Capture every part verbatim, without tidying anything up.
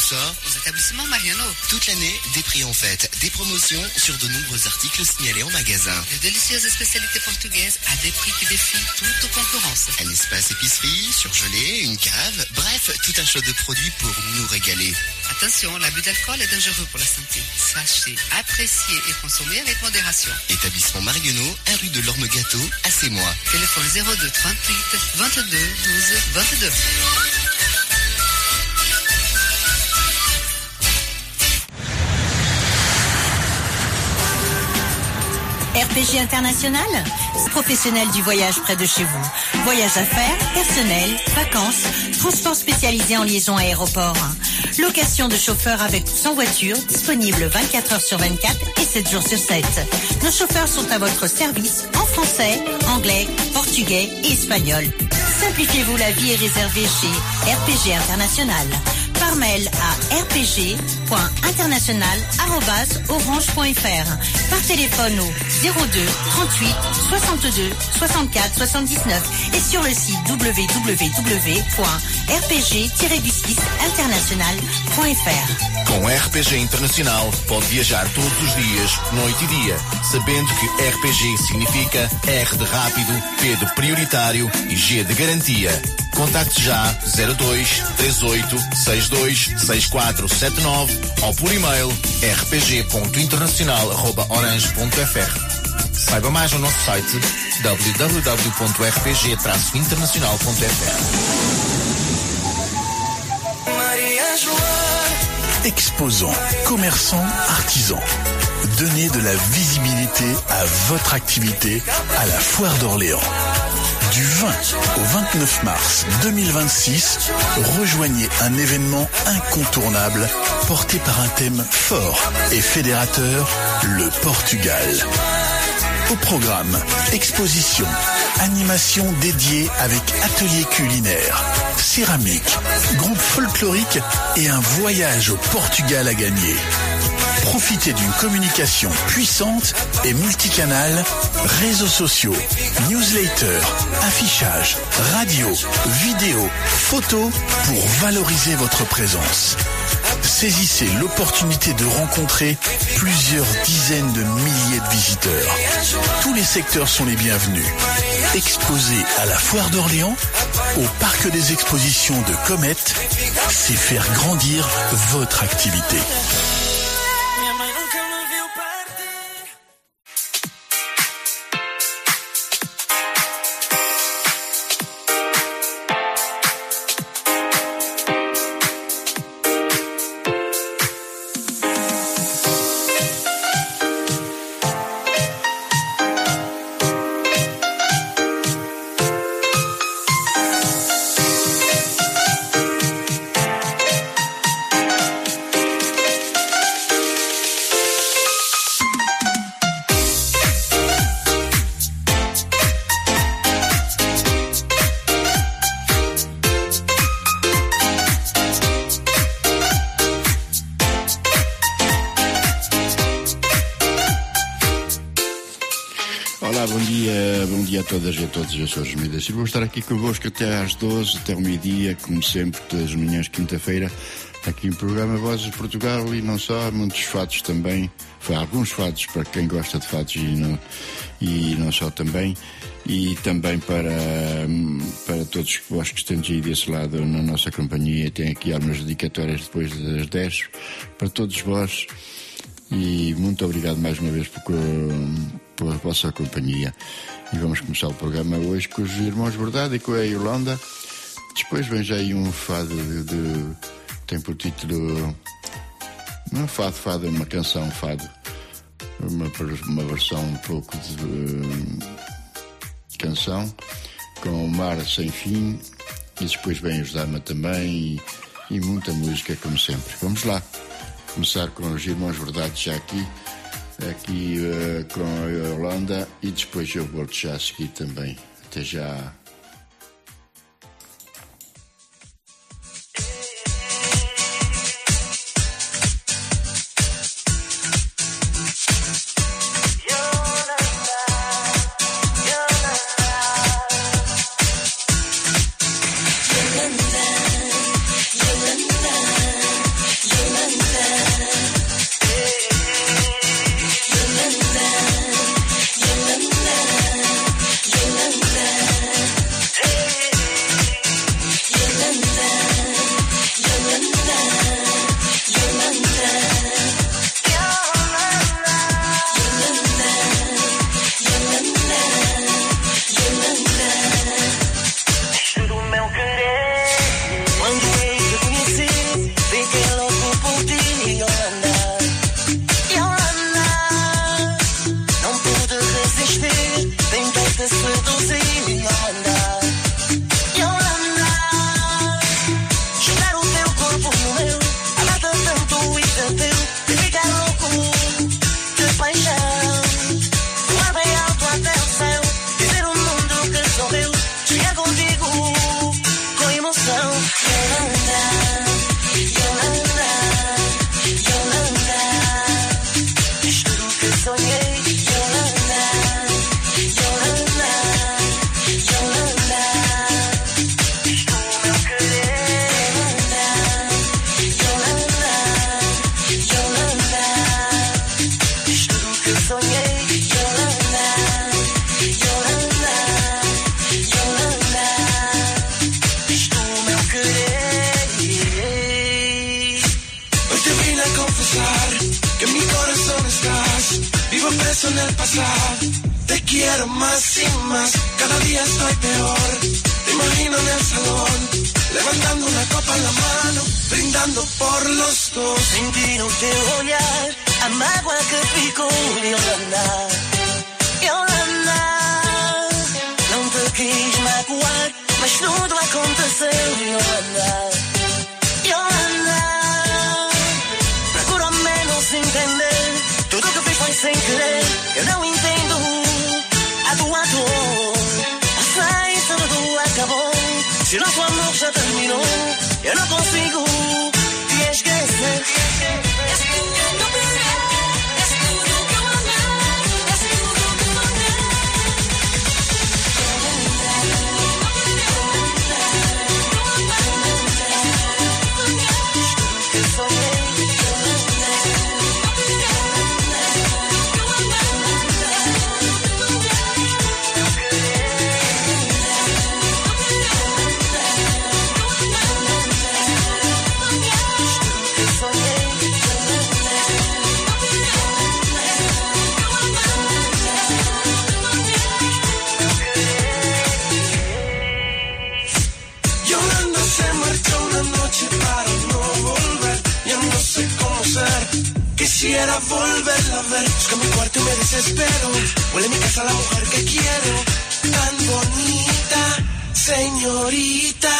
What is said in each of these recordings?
ça? Aux établissements Mariano. Toute l'année, des prix en fête, des promotions sur de nombreux articles signalés en magasin. De délicieuses spécialités portugaises à des prix qui défient toute concurrence. Un espace épicerie, surgelé, une cave, bref, tout un choix de produits pour nous régaler. Attention, l'abus d'alcool est dangereux pour la santé. Sachez, apprécier et consommer avec modération. Établissement Marionneau, un rue de l'Orme Gâteau, à Sémois. Téléphone zéro deux trente-huit vingt-deux douze vingt-deux. R P G International, professionnel du voyage près de chez vous. Voyage d'affaires, personnel, vacances, transport spécialisé en liaison aéroport. Location de chauffeurs avec ou sans voiture, disponible vingt-quatre heures sur vingt-quatre et sept jours sur sept. Nos chauffeurs sont à votre service en français, anglais, portugais et espagnol. Simplifiez-vous la vie et réservez chez R P G International. Par mail à r p g point international arobase orange point f r. Par téléphone au zéro deux trente-huit soixante-deux soixante-quatre soixante-dix-neuf et sur le site w w w point r p g tiret du six international point f r. Com R P G Internacional pode viajar todos os dias, noite e dia, sabendo que R P G significa R de rápido, P de prioritário e G de garantia. Contacte já zero dois três oito seis dois seis quatro sete nove ou por e-mail r p g ponto internacional arroba orange ponto f r. Saiba mais no nosso site w w w ponto r p g traço internacional ponto f r. Exposants, commerçants, artisans. Donnez de la visibilité à votre activité à la Foire d'Orléans. Du vingt au vingt-neuf mars deux mille vingt-six, rejoignez un événement incontournable porté par un thème fort et fédérateur, le Portugal. Au programme, exposition, animation dédiée avec atelier culinaire, céramique, groupe folklorique et un voyage au Portugal à gagner. Profitez d'une communication puissante et multicanale, réseaux sociaux, newsletters, affichage, radio, vidéo, photos pour valoriser votre présence. Saisissez l'opportunité de rencontrer plusieurs dizaines de milliers de visiteurs. Tous les secteurs sont les bienvenus. Exposés à la Foire d'Orléans, au Parc des Expositions de Comète, c'est faire grandir votre activité. Todas e a todos, eu sou José Medeiros e vou estar aqui convosco até às doze, até o meio-dia, como sempre, todas as manhãs de quinta-feira, aqui no programa Vozes de Portugal e não só, muitos fados também, foi alguns fados para quem gosta de fados e não, e não só também, e também para, para todos vós que estão aí desse lado na nossa companhia, tem aqui algumas dedicatórias depois das dez, para todos vós, e muito obrigado mais uma vez por, pela vossa companhia. E vamos começar o programa hoje com os Irmãos Verdade e com a Yolanda. Depois vem já aí um fado de, de, tem por título não é fado, fado, é uma canção fado, uma, uma versão um pouco de uh, canção com o Mar Sem Fim, e depois vem os Dama também e, e muita música como sempre. Vamos lá começar com os Irmãos Verdade já aqui aqui uh, com a Yolanda, e depois eu volto já a seguir também. Até já. Yolanda, Yolanda, eso en el pasado. Te quiero más y más, cada día estoy peor. Te imagino en el salón, levantando una copa en la mano, brindando por los dos. Sentir o teu olhar, a mágoa que ficou, Yolanda, Yolanda. Não te quis magoar, mas tudo aconteceu, Yolanda, Yolanda. Procura ao menos entender, tudo que fiz foi sem querer. Eu não entendo a tua dor, eu sei se tudo acabou. Se o nosso amor já terminou, eu não consigo te esquecer. És tudo que eu quero, és tudo que eu amei, és tudo que eu amei. Quisiera volverla a ver, busca mi cuarto y me desespero. Huele mi casa la mujer que quiero, tan bonita, señorita.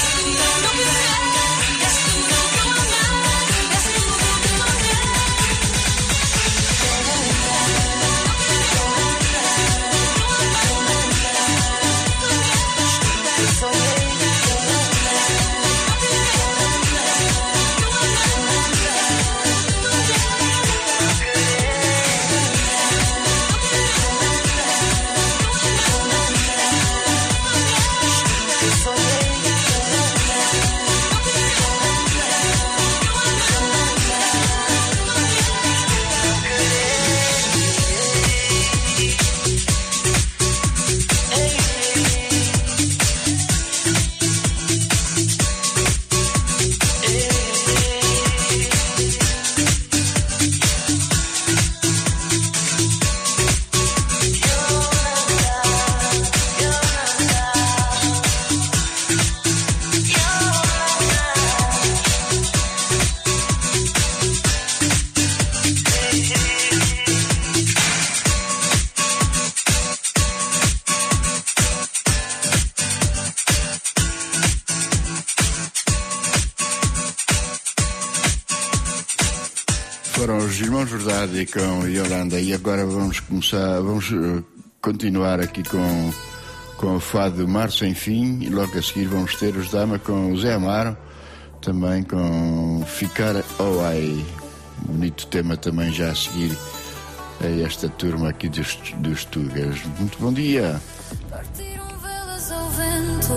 Foram os Irmãos Verdade com Yolanda, e agora vamos começar, vamos continuar aqui com, com o fado Mar Sem Fim, e logo a seguir vamos ter os Dama com o Zé Amaro, também com Ficar Oh Ai, bonito tema também já a seguir a esta turma aqui dos, dos Tugas. Muito bom dia. Partiram velas ao vento,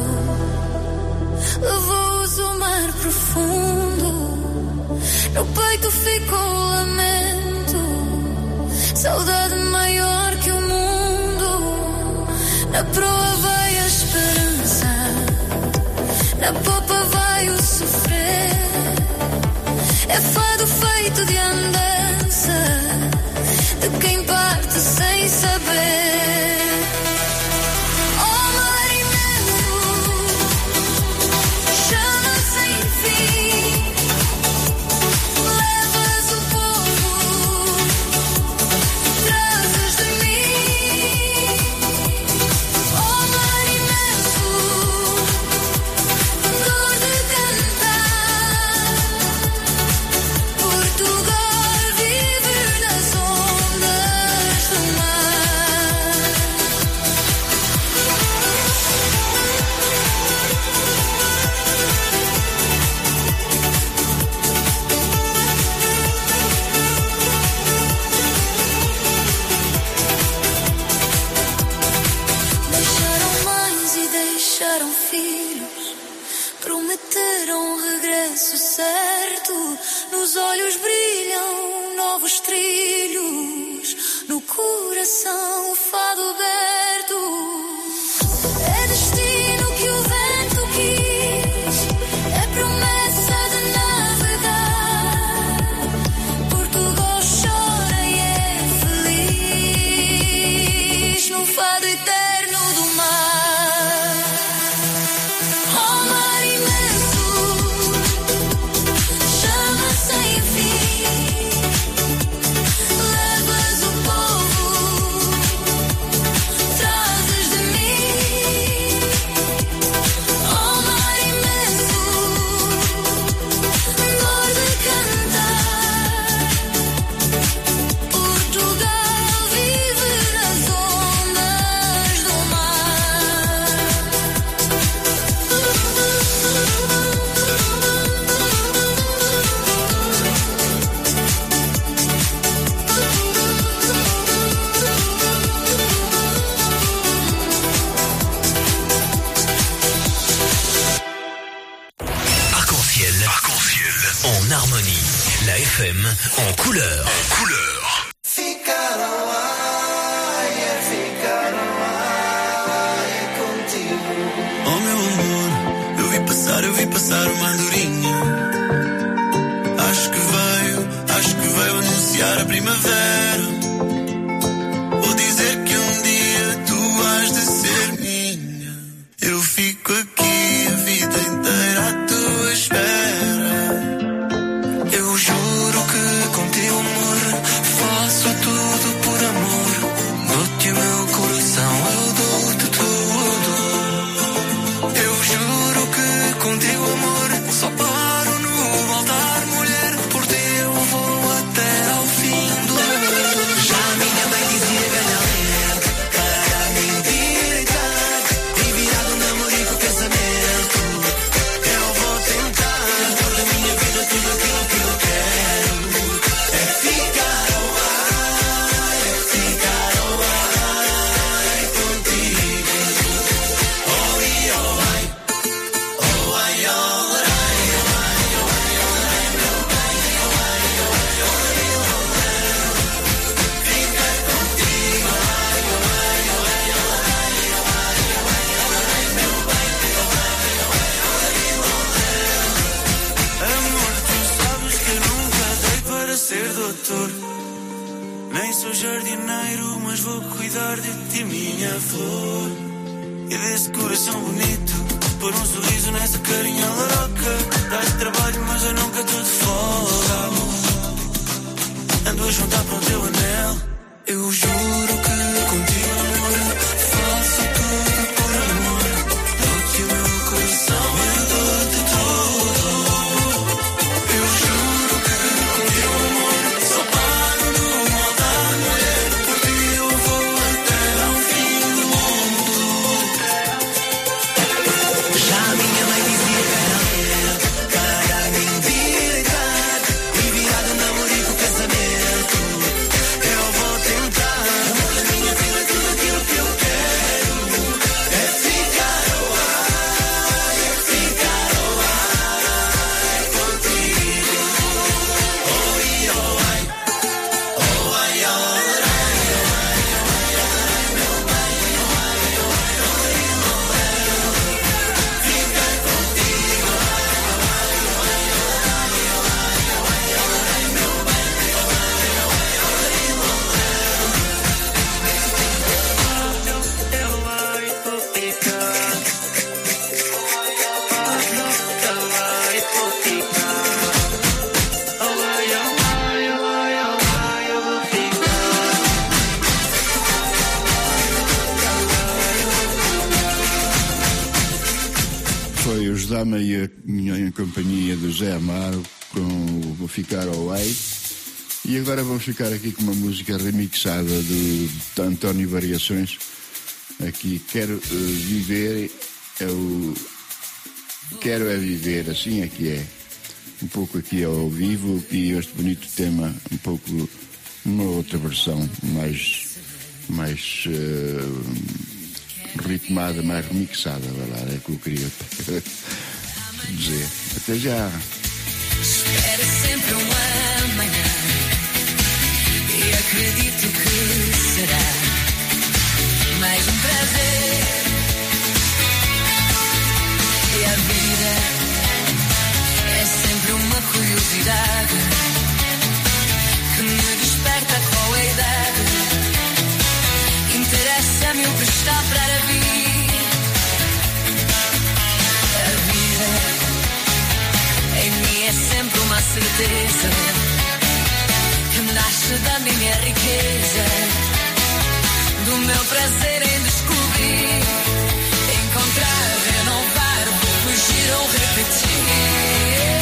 levou-os o mar profundo. No peito ficou lamento, saudade maior que o mundo. Na proa vai a esperança, na popa vai o sofrer. É fado feito de andança, de quem parte sem saber. Nos olhos brilham novos trilhos, no coração o fado aberto. É destino que o vento quis, é promessa de navegar. Portugal chora e é feliz. en harmonie. La F M en couleur. En couleur. Oh meu amor, eu vi passar, eu vi passar uma andorinha. Acho que veio, acho que veio anunciar a primavera. Vou dizer que um dia tu has de ser minha. Eu fico aqui a vida inteira à tua espera. Eu juro que com teu amor faço tudo por amor. Dou-te o meu coração, eu dou-te tudo. Eu juro que com teu amor só paro no altar, mulher. Por teu vou até ao fim do mundo. Já minha mãe dizia ganhar para endireitar. E virado namorico pensamento. Eu vou tentar pôr da minha vida tudo aquilo que eu quero. É ficar ao ar, é ficar ao ar contigo. Oh, e oh, ai, oh, ai, oh, ai, oh, ai, oh, ai, oh, ai, meu pai, oh, ai, oh, ai, oh, ai, oh, ai. Ficar contigo, ai, oh, ai, oh, ai, oh, ai, oh, ai, oh, ai, oh, ai, meu pai, oh, ai, oh, ai, oh, ai. Amor, tu sabes que eu nunca dei para ser doutor. Nem sou jardineiro, mas vou cuidar de ti, minha flor. E desse coração bonito, pôr um sorriso nessa carinha louca. Dás trabalho, mas eu nunca te folgo. Ando a juntar para o teu anel. Eu juro que contigo, amor, faço tudo por amor. Dou-te o meu coração, eu dou-te tudo. Eu juro que com teu amor só paro no altar, mulher. Por ti eu vou até ao fim do mundo. Já minha mãe dizia ganhar para me endireitar. E virado namorico pensamento. Eu vou tentar pôr da minha vida tudo aquilo que eu quero. É ficar ao ar, é ficar ao ar contigo. Oh, e oh, ai, oh, ai, oh, ai, oh, ai, oh, ai, oh, ai, meu pai, oh, ai, oh, ai, oh, ai, oh, ai. Ficar contigo, ai, oh, ai, oh, ai, oh, ai, oh, ai, oh, ai, meu pai, oh, ai, oh, ai, oh, ai. Foi os Dama e a minha companhia do Zé Amaro com o Vou Ficar ao Ai. E agora vamos ficar aqui com uma música remixada do, de António Variações. Aqui, Quero uh, Viver é o... Quero é Viver, assim é que é. Um pouco aqui ao vivo e este bonito tema, um pouco numa outra versão, mais... mais uh, ritmada, mais remixada, vai lá, é que eu queria dizer. Até já. Espero sempre um amanhã e acredito que será mais um prazer. E a vida é sempre uma curiosidade que me desperta com a idade. Interessa-me o que está para vir. A vida em mim é sempre uma certeza que nasce da minha riqueza, do meu prazer em descobrir, encontrar, renovar, vou fugir ou repetir.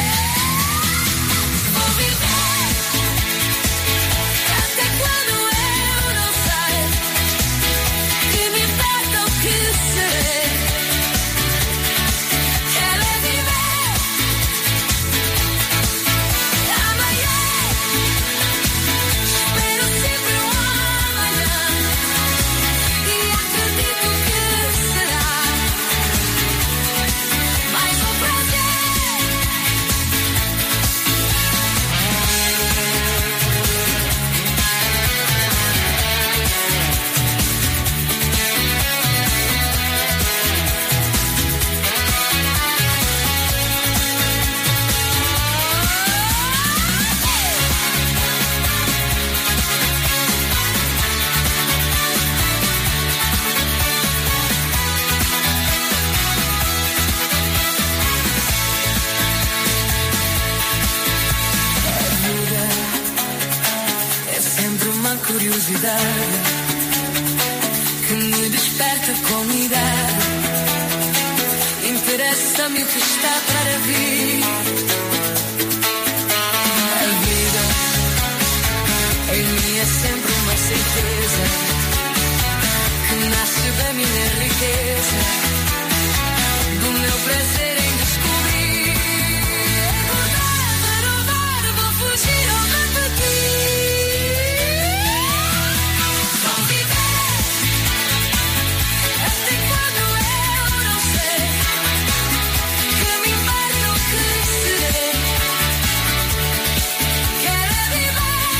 Vou viver até quando eu não sei que me importa o que serei. Quero é viver amanhã. Espero sempre um amanhã e acredito que será mais um prazer. curiosidade que me desperta com idade. Interessa-me o que está para vir. A vida em mim é sempre uma certeza que nasce da minha riqueza, do meu prazer em descobrir. Acordar, roubar, vou fugir ou repetir. Vou viver até quando eu não sei, que me importa o que serei. Quero viver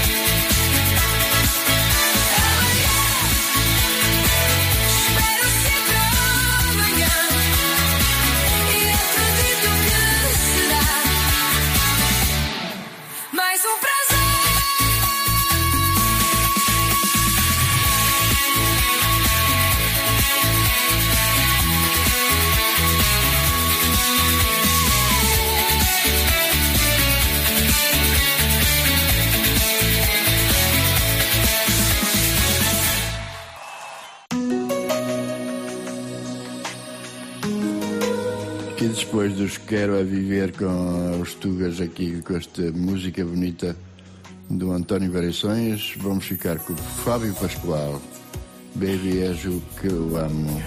amanhã, espero sempre amanhã e acredito que será mais um prazer. E depois dos Quero a Viver com os Tugas aqui, com esta música bonita do António Variações, vamos ficar com o Fábio Pascoal. Baby, és o que eu amo.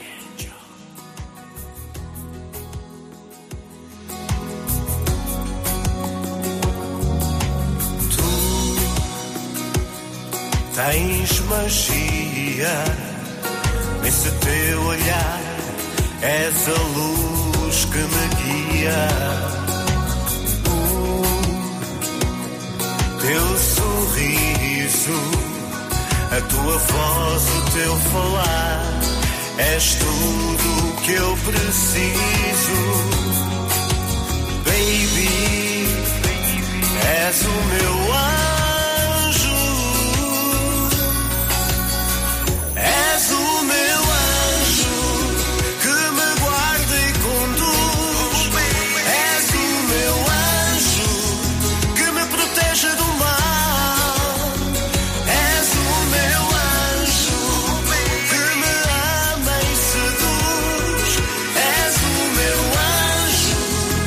Tens magia nesse teu olhar, és a luz que me guia. O teu sorriso, a tua voz, o teu falar, és tudo o que eu preciso. Baby, és o meu anjo, és o meu anjo que me guarda e conduz. És o meu anjo que me protege do mal. És o meu anjo que me ama e seduz. És o meu anjo.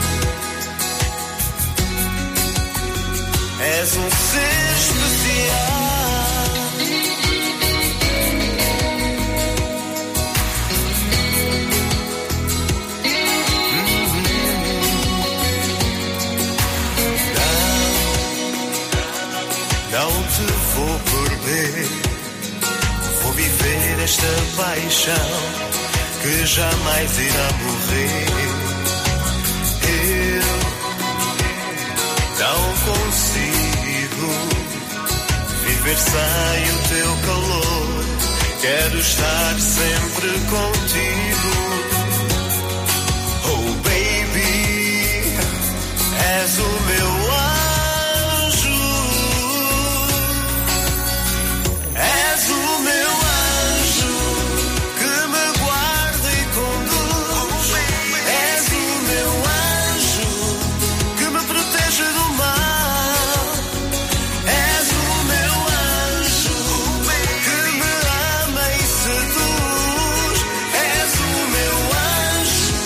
És um ser especial. Não te vou perder, vou viver esta paixão que jamais irá morrer. Eu não consigo viver sem o teu calor, quero estar sempre contigo. Oh baby, és o meu anjo, és o meu anjo que me guarda e conduz. És o meu anjo que me protege do mal. És o meu anjo que me ama e seduz. És o meu anjo.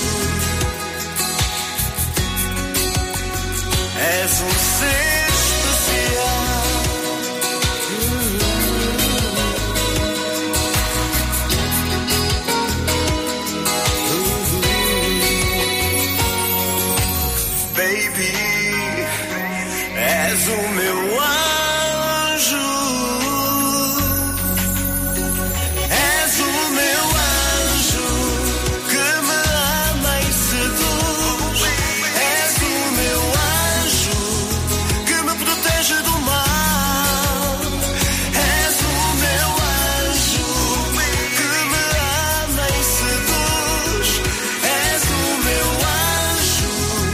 És um ser especial. Baby, és o meu anjo. És o meu anjo que me ama e seduz. És o meu anjo que me protege do mal. És o meu anjo que me ama e seduz. És o meu anjo.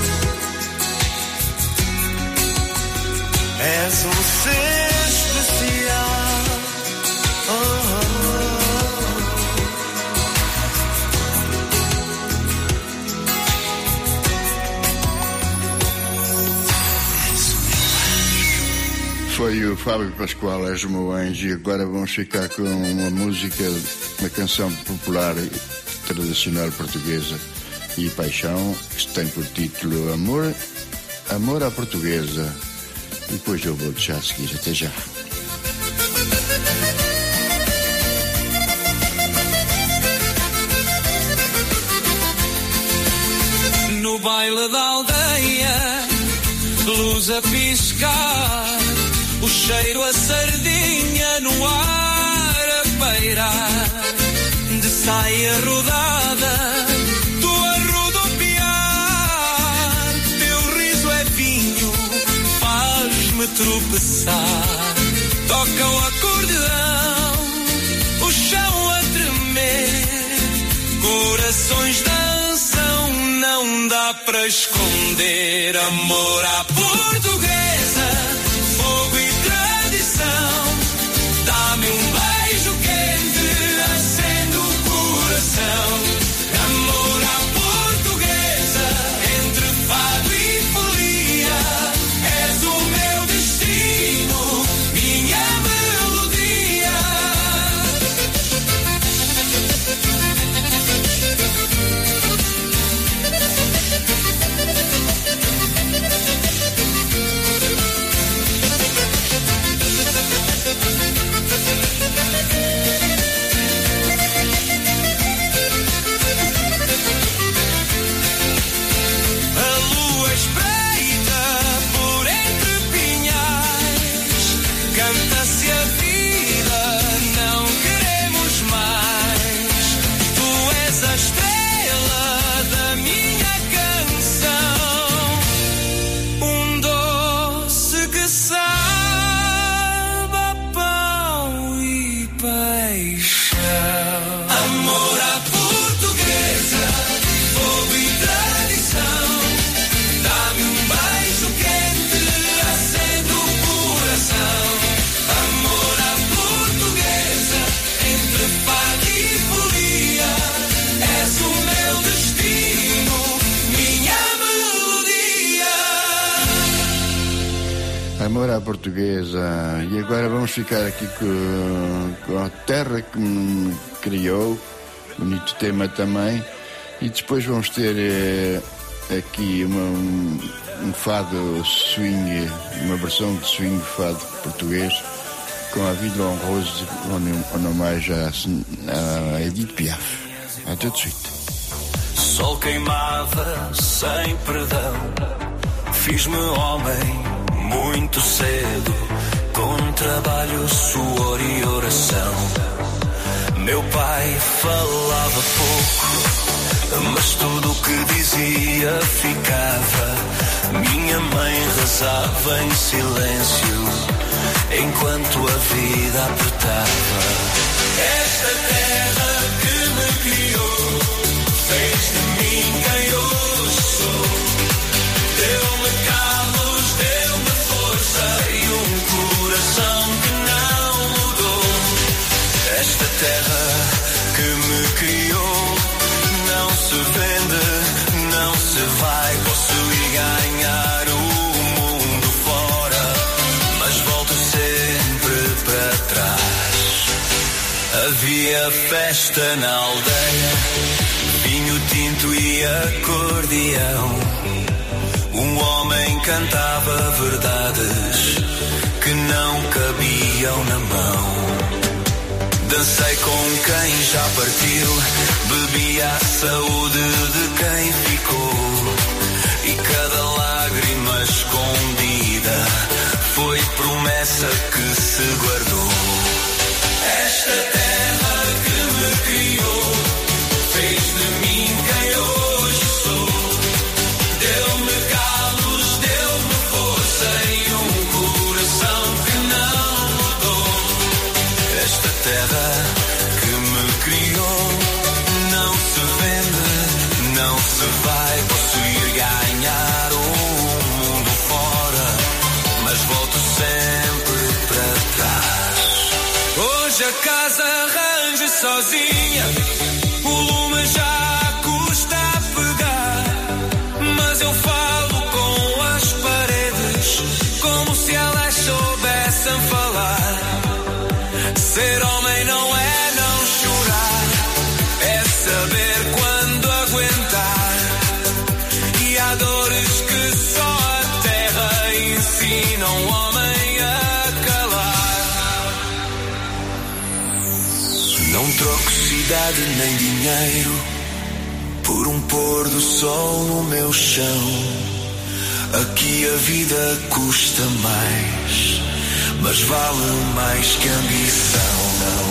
És um ser especial. Oh, oh, Foi o Fábio Pascoal, És o meu anjo, e agora vamos ficar com uma música, uma canção popular tradicional portuguesa e paixão, que tem por título Amor, Amor à Portuguesa. E depois eu vou já a seguir, até já. No baile da aldeia, luz a piscar, o cheiro a sardinha no ar a pairar, de saia rodada, tu a rodopiar, teu riso é vinho, faz-me tropeçar, toca o acordeão, o chão a tremer, corações dançam, não dá para esconder, amor à portuguesa, fogo e tradição, dá-me um beijo quente, acende o coração, amor à portuguesa, entre fado e folia, és o meu destino, minha melodia. Amor à Portuguesa. E agora vamos ficar aqui com, com a terra que me criou, bonito tema também, e depois vamos ter eh, aqui uma, um, um fado swing, uma versão de swing fado português com a Vida Honrose, en hommage à, à Edith Piaf. A tout de suite. Sol queimava sem perdão, fiz-me homem muito cedo, com trabalho, suor e oração. Meu pai falava pouco, mas tudo o que dizia ficava. Minha mãe rezava em silêncio, enquanto a vida apertava. Esta terra que me criou, fez de mim quem hoje sou. Deu-me calmos, deu-me força e um coração que não mudou. Esta terra que me criou não se vende, não se vai. Posso ir ganhar o mundo fora, mas volto sempre para trás. Havia festa na aldeia, vinho tinto e acordeão. Um homem cantava verdades que não cabiam na mão. Dancei com quem já partiu, bebi a saúde de quem ficou. E cada lágrima escondida foi promessa que se guardou. Esta terra que me criou, fez de mim quem hoje sou. Deu-me calos, deu-me força e um coração que não mudou. Esta terra que me criou não se vende, não se vai. Posso ir ganhar o mundo fora, mas volto sempre para trás. Hoje a casa arranja sozinha, o lume já custa a pegar, mas eu falo com as paredes como se elas soubessem troco cidade nem dinheiro por um pôr do sol no meu chão. Aqui a vida custa mais, mas vale mais que ambição.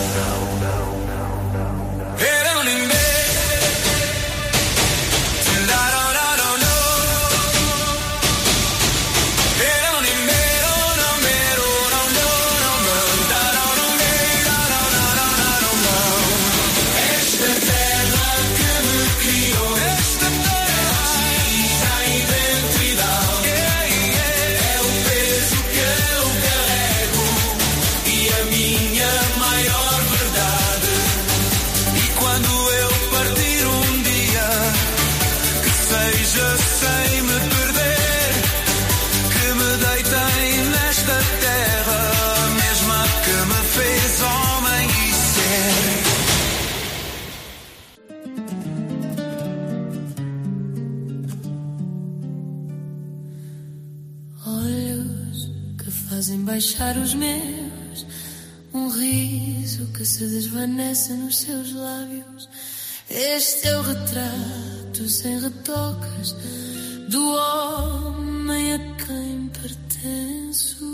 Fazem baixar os meus, um riso que se desvanece nos seus lábios. Este é o retrato sem retoques do homem a quem pertenço.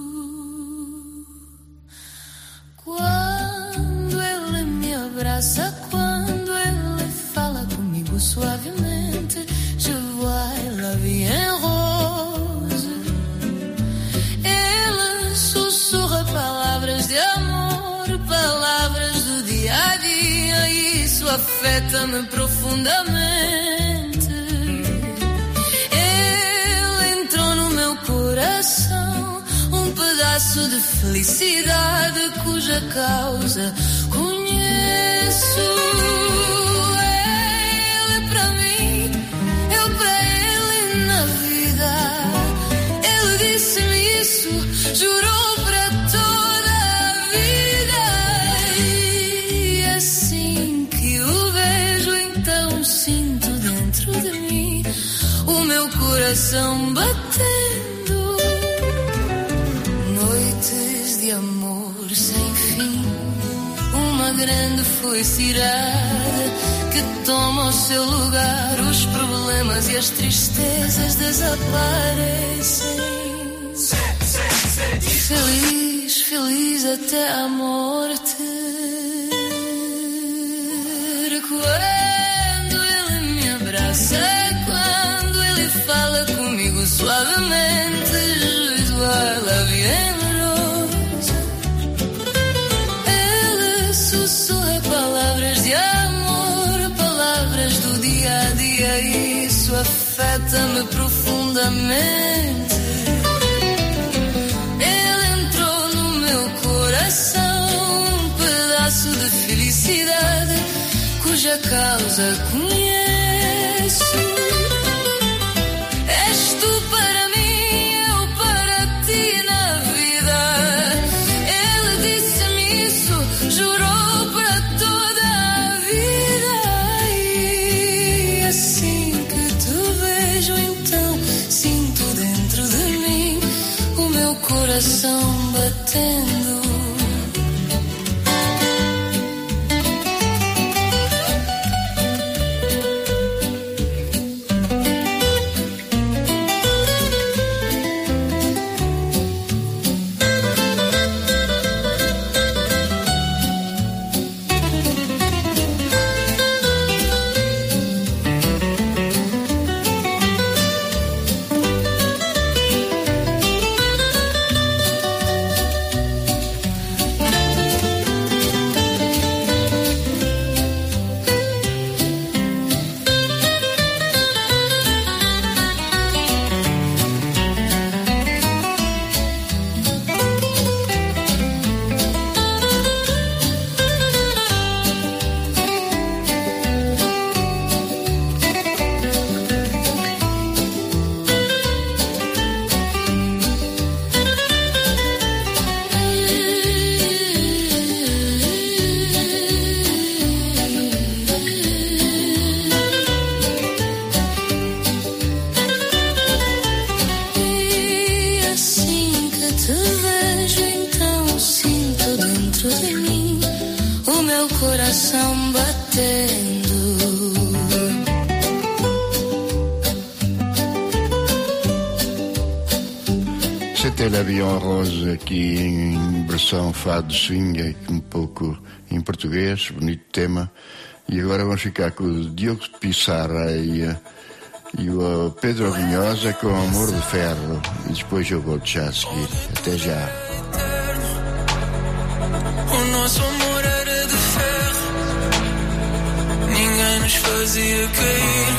Quando ele me abraça, quando ele fala comigo suavemente, je vois la vie en rose. Ele sussurra palavras de amor, palavras do dia a dia, e isso afeta-me profundamente. Ele entrou no meu coração, um pedaço de felicidade cuja causa conheço. Ele para mim, eu para ele na vida. Ele disse-me isso, jurou para toda a vida. E assim que o vejo, então sinto dentro de mim o meu coração batendo. Noites de amor sem fim, uma grande felicidade que toma o seu lugar. Os problemas e as tristezas desaparecem. Feliz, feliz até a morte. Quando ele me abraça, quando ele fala comigo suavemente, je vois la vie en rose. Ele sussurra palavras de amor, palavras do dia a dia, e isso afeta-me profundamente. Um pedaço de felicidade cuja causa conheço. És tu para mim, eu para ti na vida. Ele disse-me isso, jurou para toda a vida. E assim que te vejo, então sinto dentro de mim o meu coração batendo. coração batendo. C'était l'Avião Rose aqui em versão fado swing, um pouco em português, bonito tema. E agora vamos ficar com o Diogo Pissarra e, e o Pedro Vinhosa com Amor de Ferro. E depois eu volto já a seguir. Até já. O nosso amor era de ferro, ninguém nos fazia cair.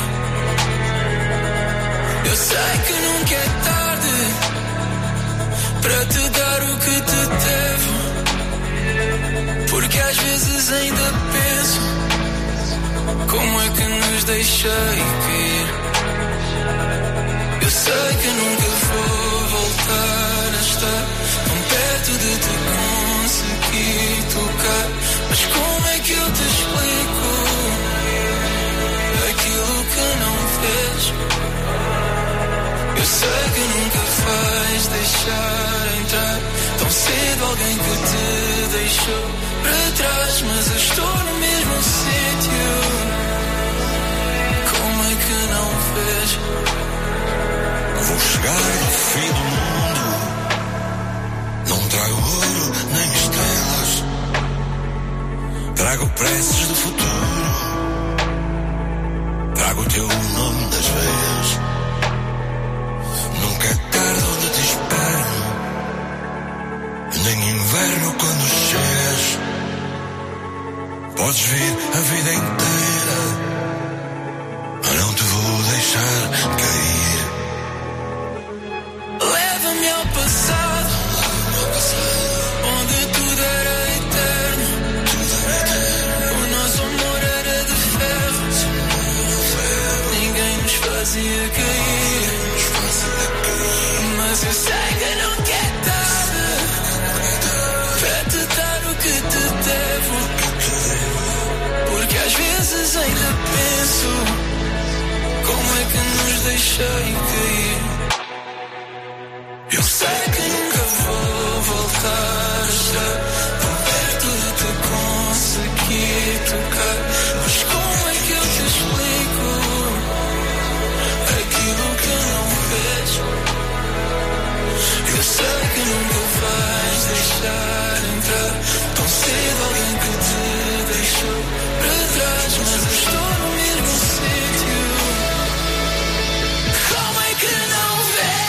Eu sei que nunca é tarde para te dar o que te devo, porque às vezes ainda penso como é que nos deixei cair. Eu sei que nunca vou voltar a estar tão perto de te conseguir tocar, mas como é que eu te explico aquilo que não fez? Eu sei que nunca vais deixar entrar tão cedo alguém que te deixou para trás, mas eu estou no mesmo sítio. Como é que não vês? Vou chegar ao fim do mundo, não trago ouro nem estrelas, trago preces do futuro, trago o teu nome das veias. Nunca é tarde onde te espero, nem inverno quando chegas. Podes vir a vida inteira, mas não te vou deixar cair. Leva-me ao passado, onde tudo era eterno. O nosso amor era de ferro, ninguém nos fazia cair. Mas eu sei que nunca é tarde para te dar o que te devo, porque às vezes ainda penso como é que nos deixei cair. Eu sei que nunca vou voltar a estar tão perto de te conseguir tocar, mas como é que eu te explico aquilo que não fez? Eu sei que nunca vais deixar entrar tão cedo alguém que te deixou para trás, mas eu estou no mesmo sítio. Como é que não vês?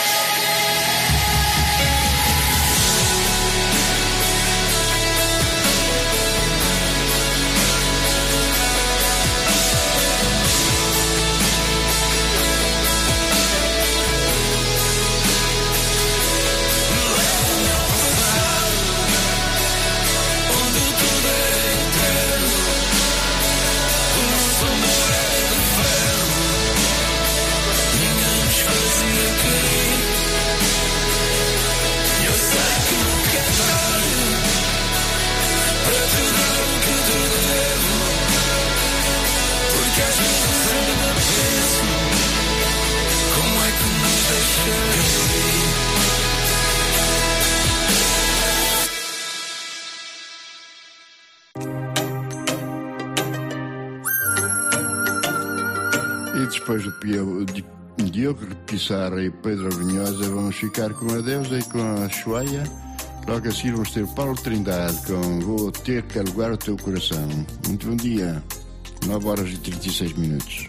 E depois do Pio- de Diogo Pissarra e Pedro Vinhosa vamos ficar com a Deusa e com a Chuaia. Logo a seguir vamos ter Paulo Trindade com Vou Ter Que Alugar o Teu Coração. Muito bom dia, nove horas e trinta e seis minutos.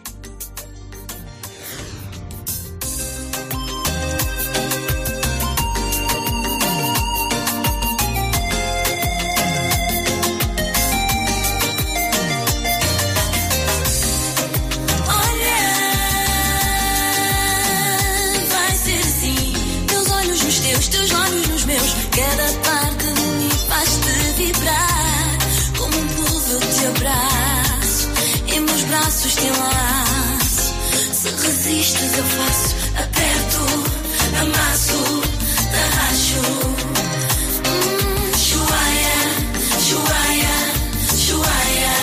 Vai ser assim, teus olhos nos teus, teus olhos nos meus. Cada parte de mim faz-te vibrar. Como um povo eu te abraço, em meus braços te enlaço. Se resistes eu faço, aperto, amasso, tarraxo. Hum, Chuaia, chuaia, chuaia.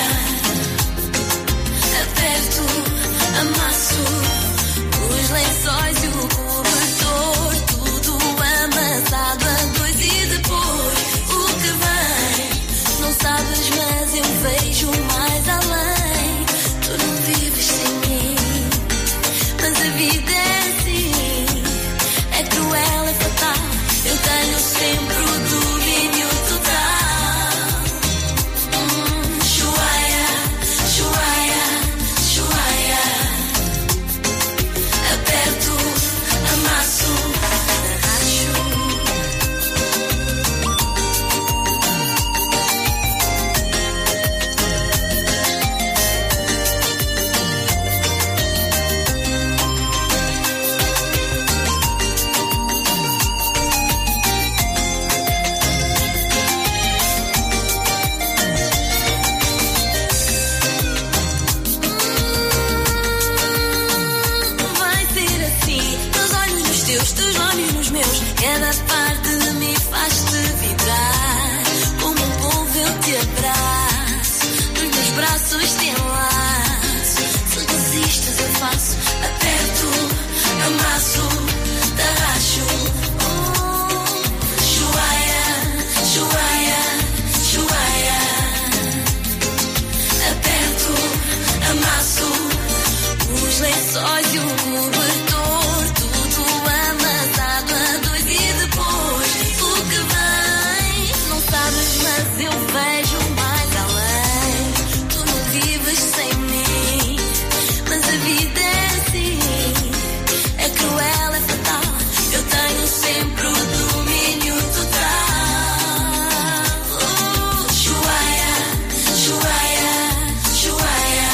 Aperto, amasso, os lençóis e o cobertor, tudo amassado a dois e depois o que vem, não sabes, mas eu vejo Cada parte de mim faz-te vibrar. Como um povo eu te abraço, nos meus braços te enlaço. Se desistes eu faço, aperto, amasso, tarraxo. Chuaia, chuaia, chuaia. Aperto, amasso, os lençóis e o cobertor, tudo amassado a dois e depois o que vem, não sabes, mas eu vejo mais além. Tu não vives sem mim, mas a vida é assim, é cruel, é fatal, eu tenho sempre o domínio total. Oh, chuaia, chuaia, chuaia.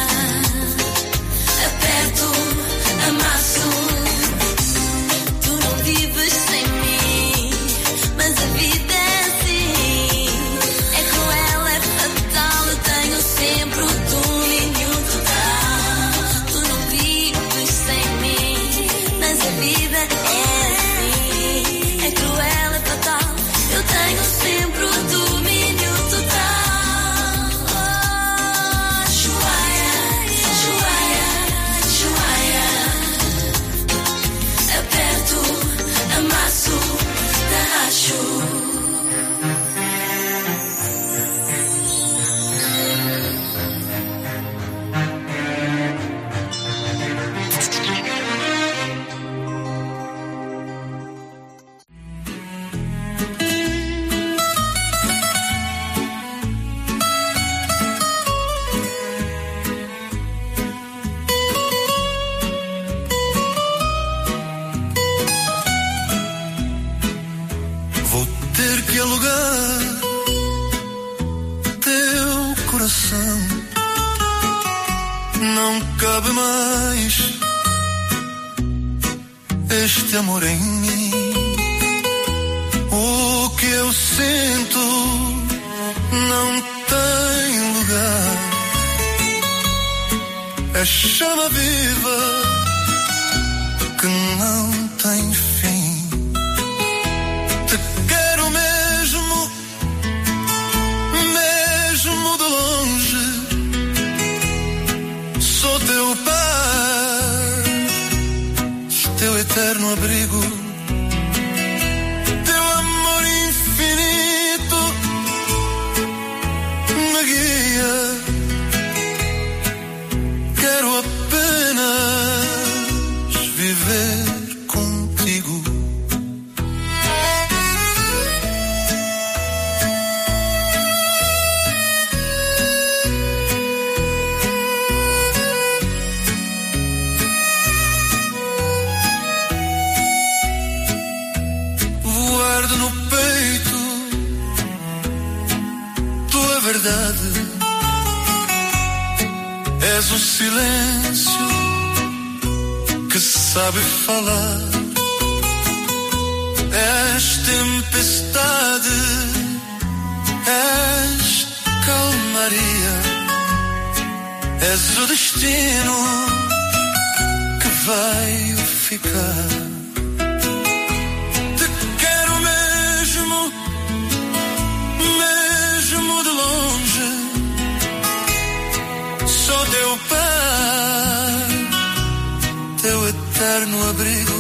Aperto, amasso, tu não vives sem mim, mas a vida é assim, é cruel, é fatal, eu tenho sempre o domínio total. Tu não vives sem mim, mas a vida é assim, é cruel, é fatal, eu tenho sempre o domínio total. Oh, chuaia, chuaia, chuaia. Aperto, amasso, tarraxo. Vou ter que alugar teu coração. Não cabe mais este amor em mim. O que eu sinto não tem lugar. É chama viva que não tem fim. Te quero mesmo, mesmo de longe. Sou teu pai, teu eterno abrigo, teu amor infinito me guia. Quero apenas viver contigo. Guardo no peito tua verdade. És o silêncio que sabe falar. És tempestade, és calmaria. És o destino que vai ficar. Te quero mesmo, mesmo de longe. Sou teu pai, teu eterno abrigo,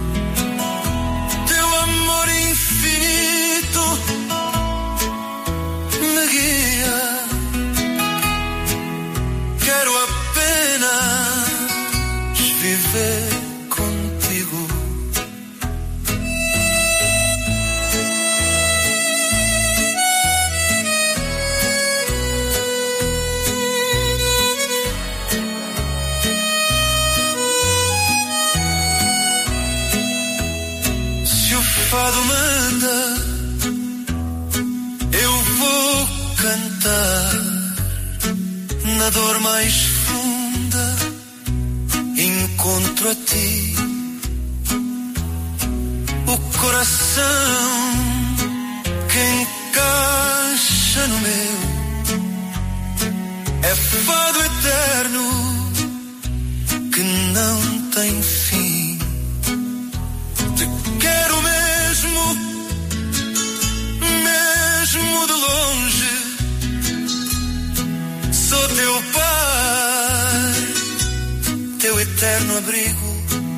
teu amor infinito me guia. Quero apenas viver contigo. Fado manda, eu vou cantar. Na dor mais funda encontro a ti. O coração que encaixa no meu é fado eterno que não tem fim. Te quero mesmo, teu pai, teu eterno abrigo,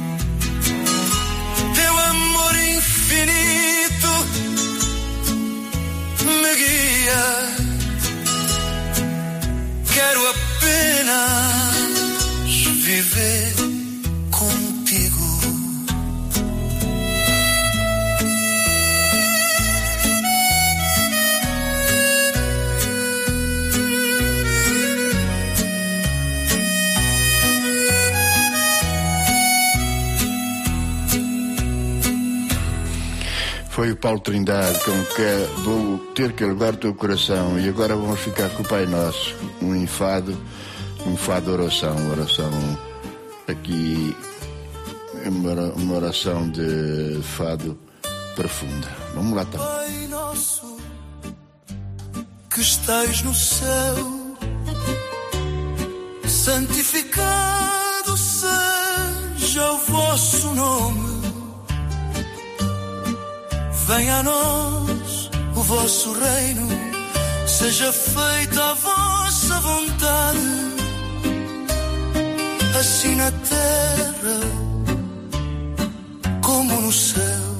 teu amor infinito me guia. Quero apenas viver contigo. Foi o Paulo Trindade com que vou ter que levar o teu coração. E agora vamos ficar com o Pai Nosso, um enfado, um fado oração, oração aqui, uma oração de fado profunda. Vamos lá então. Pai Nosso, que estais no céu, santificado seja o vosso nome. Venha a nós o vosso reino, seja feita a vossa vontade, assim na terra como no céu.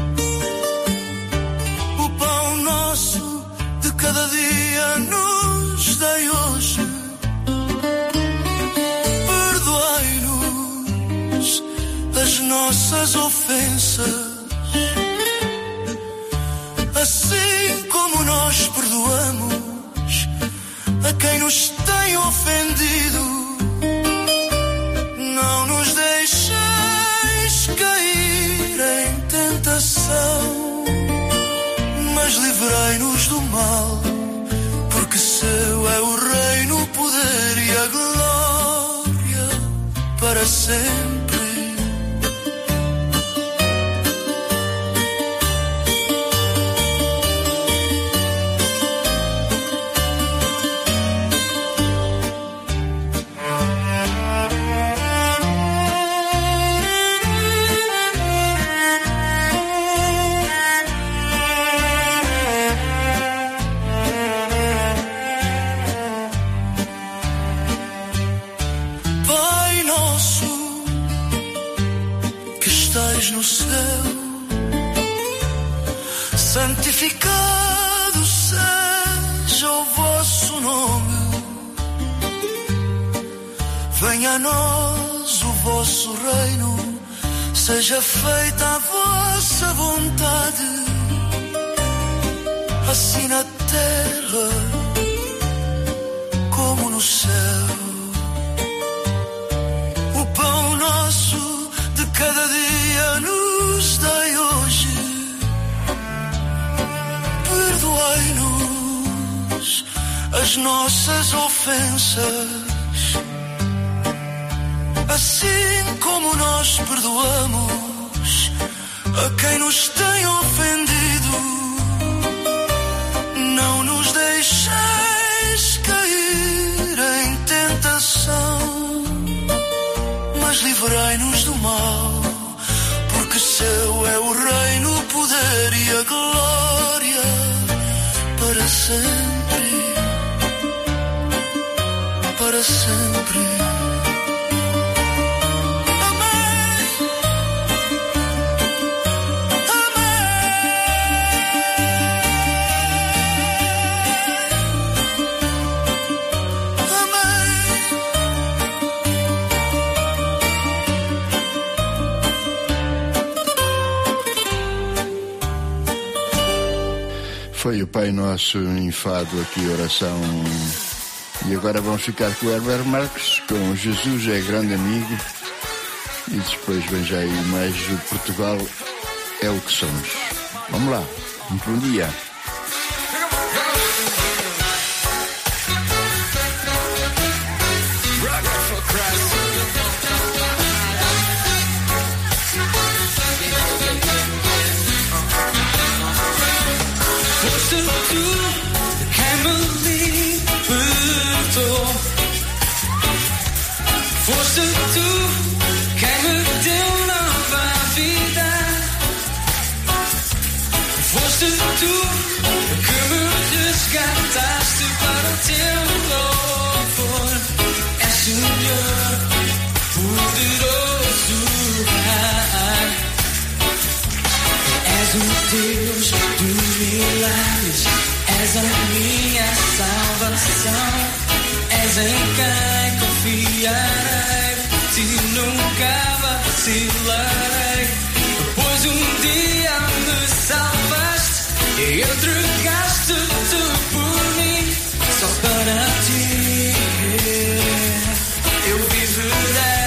O pão nosso de cada dia nos dai hoje. Perdoai-nos as nossas ofensas, assim como nós perdoamos a quem nos tem ofendido. Não nos deixeis cair em tentação, mas livrai-nos do mal, porque seu é o reino, o poder e a glória para sempre. No céu, santificado seja o vosso nome. Venha a nós o vosso reino, seja feita a vossa vontade, assim na terra como no céu. O pão nosso de cada dia nos dai hoje. Perdoai-nos as nossas ofensas, assim como nós perdoamos a quem nos tem ofendido. Não nos deixeis cair em tentação, mas livrai-nos do mal, porque seu é o reino, o poder e a glória para sempre, para sempre. Foi o Pai Nosso enfado aqui, oração. E agora vamos ficar com o Herbert Marques, com Jesus é grande amigo. E depois vem já aí mais o Portugal é o que somos. Vamos lá, um bom dia. Foste tu quem me deu nova vida. Foste tu que me resgataste para o teu louvor. Senhor, poderoso Pai. És o Deus dos milagres, és a minha salvação, és em quem confiarei, de ti nunca vacilarei. Pois um dia me salvaste e entregaste-te por mim, só para ti eu viverei.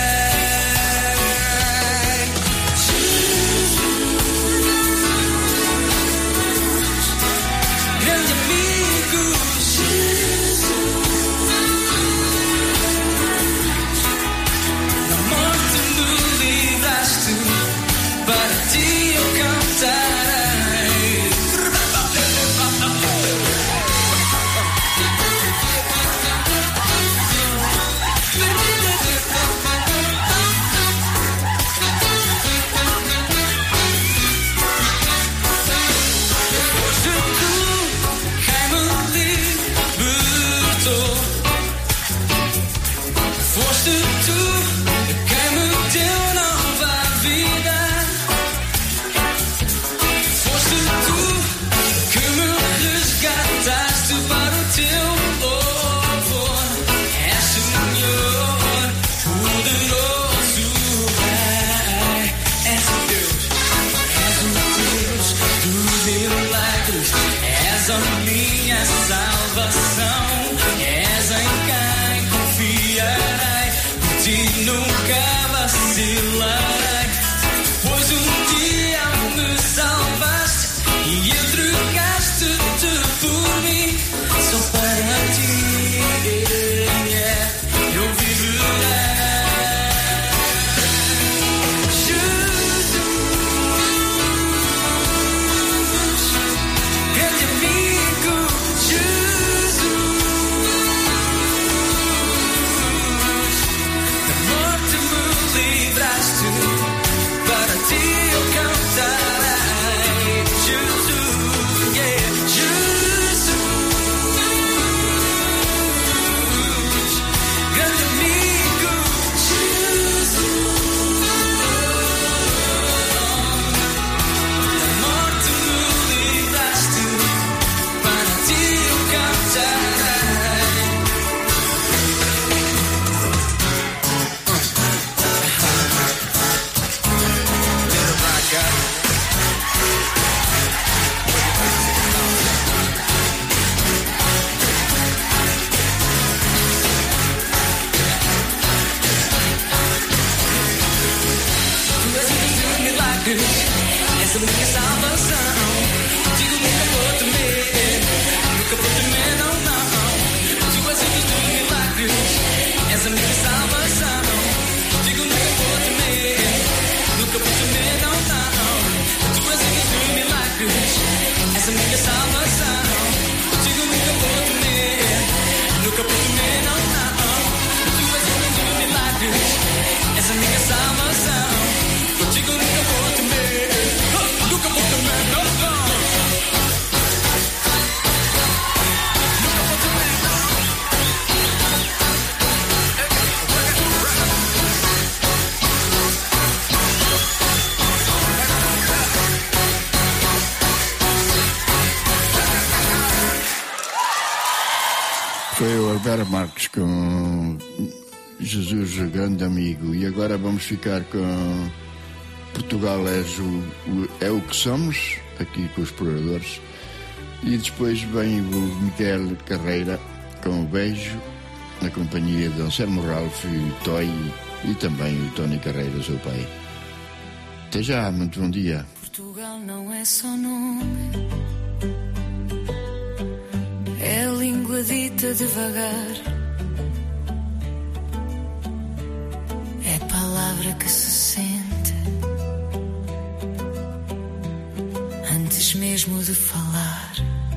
Foi o Alberto Marques com Jesus, grande amigo. E agora vamos ficar com Portugal és o, o, é o que somos, aqui com os exploradores. E depois vem o Miguel Carreira com o Beijo, na companhia de Anselmo Ralph e Toy, e também o Tony Carreira, seu pai. Até já, muito bom dia. Portugal não é só nome, é a língua dita devagar, é a palavra que se sente antes mesmo de falar.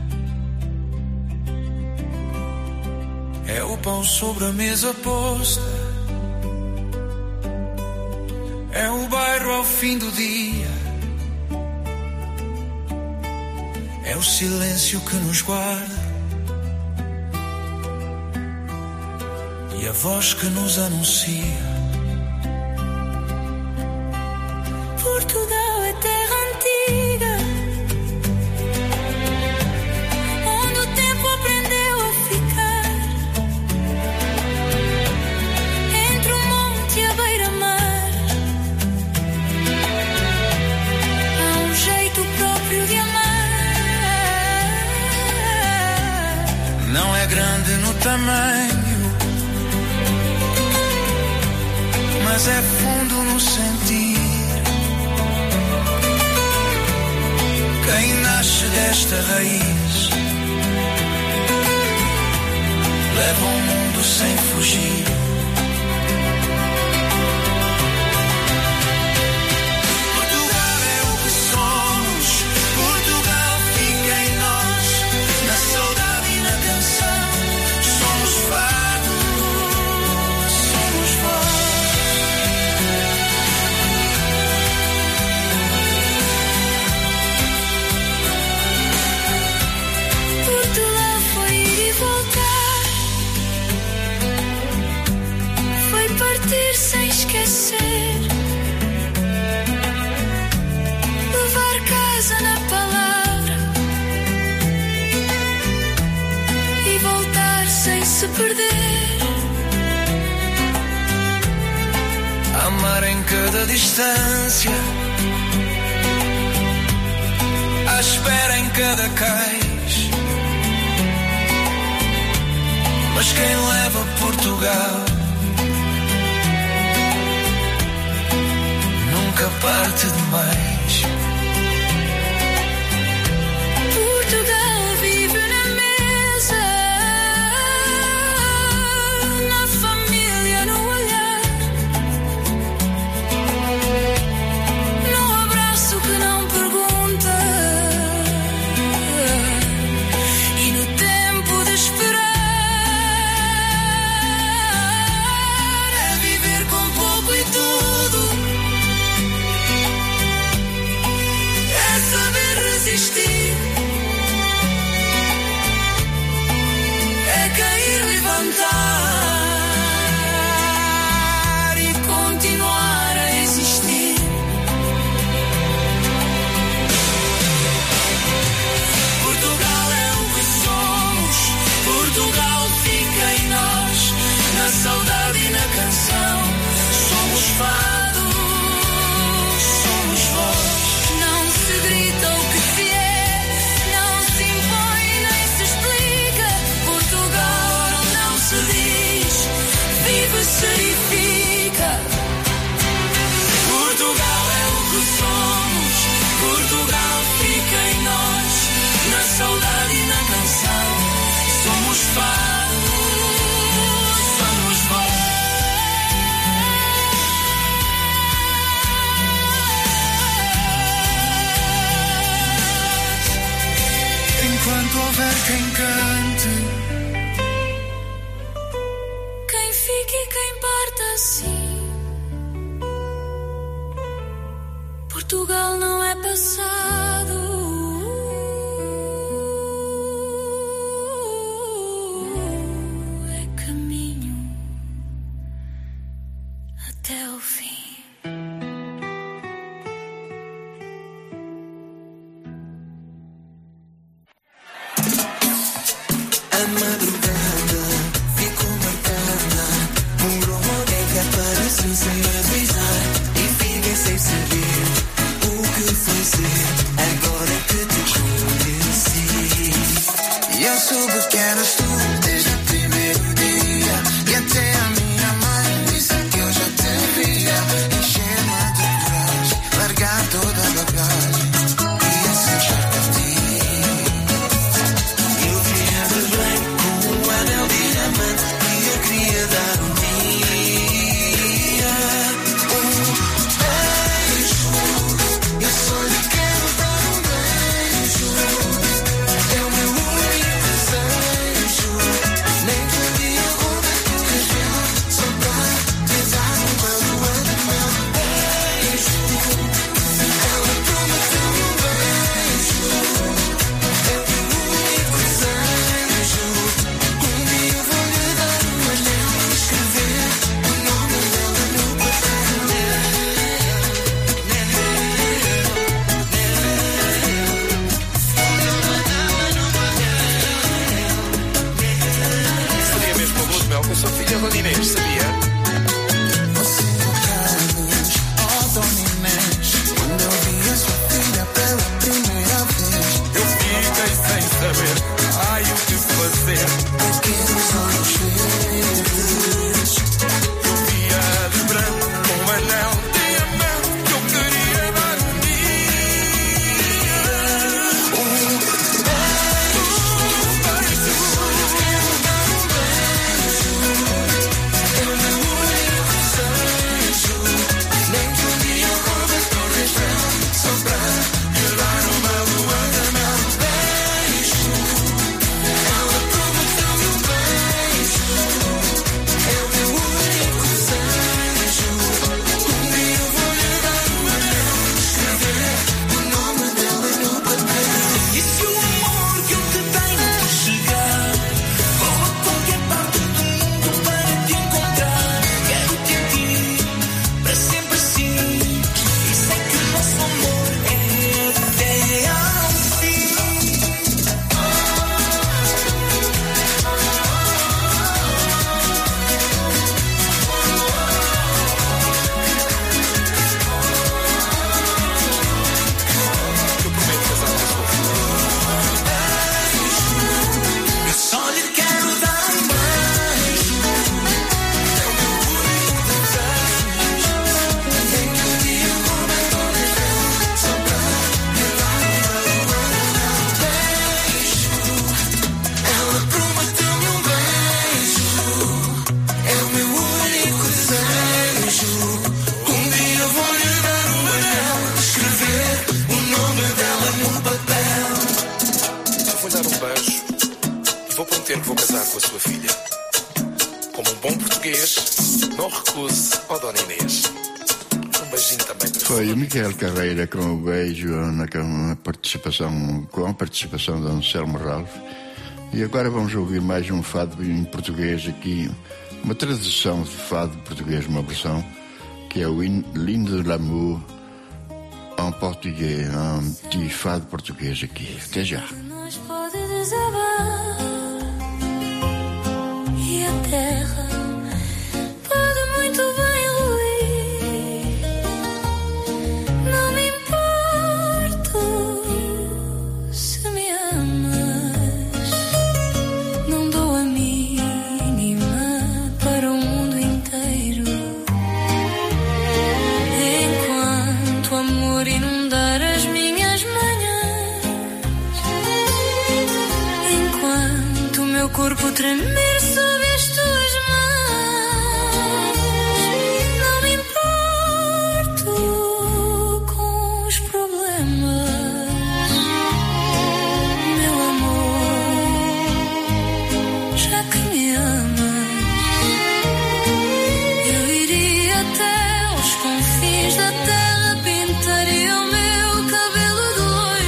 É o pão sobre a mesa posta, é o bairro ao fim do dia, é o silêncio que nos guarda e a voz que nos anuncia. Portugal é terra antiga, onde o tempo aprendeu a ficar, entre o monte e a beira-mar. Há um jeito próprio de amar. Não é grande no tamanho, mas é fundo no sentir. Quem nasce desta raiz leva o mundo sem fugir. Portugal é o que somos, Portugal fica em nós, na saudade e na canção. Somos fado, somos voz. Portugal foi ir e voltar, foi partir sem esquecer, levar casa na palavra e voltar sem se perder. Amar em cada distância, à espera em cada cais. Mas quem leva Portugal nunca parte demais. Portugal vive na mesa, na família, no olhar, no abraço que não pergunta e no tempo de esperar. É viver com pouco e tudo, é saber resistir, é cair, levantar e continuar a existir. Portugal é o que somos, Portugal fica em nós, na saudade e na canção. Somos fado, somos voz. Não se grita o que se é, não se impõe nem se explica. Portugal não se diz, vive-se e fica. Portugal é o que somos, Portugal fica em nós, na saudade e na canção. Somos fado, somos voz. Enquanto houver quem cante, Quem fica e quem parte assim. Portugal não é passado, é caminho até o fim. A madrugada ficou marcada por um alguém que apareceu sem avisar e fiquei sem saber o que fazer agora que te conheci. E eu soube que eras tu desde o primeiro dia e até a minha mãe disse que eu já te via. Encher-me de coragem, largar toda a bagagem e assim já partir. Eu vinha de bem com um anel de diamante que eu queria dar um dia. Um beijo, eu só lhe quero dar um beijo. É o meu único desejo. saber, ai o que fazer. Aqueles olhos verdes, eu via de branco com um anel de diamante que eu queria dar um dia. Um beijo, um beijo, é o meu único desejo. Nem que um dia eu roube a Torre Eiffel só pra lhe dar uma lua de mel. Beijo, ela prometeu-me um beijo. É o meu único desejo. Um dia eu vou lhe dar um anel, escrever o nome dela no papel. E se o amor que eu te tenho por chegar, vou a qualquer parte do mundo para te encontrar. Quero-te a ti, para sempre assim. E sei que o nosso amor é até ao fim. Eu prometo casar com a sua filha. Eu só lhe quero dar um beijo. É o meu único desejo. Nem que um dia eu roube a Torre Eiffel só pra lhe dar uma lua de mel. Beijo, ela prometeu-me um beijo. É o meu único desejo. Um dia eu vou lhe dar um anel, escrever o nome dela no papel. Eu vou dar um beijo e vou prometer que vou casar com a sua filha. Como um bom português, não recuse ao Dona Inês. Um beijinho também para Foi o Miguel Carreira com o beijo na, na participação, com a participação de Anselmo Ralph. E agora vamos ouvir mais um fado em português aqui, uma tradução de fado português, uma versão, que é o In- Lindo de l'amour em português, um petit fado português aqui. Até já. Nós pode desabar e a terra pode muito bem ruir. Não me importo se me amas. Não dou a mínima para o mundo inteiro. Enquanto o amor inundar as minhas manhãs, enquanto o meu corpo tremer sob as tuas mãos, não me importo com os problemas, meu amor, já que me amas. Eu iria até aos confins da terra, pintaria o meu cabelo de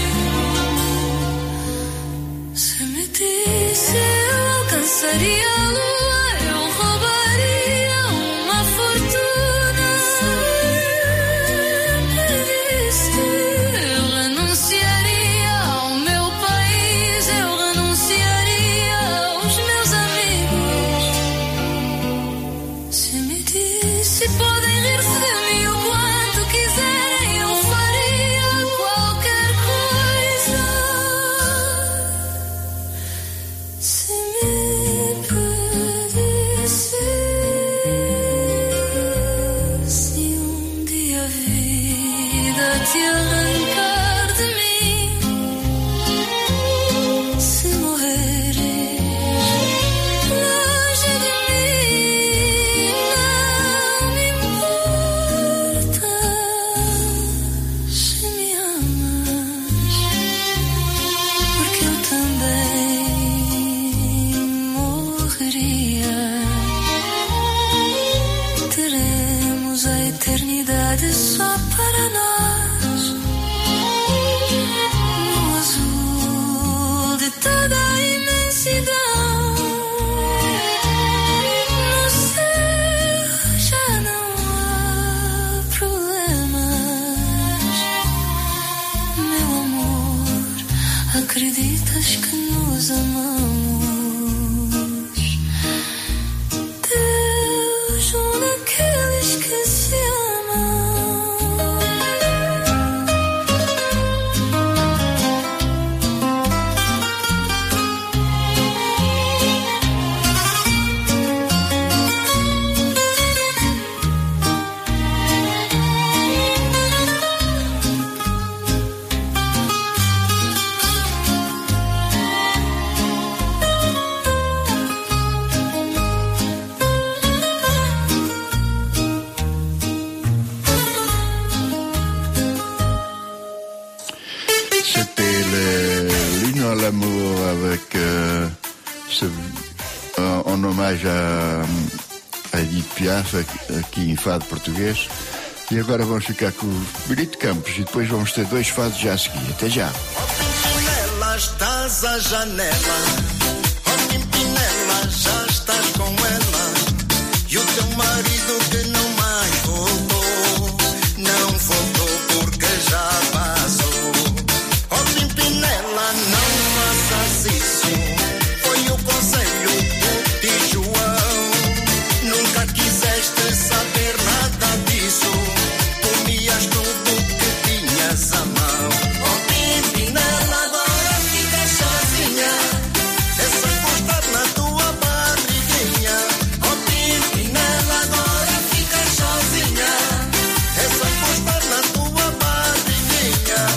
loiro. Se me disse eu alcançaria a lua, eu roubaria uma fortuna. Se me disse eu renunciaria ao meu país, eu renunciaria aos meus amigos. Se me disse podem rir-se de mim o quanto quiserem, eu faria qualquer coisa. Se me pedisse, se um dia a vida te arrancar de mim, se morreres longe de mim, não me importa se me amas, porque eu também morreria. Teremos a eternidade só para nós, no azul de toda a imensidão. No céu já não há problemas, meu amor. Acreditas que nos amamos? Deus, um daqueles que se amam. c'était le l'hymne à l'amour avec euh, ce, en, en hommage à, a Edith Piaf, aqui em fado português. E agora vamos ficar com o Brito Campos e depois vamos ter dois fados já a seguir. Até já. Pimpinela, estás à janela. Oh, Pimpinela, já estás com ela. E o teu marido que não mais voltou, não voltou porque já passou. Oh, Pimpinela, não faças isso. Foi o conselho do tio João. Nunca quiseste saber nada disso. Comias tudo que tinhas à mão. Oh, Pimpinela, agora ficas sozinha. É só encostar na tua barriguinha. Oh, Pimpinela, agora ficas sozinha. É só encostar na tua barriguinha.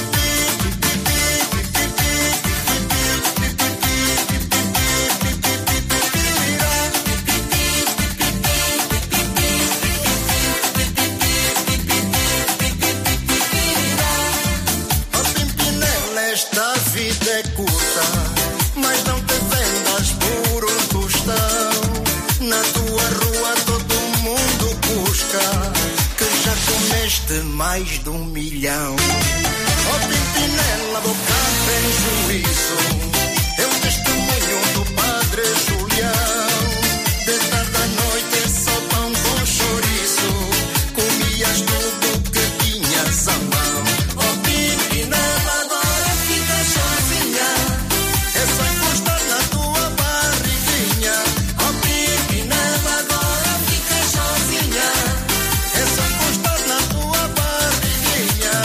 Oh, Pimpinela, esta vida é curta, mas não te vendas por um tostão. Na tua rua todo mundo busca, que já comeste mais de um milhão. Oh, Pimpinela, boca tem juízo. É o testemunho do padre Julião. De tarde à noite é só pão com chouriço. Comias tudo que tinhas à mão. Oh, Pimpinela, agora ficas sozinha. É só encostar na tua barriguinha. Oh, Pimpinela, agora ficas sozinha. É só encostar na tua barriguinha.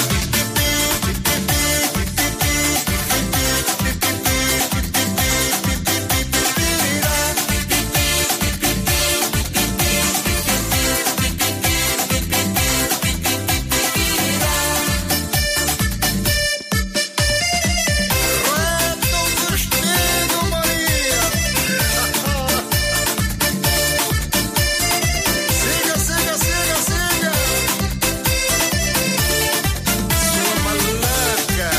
Siga, siga, siga, siga. Sua maluca.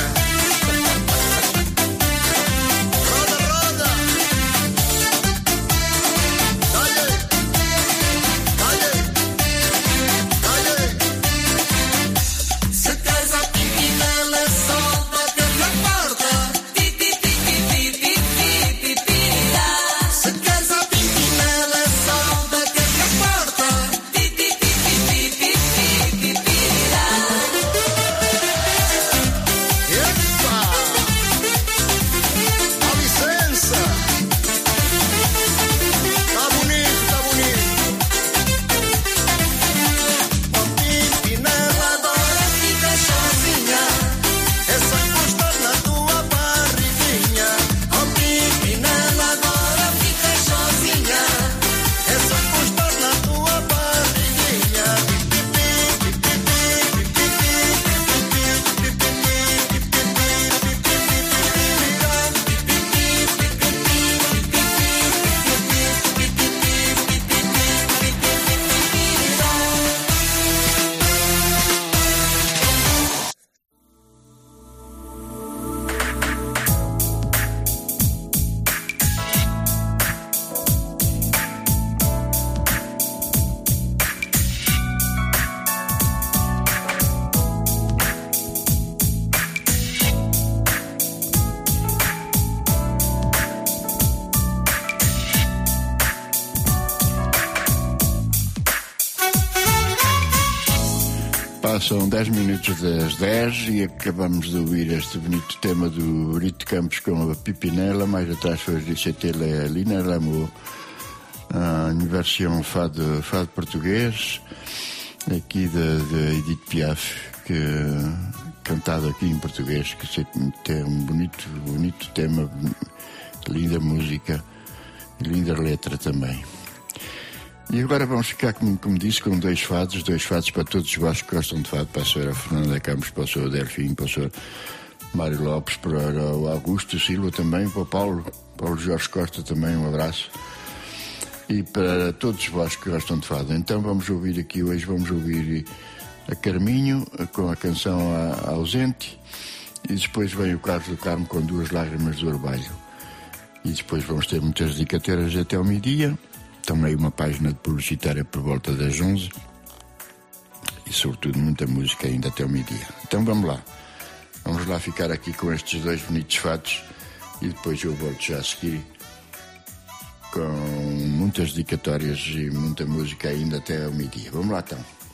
Roda, roda. Dale. Dale. Dale. Se queres a Pimpinela é só bater na porta. Pi, pi, pi, pi, pi, pi, pi, pi, pi. Se queres a Pimpinela é só bater na porta. Pi, pi, pi, pi, pi, pi, pi, pi, pi. Epa! Dá licença! Tá bonito, tá bonito. Oh, Pimpinela, agora ficas sozinha. É só encostar na tua barriguinha. Oh, Pimpinela, agora ficas sozinha. É só encostar na tua barriguinha. Passam dez minutos das dez e acabamos de ouvir este bonito tema do Brito Campos com a Pimpinela. Mais atrás foi C'était l'hymne à l'amour, em versão fado, fado português, aqui de, de Edith Piaf, que, cantado aqui em português, que tem um bonito, bonito tema, linda música e linda letra também. E agora vamos ficar, como, como disse, com dois fados, dois fados para todos os vossos que gostam de fado, para a senhora Fernanda Campos, para o senhor Delfim, para o senhor Mário Lopes, para o Augusto Silva também, para o Paulo, para o Jorge Costa também, um abraço. E para todos vós que gostam de fado. Então vamos ouvir aqui, hoje vamos ouvir a Carminho, com a canção Ausente, E depois vem o Carlos do Carmo com Duas Lágrimas do Orvalho. E depois vamos ter muitas dedicateiras até ao meio-dia. Também uma página de publicitária por volta das onze. E sobretudo muita música ainda até ao meio-dia. Então vamos lá. Vamos lá ficar aqui com estes dois bonitos fatos. E depois eu volto já a seguir com muitas dedicatórias e muita música ainda até ao meio-dia. Vamos lá então.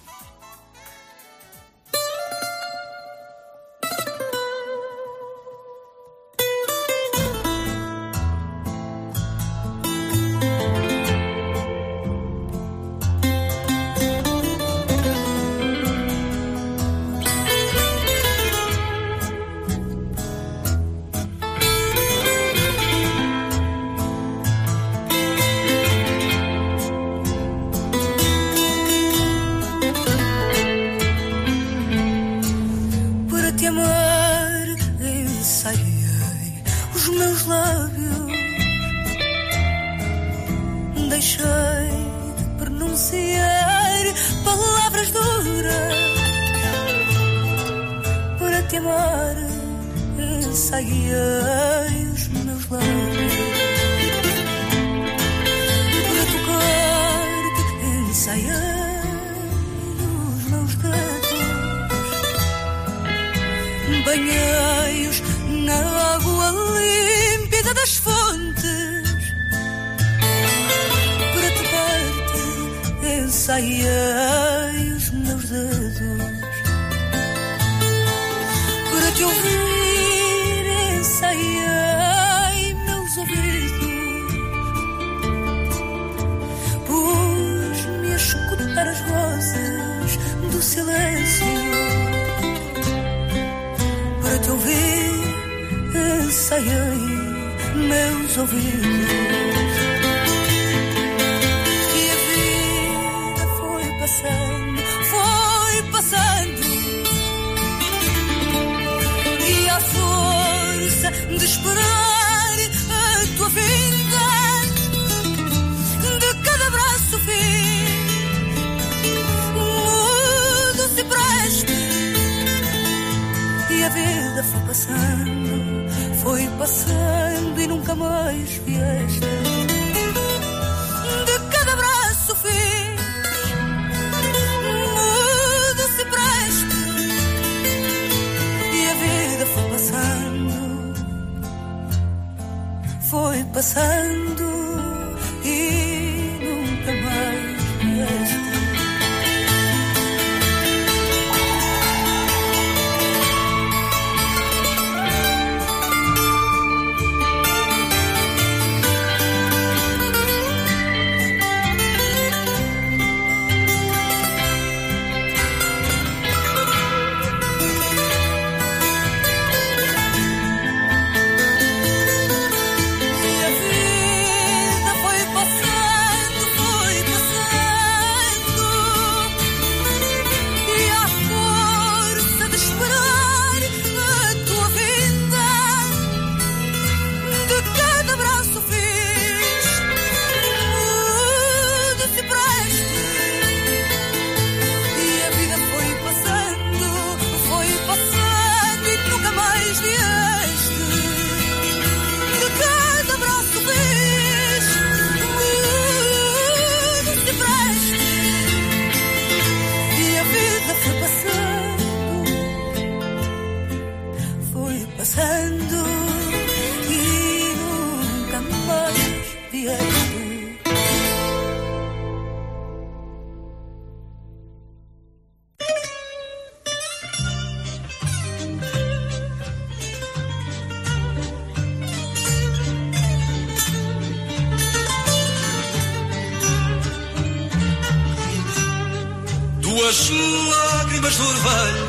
Duas lágrimas do orvalho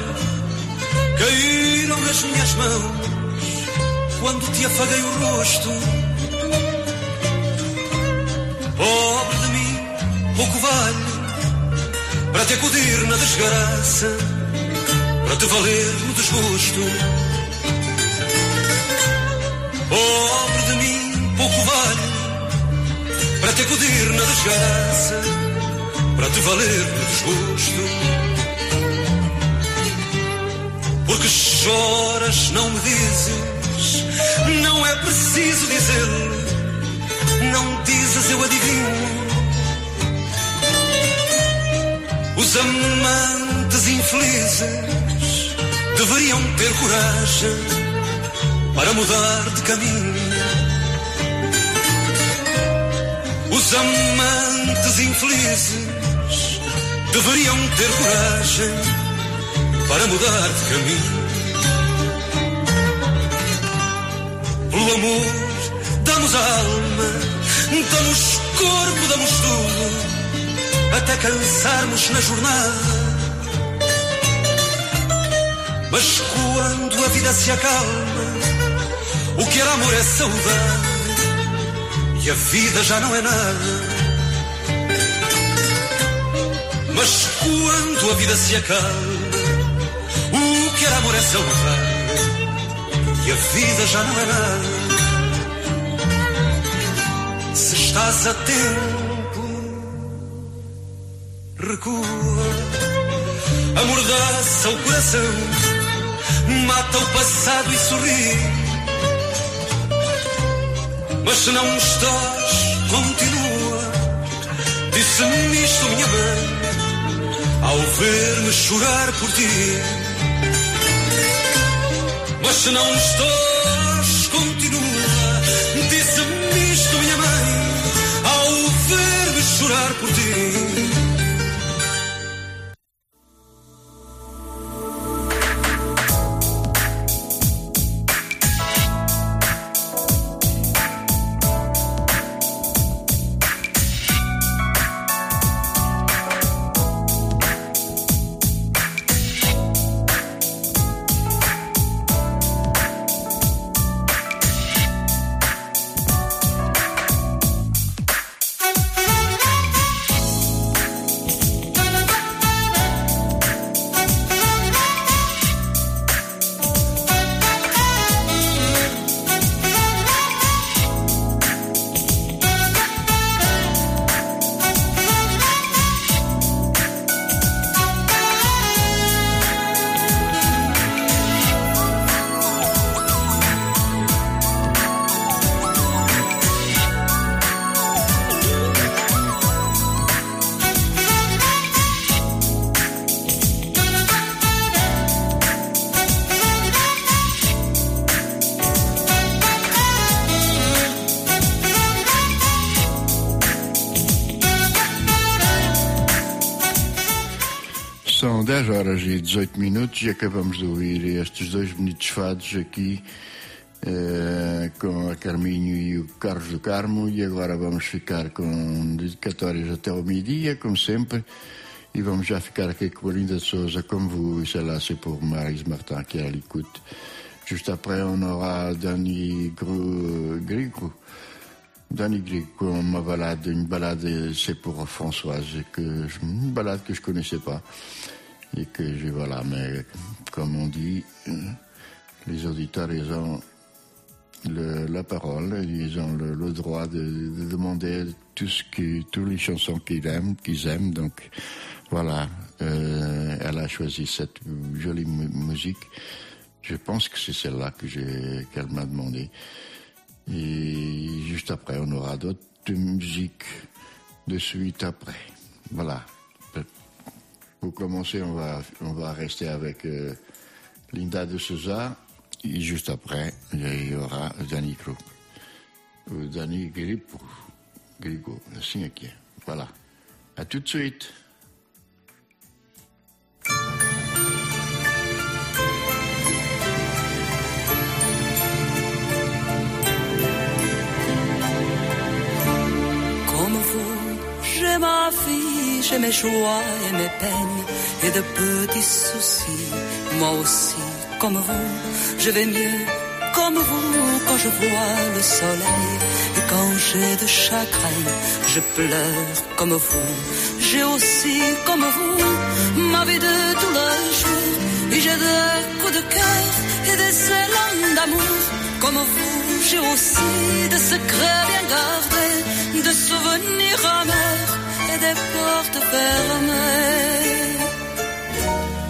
caíram nas minhas mãos quando te afaguei o rosto. Pobre de mim, pouco vale para te acudir na desgraça, para te valer no desgosto. Pobre de mim, pouco vale para te acudir na desgraça, para te valer no desgosto. Porque choras, não me dizes, não é preciso dizer-lhe. Não dizes, eu adivinho. Os amantes infelizes deveriam ter coragem para mudar de caminho. Os amantes infelizes deveriam ter coragem para mudar de caminho. Pelo amor, damos a alma, damos corpo, damos tudo, até cansarmos na jornada. Mas quando a vida se acalma, o que era amor é saudade, e a vida já não é nada. Mas quando a vida se acalma, o que era amor é saudade, e a vida já não é nada. Se estás a tempo, recua, amordaça o coração, mata o passado e sorri. Mas se não estás, continua. Disse-me isto minha mãe ao ver-me chorar por ti. Mas se não estás, continua. Disse-me isto minha mãe ao ver-me chorar por ti. São dez horas e dezoito minutos e acabamos de ouvir estes dois bonitos fados aqui eh, com a Carminho e o Carlos do Carmo, e agora vamos ficar com dedicatórias até ao meio-dia, como sempre, et vamos já ficar aqui com a Linda de Souza, comme vous, et celle-là c'est pour Maryse Martin qui est à l'écoute. Juste après on aura Danny Grigo. Danny Grigo, ma balade, une balade, c'est pour Françoise, que, une balade que je connaissais pas. Et que je, voilà, mais comme on dit, les auditeurs, ils ont le, la parole, ils ont le, le droit de, de demander tout ce qui, toutes les chansons qu'ils aiment, qu'ils aiment. Donc, voilà, euh, elle a choisi cette jolie mu- musique. Je pense que c'est celle-là que j'ai, qu'elle m'a demandé. Et juste après, on aura d'autres musiques de suite après. Voilà. Pour commencer, on va, on va rester avec euh, Linda de Souza. Et juste après, il y aura Danny Grigo. Ou Danny Grigo. Grigo, assim é que é. Voilà. À tout de suite. Comme vous, j'ai ma vie, j'ai mes joies et mes peines, et de petits soucis, moi aussi, comme vous, je vais mieux, comme vous, quand je vois le soleil, et quand j'ai de chagrin, je pleure comme vous, j'ai aussi, comme vous, ma vie de tous les jours, et j'ai des coups de cœur, et des élans d'amour, comme vous, j'ai aussi des secrets bien gardés, des souvenirs amers et des portes fermées.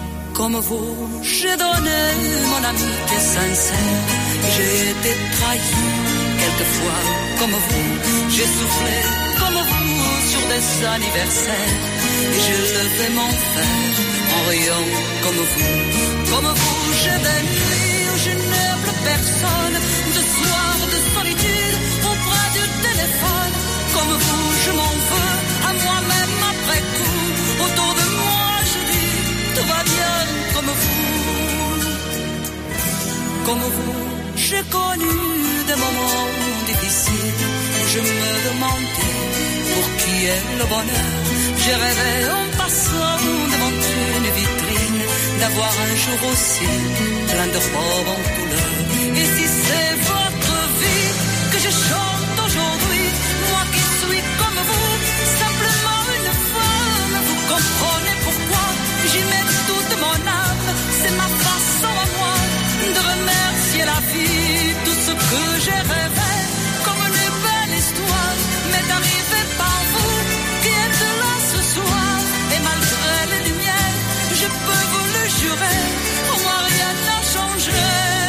Comme vous, j'ai donné mon amitié sincère. J'ai été trahi quelquefois comme vous. J'ai soufflé comme vous sur des anniversaires. Et j'ai levé mon fer en riant comme vous. Comme vous, j'ai des nuits où je n'ai plus personne. De soirs de solitude auprès du téléphone. Comme vous, je m'en veux à moi-même après tout. Autour de moi, je dis, tout va bien comme vous. Comme vous, j'ai connu des moments difficiles où je me demandais pour qui est le bonheur. J'ai rêvé en passant devant une vitrine d'avoir un jour aussi plein de robes en couleur. Et si c'est votre vie que je chante aujourd'hui, moi qui suis comme vous, simplement une femme, vous comprenez pourquoi j'y mets toute mon âme. C'est ma façon à moi de remercier la vie. Tout ce que j'ai rêvé comme une belle histoire m'est arrivé par vous qui êtes là ce soir. Et malgré les lumières, je peux vous le jurer, pour moi rien n'a changé.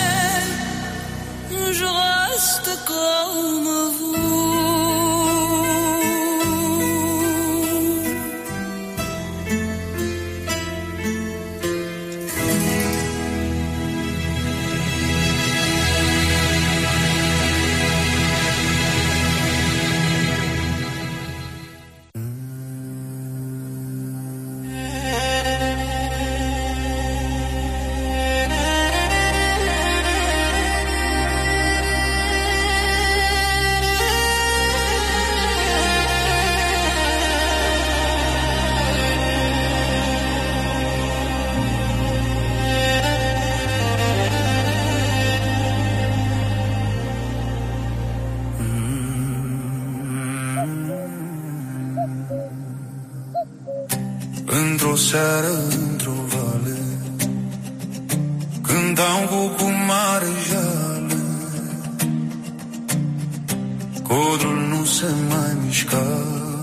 Je reste comme vous. Într-o seară, într-o vale, cântau cu mare jale, codrul nu se mai mișca,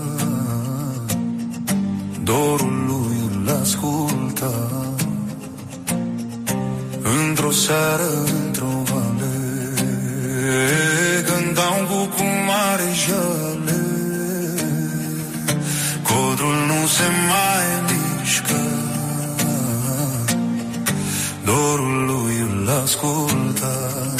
dorul lui îl asculta. Într-o seară, într-o vale, cântau cu mare jale, codrul nu se mai mișcă, dorul lui îl asculta.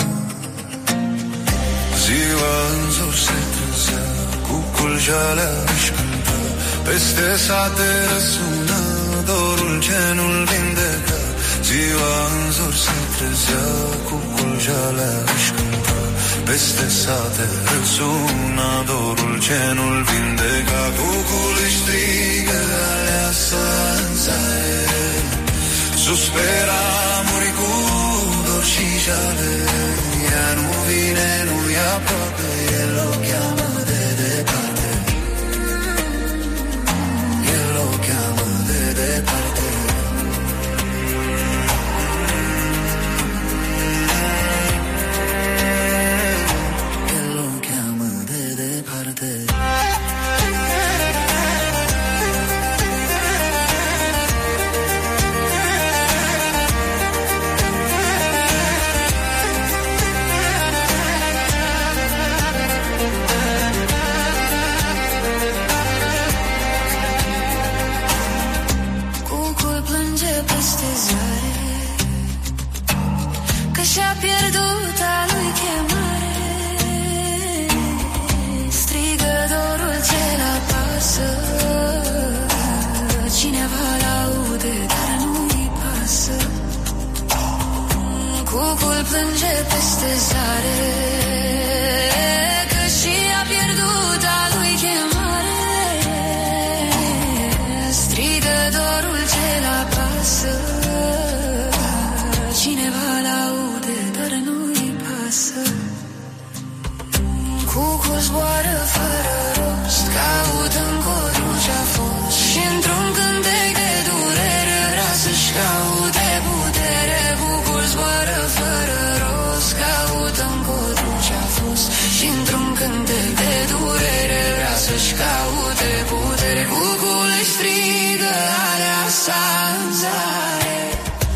Ziua în zor se trezea, cucul jalea își cânta, peste sate răsună dorul ce nu-l vindeca. Ziua în zor se trezea, cucul jalea își cânta, peste sate răsună dorul ce nu-l vindeca. Cucul își strigă aleasă în zaire, suspera muri cu dor și jale. Ea nu vine, nu-i aproape, el o cheamă de departe, el o cheamă de departe. El o cheamă de departe. Și-a pierdut a lui chemare, strigă dorul ce l-apasă, cineva l-aude, dar nu-i pasă. Cucul plânge peste zare, că și-a pierdut a lui chemare, strigă dorul ce l-apasă, cineva l-aude, dar nu-i pasă. Cucul zboară fără rost, caută în codru ce-a fost, și într-un cântec de durere vrea să-și caute putere. Cucul zboară fără rost, caută în codru ce-a fost, și într-un cântec de durere vrea să-și caute putere. Cucul îi strigă aleasa în zare,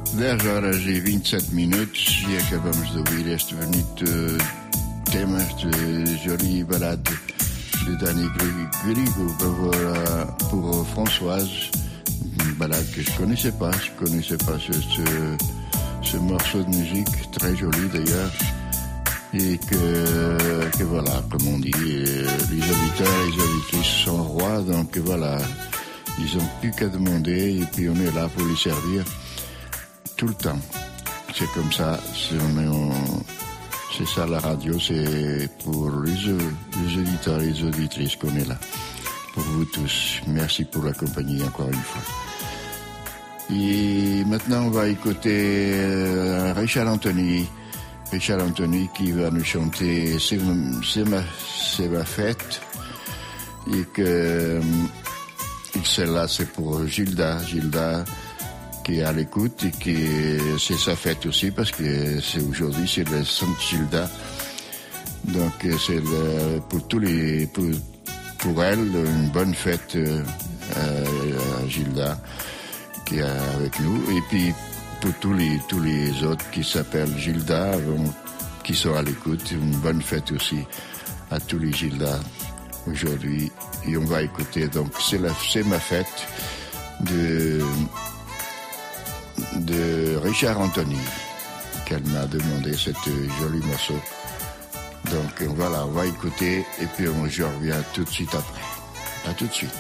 dez horas e vinte e sete minutos e acabamos de ouvir este bonito tema de Jolie Balade de Danny Grigo pour, euh, pour Françoise, une balade que je connaissais pas, je connaissais pas ce, ce, ce morceau de musique, très joli d'ailleurs, et que, que voilà, comme on dit, les auditeurs et les auditrices sont rois, donc voilà, ils n'ont plus qu'à demander et puis on est là pour les servir tout le temps. C'est comme ça, c'est, on est, on, c'est ça la radio, c'est pour les, les auditeurs et les auditrices qu'on est là. Pour vous tous. Merci pour la compagnie encore une fois. Et maintenant on va écouter euh, Richard Anthony. Richard Anthony qui va nous chanter C'est, c'est, ma, c'est ma fête. Et que et celle-là c'est pour Gilda. Gilda qui est à l'écoute et qui c'est sa fête aussi parce que c'est aujourd'hui c'est le Sainte Gilda, donc c'est le, pour tous les pour, pour elle une bonne fête euh, à Gilda qui est avec nous et puis pour tous les tous les autres qui s'appellent Gilda qui sont à l'écoute, une bonne fête aussi à tous les Gilda aujourd'hui. Et on va écouter donc c'est la c'est ma fête de de Richard Anthony qu'elle m'a demandé cette jolie morceau. Donc voilà, on va écouter et puis on, je reviens tout de suite après. À tout de suite.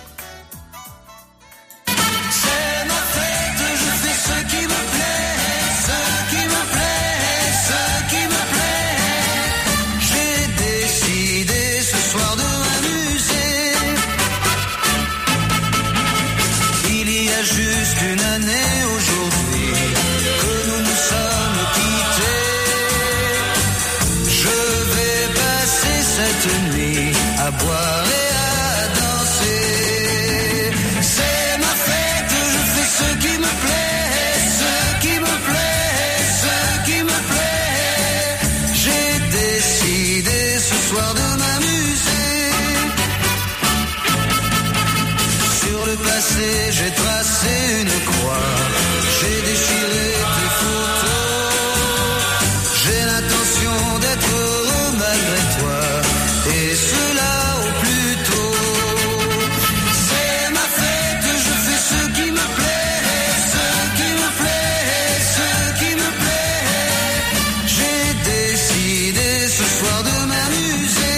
C'est ma fête, je fais ce qui me plaît, ce qui me plaît, ce qui me plaît. J'ai décidé ce soir de m'amuser. Il y a juste une année aujourd'hui que nous nous sommes quittés. Je vais passer cette nuit à boire et à danser. C'est ma fête, je fais ce qui me plaît, ce qui me plaît, ce qui me plaît. J'ai décidé ce soir de m'amuser. Sur le passé, j'ai tracé une croix. J'ai déchiré tes photos. J'ai l'intention d'être heureux malgré toi. Et cela au plus tôt. C'est ma fête, je fais ce qui me plaît, ce qui me plaît, ce qui me plaît. J'ai décidé ce soir de m'amuser.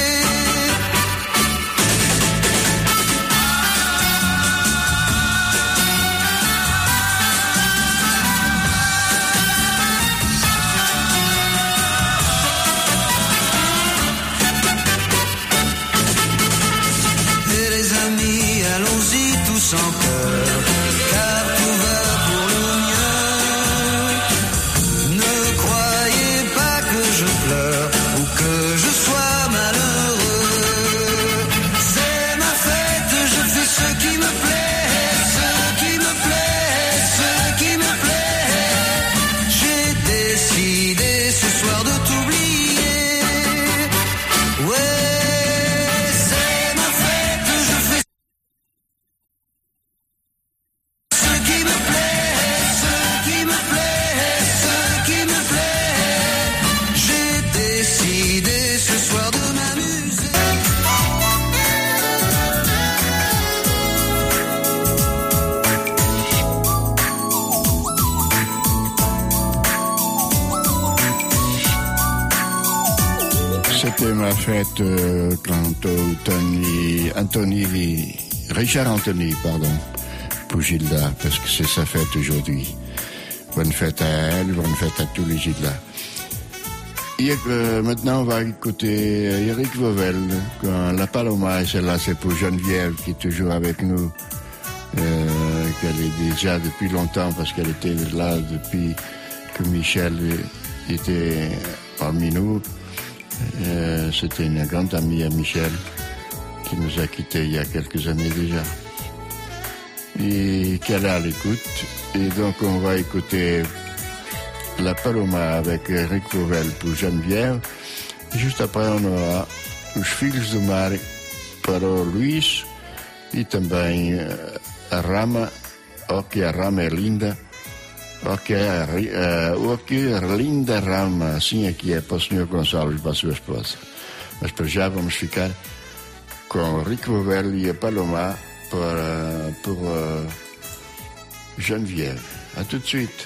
Sans peur, car tout va pour le mieux. Ne croyez pas que je pleure ou que je sois malheureux. C'est ma fête, je fais ce qui me plaît, ce qui me plaît, ce qui me plaît. J'ai décidé ce soir de t'oublier. Ouais. C'était ma fête euh, quand Tony, Anthony, Richard Anthony, pardon, pour Gilda, parce que c'est sa fête aujourd'hui. Bonne fête à elle, bonne fête à tous les Gilda. Et euh, maintenant, on va écouter Eric Vauvel, quand La Paloma, et celle-là, c'est pour Geneviève, qui est toujours avec nous, euh, qu'elle est déjà depuis longtemps, parce qu'elle était là depuis que Michel était parmi nous. Euh, c'était une grande amie à Michel qui nous a quittés il y a quelques années déjà et qu'elle est à l'écoute. Et donc on va écouter La Paloma avec Eric Vauvel pour Geneviève. Et juste après on aura Os Filhos do Mar para o Luís e também a Rama, oh que a Rama é linda, Ok, uh, ok, linda rama, assim aqui é para o senhor Gonçalves e para a sua esposa. Mas para já vamos ficar com Rico Bovelli e a Paloma para, para uh, Geneviève. A tout de suite.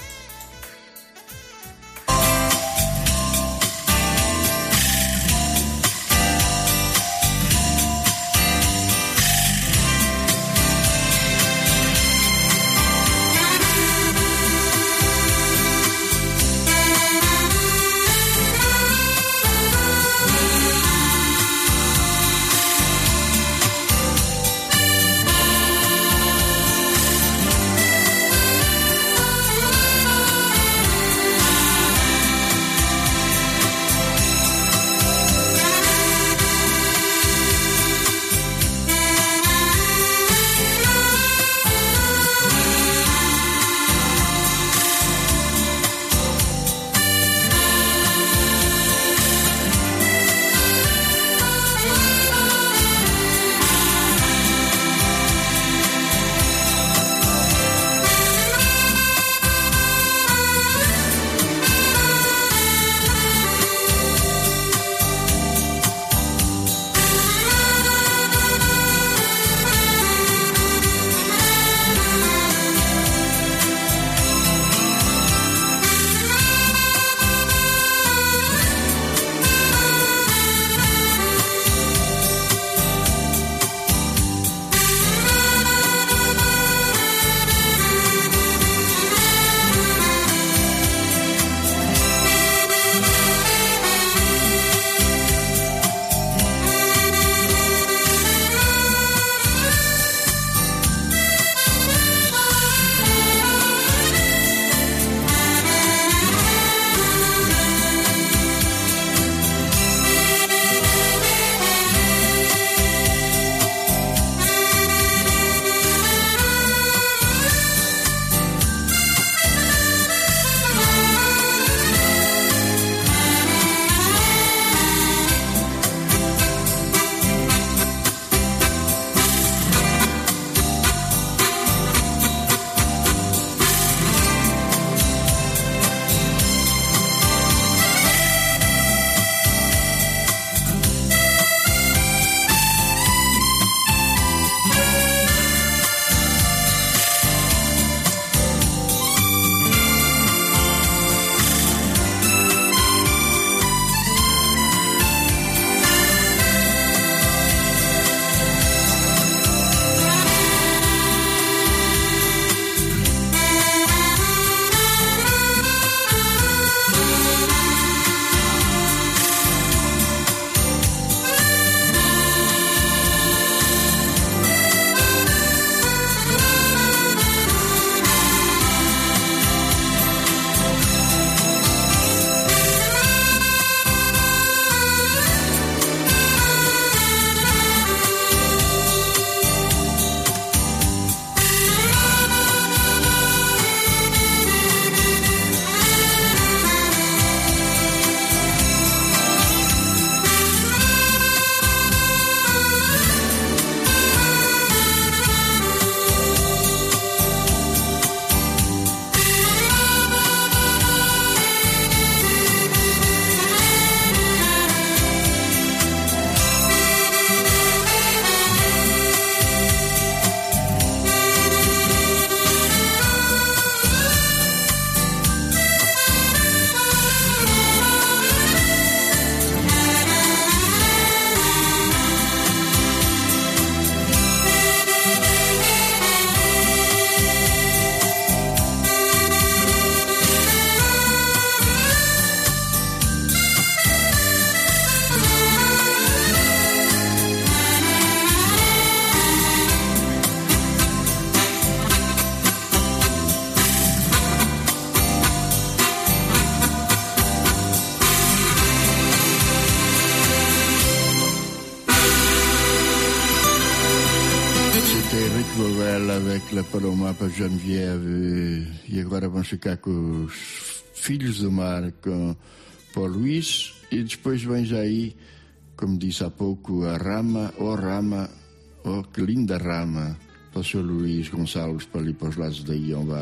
avec la Paloma para Geneviève. E agora vamos ficar com os Filhos do Mar, com Paulo Luís. E depois vem já aí, como disse há pouco, a Rama, oh Rama, oh que linda Rama, para o senhor Luís Gonçalves, para ali para os lados da Iombal.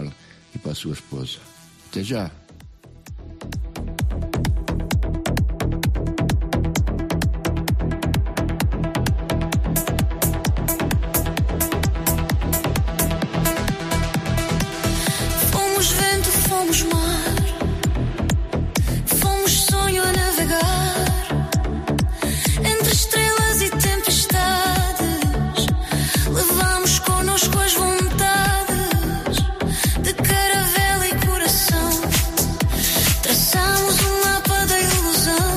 e para a sua esposa. Até já. Fomos vento, fomos mar, fomos sonho a navegar entre estrelas e tempestades. Levamos connosco as vontades de caravela e coração. Traçamos um mapa da ilusão,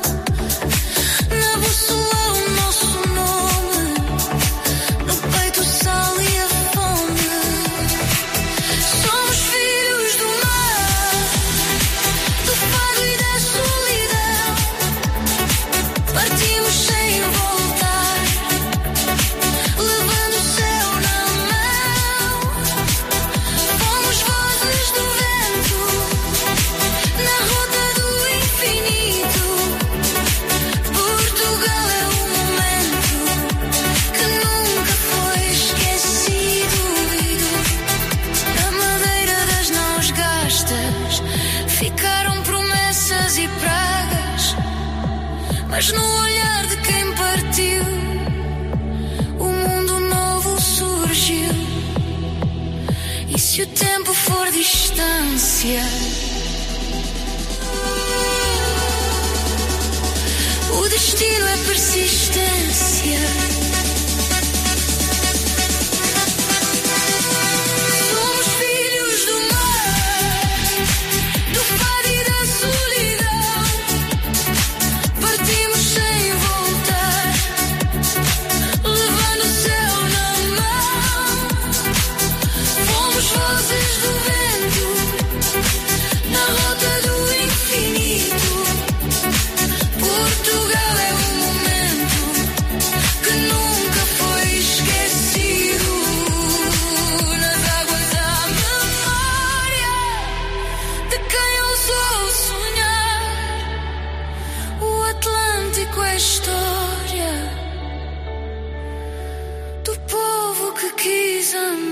na bússola o nosso nome, no peito o sal e a fome. Somos filhos do mar, do fado e da solidão. Partimos sem voltar, levando o céu na mão. Fomos vozes do vento, na rota do infinito. Portugal é um momento que nunca foi esquecido. Na madeira das nãos gastas ficaram promessas e pragas, mas no olhar de quem partiu o mundo novo surgiu. E se o tempo for distância, o destino é persistência. Somos filhos do mar, do fado e da solidão. Partimos sem voltar, levando o céu na mão. Fomos vozes do vento, na rota do infinito. Portugal é um momento que nunca foi esquecido. Nas águas da memória de quem ousou sonhar, o Atlântico é a história do povo que quis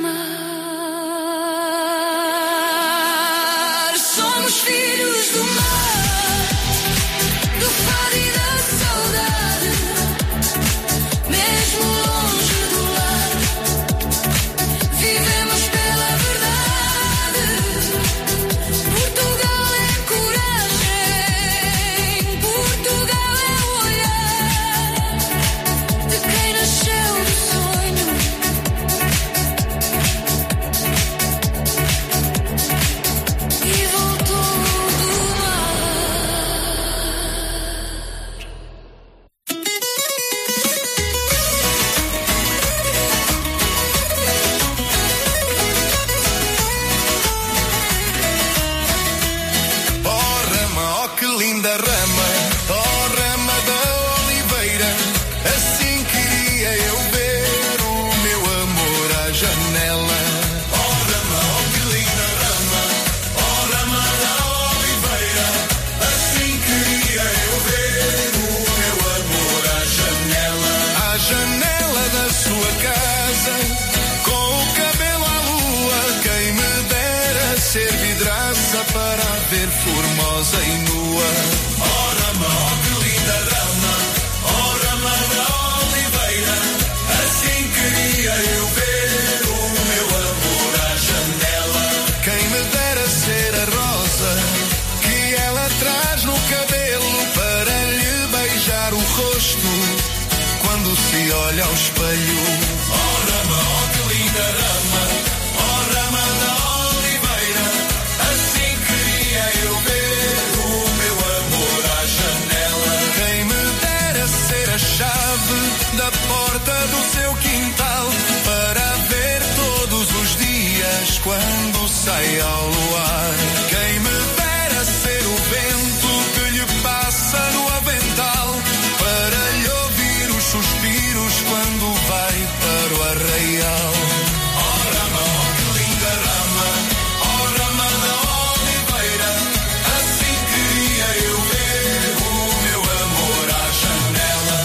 amar. Somos filhos do mar, do fado e da saudade, mesmo longe do lar. Vivemos pela verdade. Portugal é coragem, Portugal é o olhar de quem nasceu do sonho e voltou do Oh rama, oh que linda rama, oh rama da oliveira, assim queria eu ver o meu amor à janela. Oh rama, oh que linda rama, oh rama da oliveira, assim queria eu ver o meu amor à janela. À janela da sua casa, com o cabelo à lua, quem me dera ser vidraça para a ver formosa e nua. Oh rama, oh que linda rama, oh rama da oliveira, assim queria eu ver o meu amor à janela. Quem me dera ser a rosa que ela traz no cabelo para lhe beijar o rosto quando se olha ao espelho. Oh rama, oh que linda rama, oh rama da oliveira, assim queria eu ver o meu amor à janela. Quem me dera ser a chave da porta do seu quintal para ver todos os dias quando sai ao luar. Quem me dera ser o vento que lhe passa no avental para lhe ouvir os suspiros quando vai para o arraial. Oh rama, oh que linda rama, oh rama da oliveira, assim queria eu ver o meu amor à janela.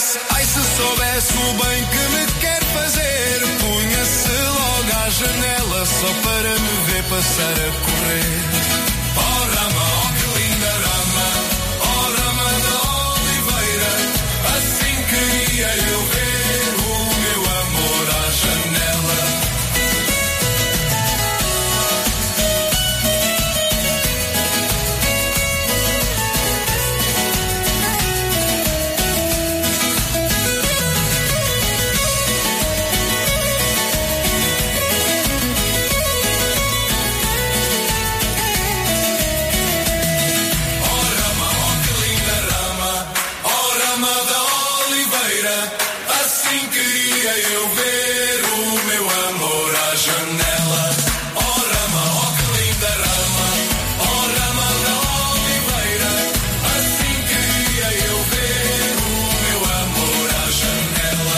soubesse, ai se soubesse o bem que me quer fazer, punha-se logo à janela só para me ver passar a correr. Oh rama, oh que linda rama, oh rama da oliveira, assim queria eu ver o meu amor à janela. Eu ver o meu amor à janela. Oh rama, oh que linda rama, oh rama da oliveira, assim queria eu ver o meu amor à janela.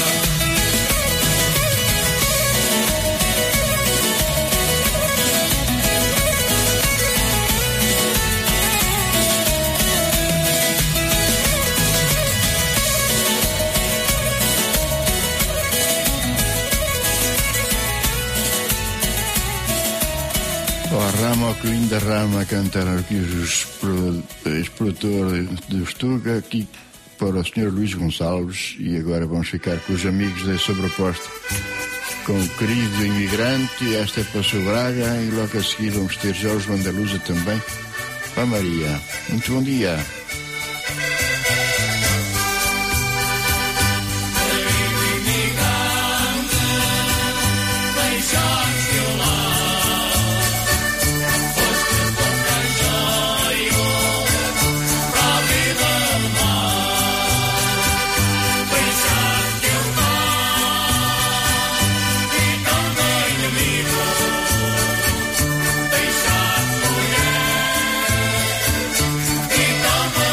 Oh, rama, oh, que linda rama, cantaram aqui os produtores do Estuga, aqui para o senhor Luís Gonçalves, e agora vamos ficar com os amigos da Sobreposta, com o querido imigrante, esta é para o seu Braga, e logo a seguir vamos ter Jorge Vandaluza também. Ó Maria, muito bom dia. Don't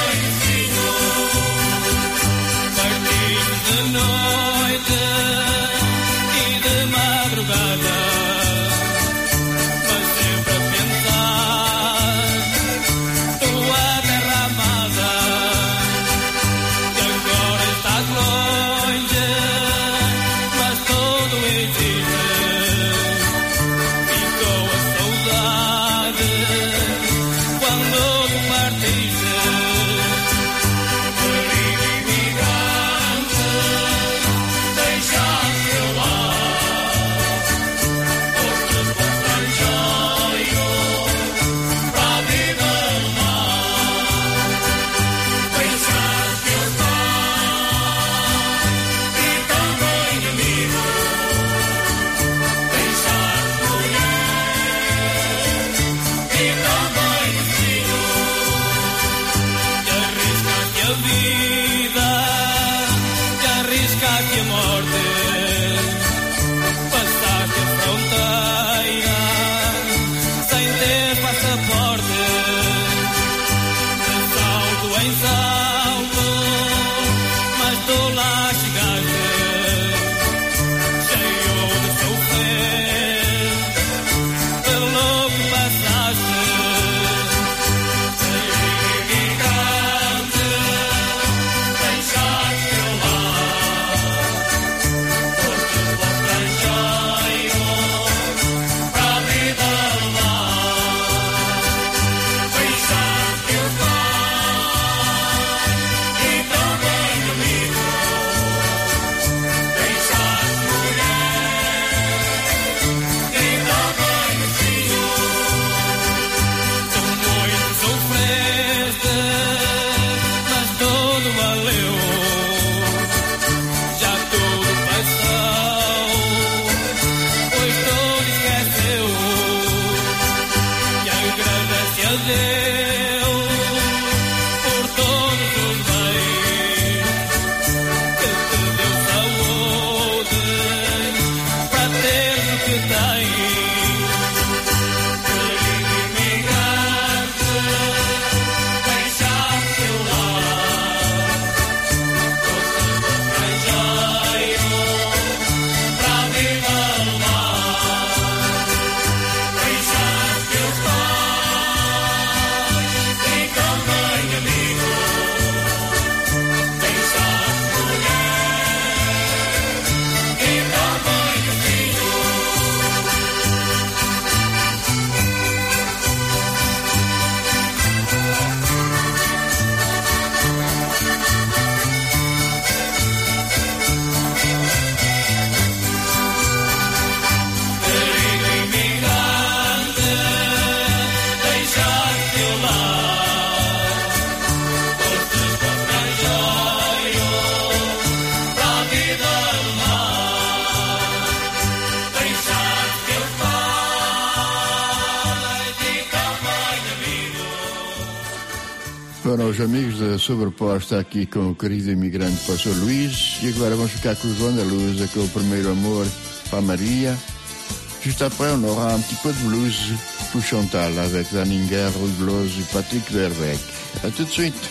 Foram os amigos da Sobreposta aqui com o querido imigrante Pastor Luís. E agora vamos ficar com o João da Luz, aquele primeiro amor para a Maria. Juste après, on aura un petit peu de blues pour Chantal avec Daninger, Rui Veloso et Patrick Verbeek. A tout de suite.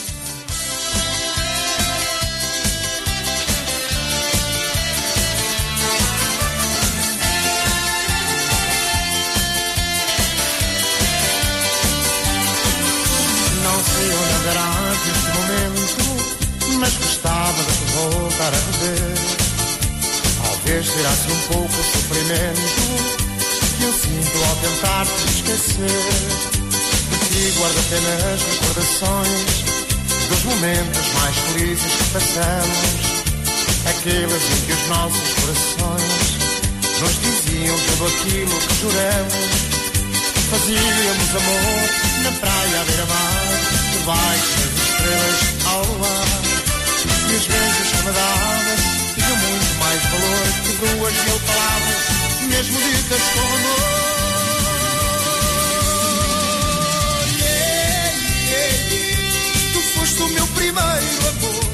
Não sei onde andarás neste momento, mas gostava de te voltar a rever. Talvez tirasse um pouco o sofrimento que eu sinto ao tentar te esquecer. De ti guardo apenas recordações dos momentos mais felizes que passamos, aqueles em que os nossos corações nos diziam tudo aquilo que juramos. Fazíamos amor na praia à beira-mar, debaixo das estrelas ao ar, e os beijos que me davas tinham muito mais valor que duas mil palavras, mesmo ditas com amor. Yeah, yeah, yeah. Tu foste o meu primeiro amor.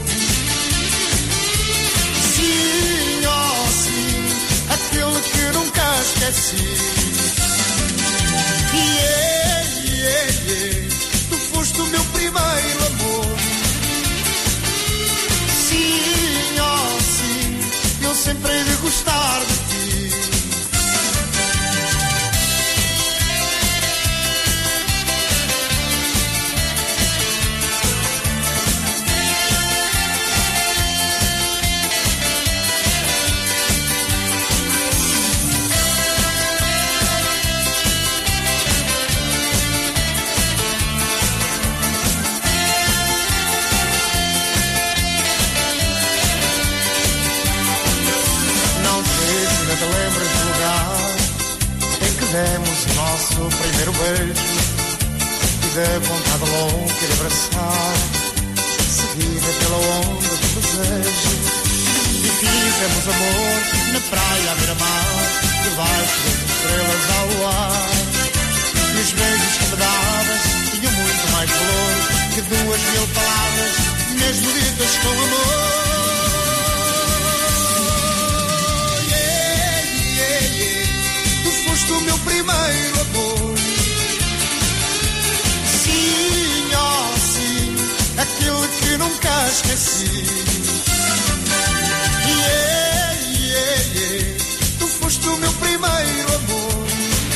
Sim, oh sim, aquele que nunca esqueci. Yeah, yeah, yeah. Tu foste o meu primeiro amor. Sim, oh sim, eu sempre hei de gostar de ti. Te lembras do lugar em que demos o nosso primeiro beijo e da vontade louca de abraçar, seguida pela onda do desejo, e fizemos amor na praia à beira-mar, debaixo das estrelas ao ar, e os beijos que me davas tinham muito mais valor que duas mil palavras, mesmo ditas com amor. O meu primeiro amor. Sim, oh sim, aquele que nunca esqueci. Yeah, yeah, yeah. Tu foste o meu primeiro amor.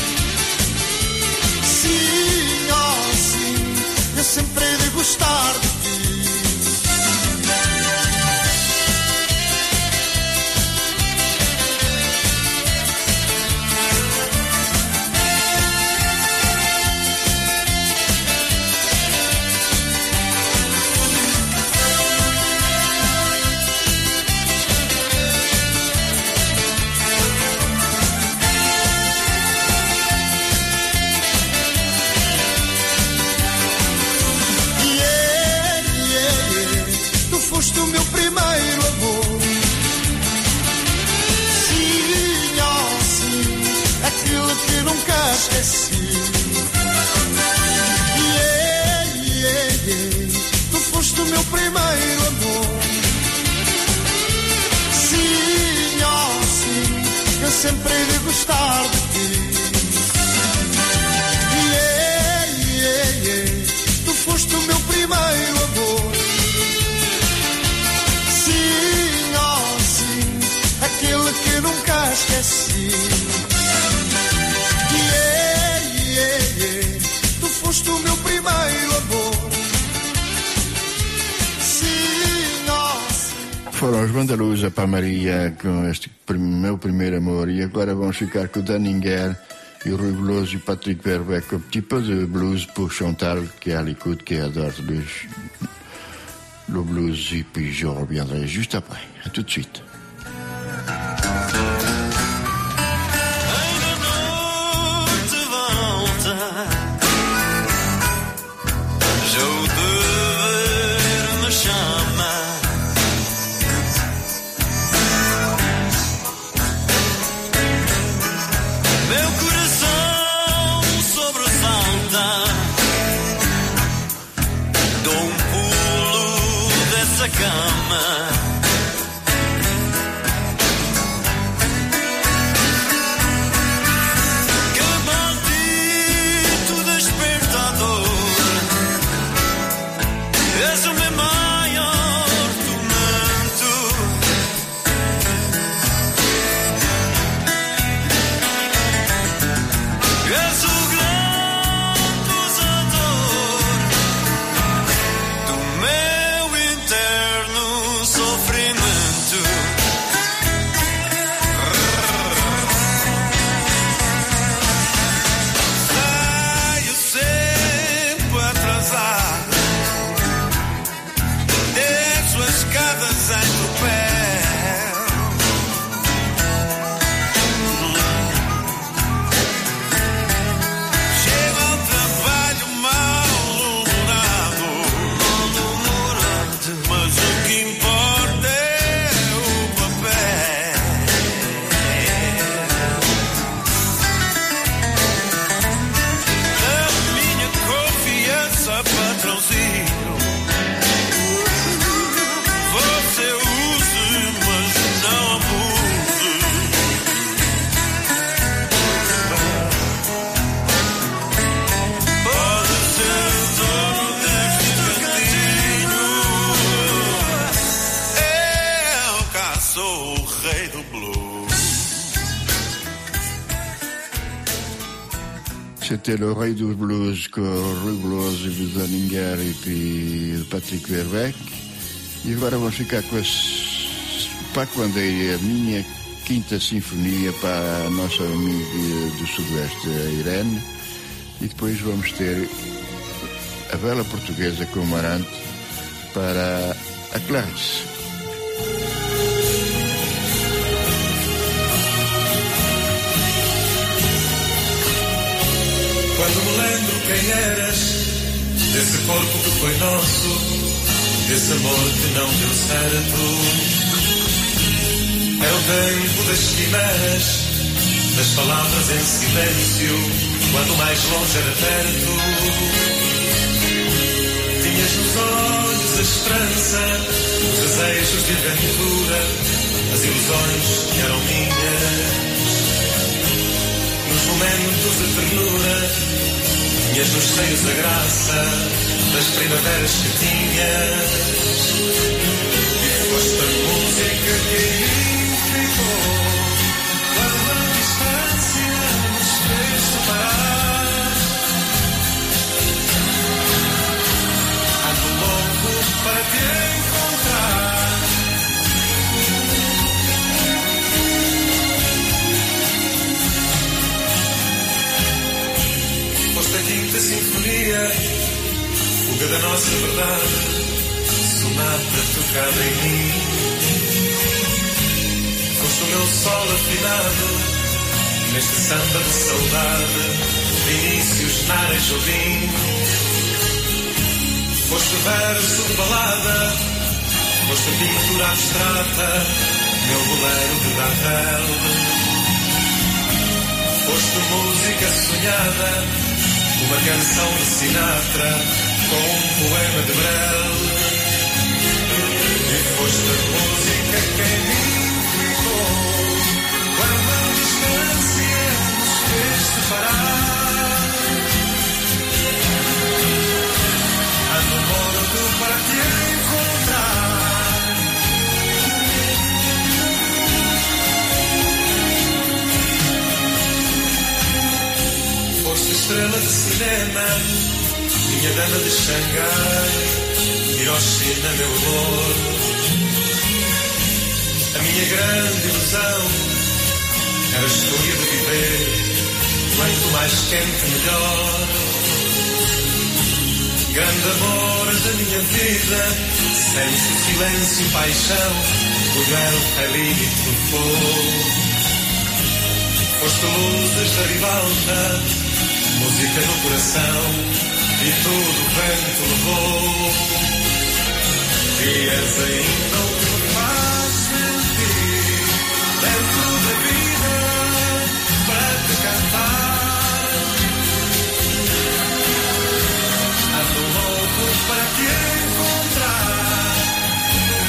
Sim, oh sim, eu sempre hei de gostar de ti. Foste o meu primeiro amor. Sim, oh sim, aquele que nunca esqueci. Yeah, yeah, yeah. Tu foste o meu primeiro amor. Sim, oh sim, eu sempre hei de gostar de ti. Yeah, yeah, yeah. Tu foste o meu primeiro amor. Sim, oh sim, aquele que nunca esqueci. Yeah, yeah, yeah. Tu foste o meu primeiro amor. Sim, oh sim. Foram os Bandalusa para a Maria com este meu primeiro amor. E agora vamos ficar com o Daninger e o Rui Veloso e o Patrick Verbeek, um petit peu de blues pour Chantal qui est à l'écoute, qui adore le, le blues. Et puis je reviendrai juste après. À tout de suite. cama. És o meu maior tormento. És o grande usador do meu interno sofrimento. Saio sempre atrasado, as escadas em tropel. Chego ao trabalho mal-humorado, mal-humorado, mas o que importa é o papel. A minha confiança, patrãozinho, você use, mas não abuse. Pode ser o dono deste cantinho. Eu cá sou o rei do blues. C'était le Rei do Blues com o Rui Veloso e o Zaninguer e Patrick Verbeek. E agora vamos ficar com as para quando é a minha quinta sinfonia para a nossa amiga do Sudoeste, a Irene, e depois vamos ter a vela portuguesa com o Marante para a Clarice. Quando me lembro quem eras, desse corpo que foi nosso, desse amor que não deu certo. É o tempo das quimeras, das palavras em silêncio, quando mais longe era perto. Tinhas nos olhos a esperança, os desejos de aventura, as ilusões que eram minhas. Nos momentos de ternura, tinhas nos seios a graça das primaveras que tinhas. E foste a música que em mim ficou, quando a distância nos fez separar. Ando louco para te encontrar. Foste a quinta sinfonia, fuga da nossa verdade, sonata tocada em mim. Foste o meu sol afinado, neste samba de saudade, de inícios Nara e Jobim. Foste verso de balada, foste pintura abstrata, meu bolero de Ravel. Foste música sonhada, uma canção de Sinatra com um poema de Brel. E foste a música que em mim ficou, quando a distância nos fez separar. Ando morto para te encontrar. Foste estrela de cinema, minha dama de Xangai, Hiroshima, meu amor. A minha grande ilusão era a escolha de viver, quanto mais quente melhor. Grande amor da minha vida, senso, silêncio e paixão, o duelo feliz do fogo. Foste luzes da ribalta, música no coração, e tudo o vento levou. E és ainda o que me faz sentir dentro da vida para te cantar. Ando louco para te encontrar.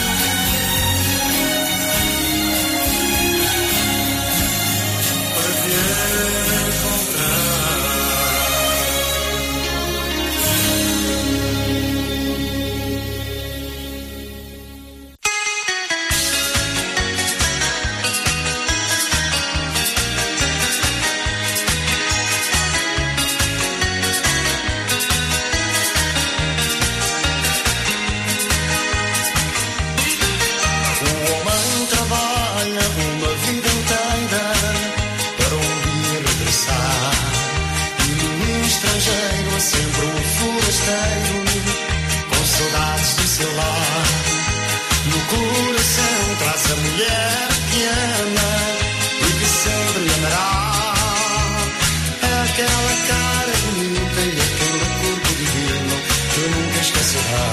com saudades do seu lar. No coração traz a mulher que ama e que sempre amará. Aquela cara bonita e aquele corpo divino que nunca esquecerá.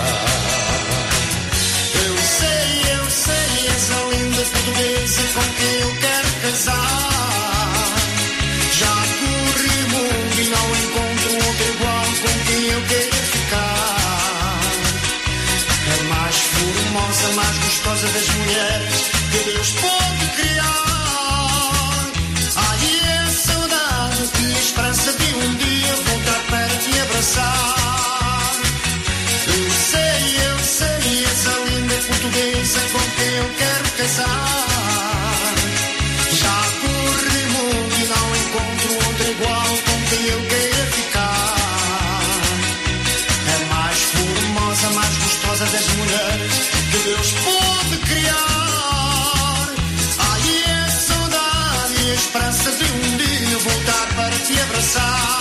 Eu sei, eu sei, essa linda portuguesa com quem eu quero casar. Já corri o mundo e não encontro outro igual com quem eu quero ficar. É mais formosa, mais gostosa das mulheres que Deus pode criar. Ai, é saudade e a esperança de um dia voltar para te abraçar. Eu sei, eu sei, essa linda portuguesa com quem eu quero casar. Já corri o mundo e não encontro outra igual com quem eu quero ficar. É mais formosa, mais gostosa das mulheres que Deus pode criar. Ai, é saudade e a esperança de um dia voltar para te abraçar.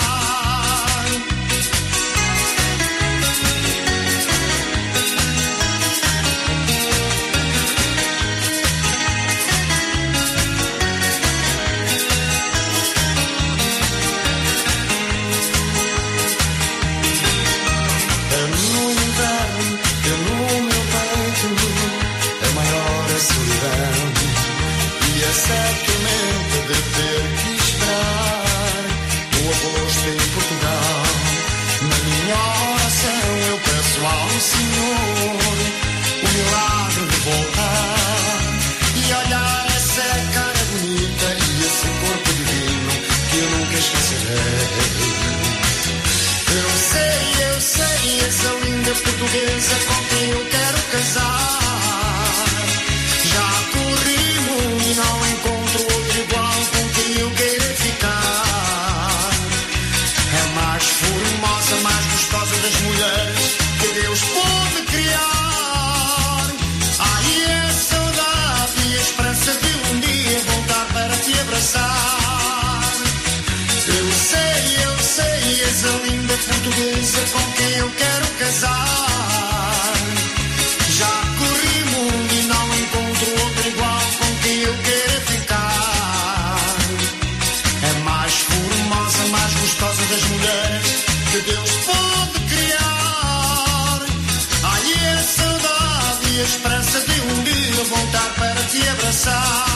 Certamente de ter que esperar o agosto em Portugal. Na minha oração eu peço ao Senhor o milagre de voltar e olhar essa cara bonita e esse corpo divino que eu nunca esquecerei. Eu sei, eu sei, essa linda portuguesa com quem eu quero casar. Já corri e não encontro outro igual com quem eu quero ficar. É mais formosa, mais gostosa das mulheres que Deus pode criar. Ai, é saudade e a esperança de um dia voltar para te abraçar. Eu sei, eu sei, essa linda portuguesa com quem eu quero casar. Já corri o mundo e não encontro outro igual com quem eu quero ficar. É mais formosa, mais gostosa das mulheres que Deus pode criar. Ai, é saudade e a esperança de um dia voltar para te abraçar.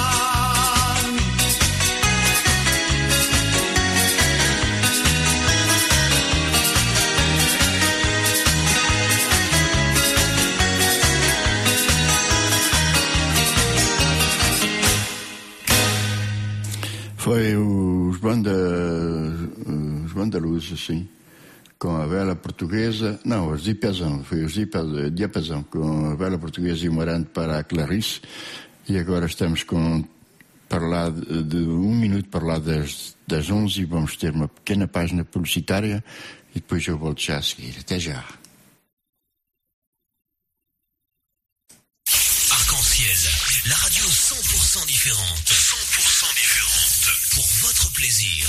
Foi os banda, os bandaluzes, assim, com a vela portuguesa, não, os diapasão, foi os diapasão, com a vela portuguesa e o Marante para a Clarice, e agora estamos com, para lá de, de um minuto para lá das, das onze, e vamos ter uma pequena página publicitária, e depois eu volto já a seguir. Até já. Arc-en-ciel, la radio cent pour cent différente. cent pour cent différente. Pour votre plaisir.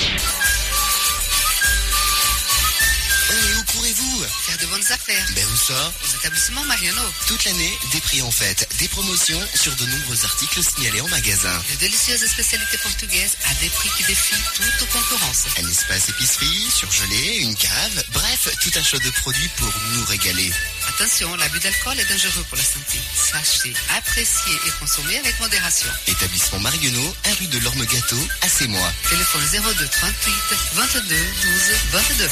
Et où courez-vous? Faire de bonnes affaires. Ben où ça? Aux établissements Mariano. Toute l'année, des prix en fête, des promotions sur de nombreux articles signalés en magasin. De délicieuses spécialités portugaises à des prix qui défient toute concurrence. Un espace épicerie, surgelé, une cave, bref, tout un choix de produits pour nous régaler. Attention, l'abus d'alcool est dangereux pour la santé. Sachez, apprécier et consommer avec modération. Établissement Marionneau, un rue de l'Orme Gâteau, à Sémois. Téléphone zéro deux trente-huit vingt-deux douze vingt-deux.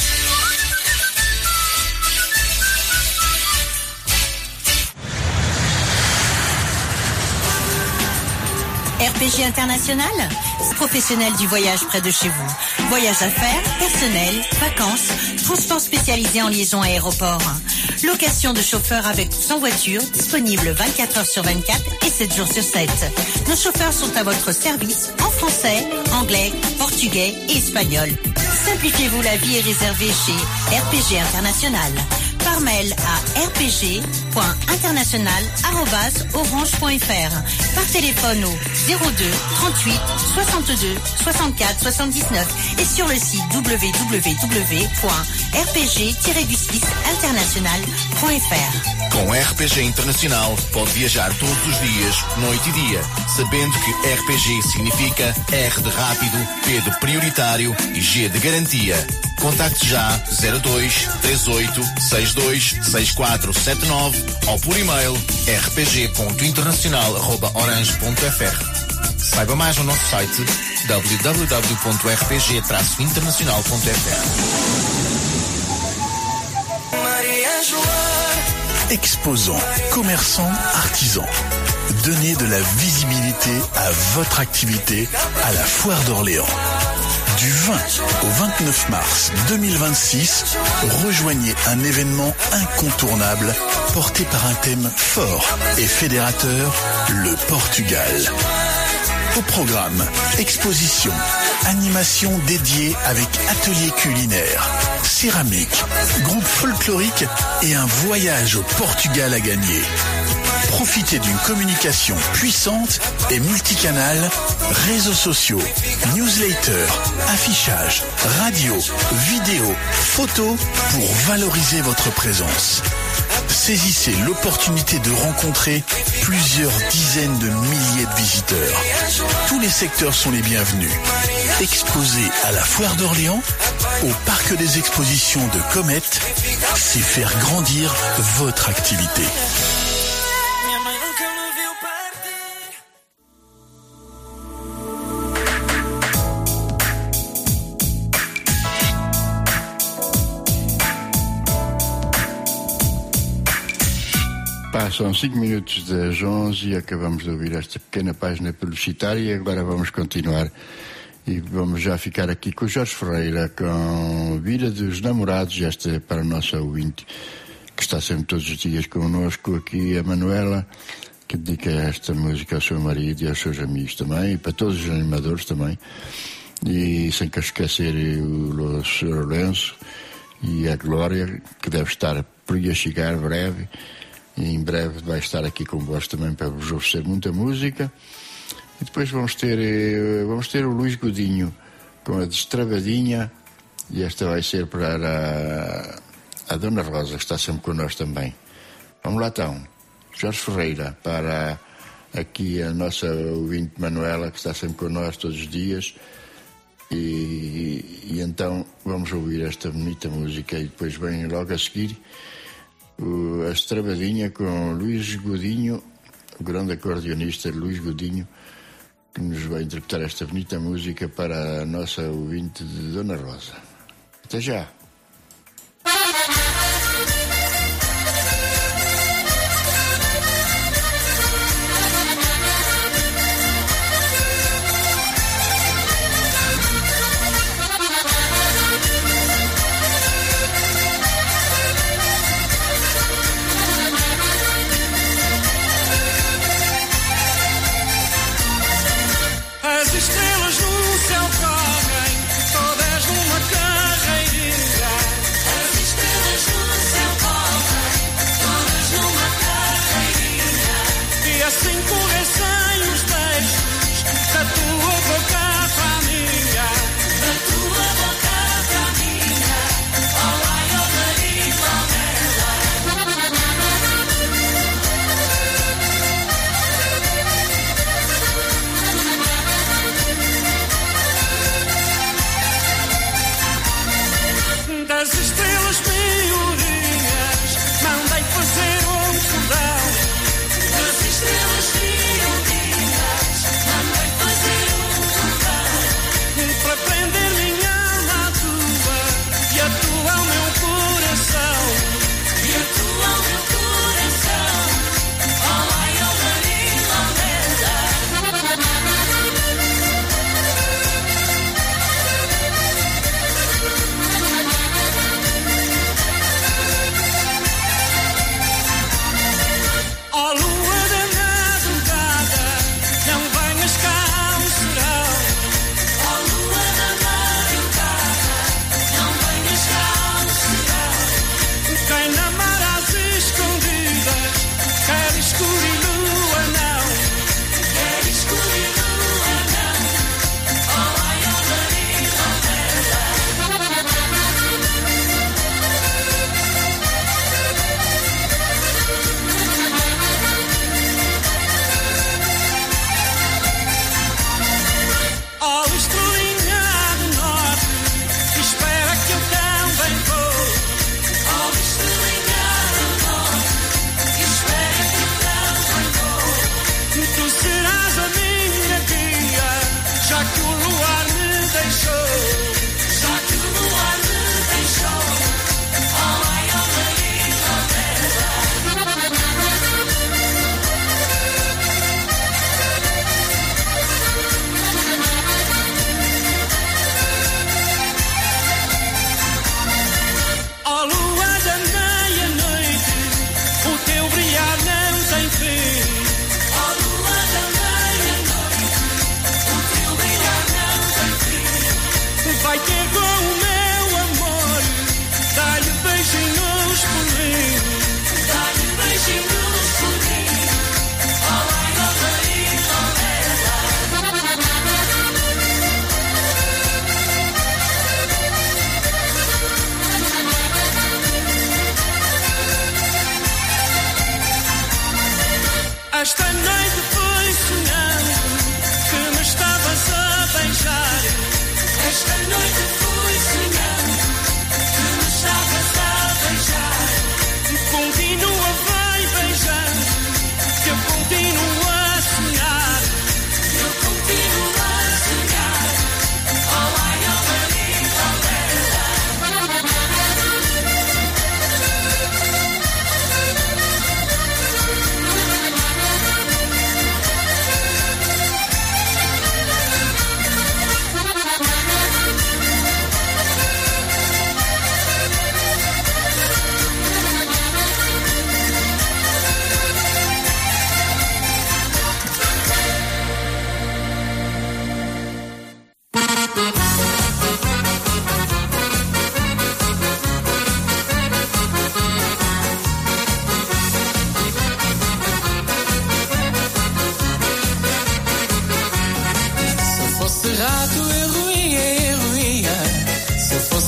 R P G International, professionnel du voyage près de chez vous. Voyage affaires, personnel, vacances, transport spécialisé en liaison aéroport. Location de chauffeurs avec sans voiture, disponible vingt-quatre heures sur vingt-quatre et sept jours sur sept. Nos chauffeurs sont à votre service en français, anglais, portugais et espagnol. Simplifiez-vous la vie et réservez chez R P G International. par mail à r p g point international arobase orange point f r, par téléphone au zéro deux trente-huit soixante-deux soixante-quatre soixante-dix-neuf et sur le site w w w point r p g tiret du six international point f r. Com R P G Internacional pode viajar todos os dias, noite e dia, sabendo que R P G significa R de rápido, P de prioritário e G de garantia. Contacte já zero dois três oito seis dois seis quatro sete nove ou por e-mail r p g ponto internacional arroba orange ponto f r. Saiba mais no nosso site w w w ponto r p g traço internacional ponto f r. Exposants, commerçants, artisans. Donnez de la visibilité à votre activité à la Foire d'Orléans. Du vingt au vingt-neuf mars deux mille vingt-six, rejoignez un événement incontournable porté par un thème fort et fédérateur, le Portugal. Au programme, exposition, animation dédiée avec atelier culinaire, céramique, groupe folklorique et un voyage au Portugal à gagner. Profitez d'une communication puissante et multicanale, réseaux sociaux, newsletters, affichage, radio, vidéo, photos pour valoriser votre présence. Saisissez l'opportunité de rencontrer plusieurs dizaines de milliers de visiteurs. Tous les secteurs sont les bienvenus. Exposés à la Foire d'Orléans, au Parc des Expositions de Comète, c'est faire grandir votre activité. Passam cinco minutos das onze e acabamos de ouvir esta pequena página publicitária e agora vamos continuar e vamos já ficar aqui com o Jorge Ferreira com Vida dos Namorados. Esta é para a nossa ouvinte que está sempre todos os dias connosco aqui, a Manuela, que dedica esta música ao seu marido e aos seus amigos também e para todos os animadores também, e sem que esquecer o senhor Lourenço e a Glória, que deve estar por aí a chegar breve. E em breve vai estar aqui convosco também para vos oferecer muita música. E depois vamos ter, vamos ter o Luís Godinho com a Destravadinha. E esta vai ser para a, a Dona Rosa, que está sempre connosco também. Vamos lá então. Jorge Ferreira, para aqui a nossa ouvinte Manuela, que está sempre connosco todos os dias. E, e, e então vamos ouvir esta bonita música e depois vem logo a seguir a Estravadinha com Luís Godinho, o grande acordeonista Luís Godinho, que nos vai interpretar esta bonita música para a nossa ouvinte de Dona Rosa. Até já! As estrelas no céu correm, todas numa carreirinha.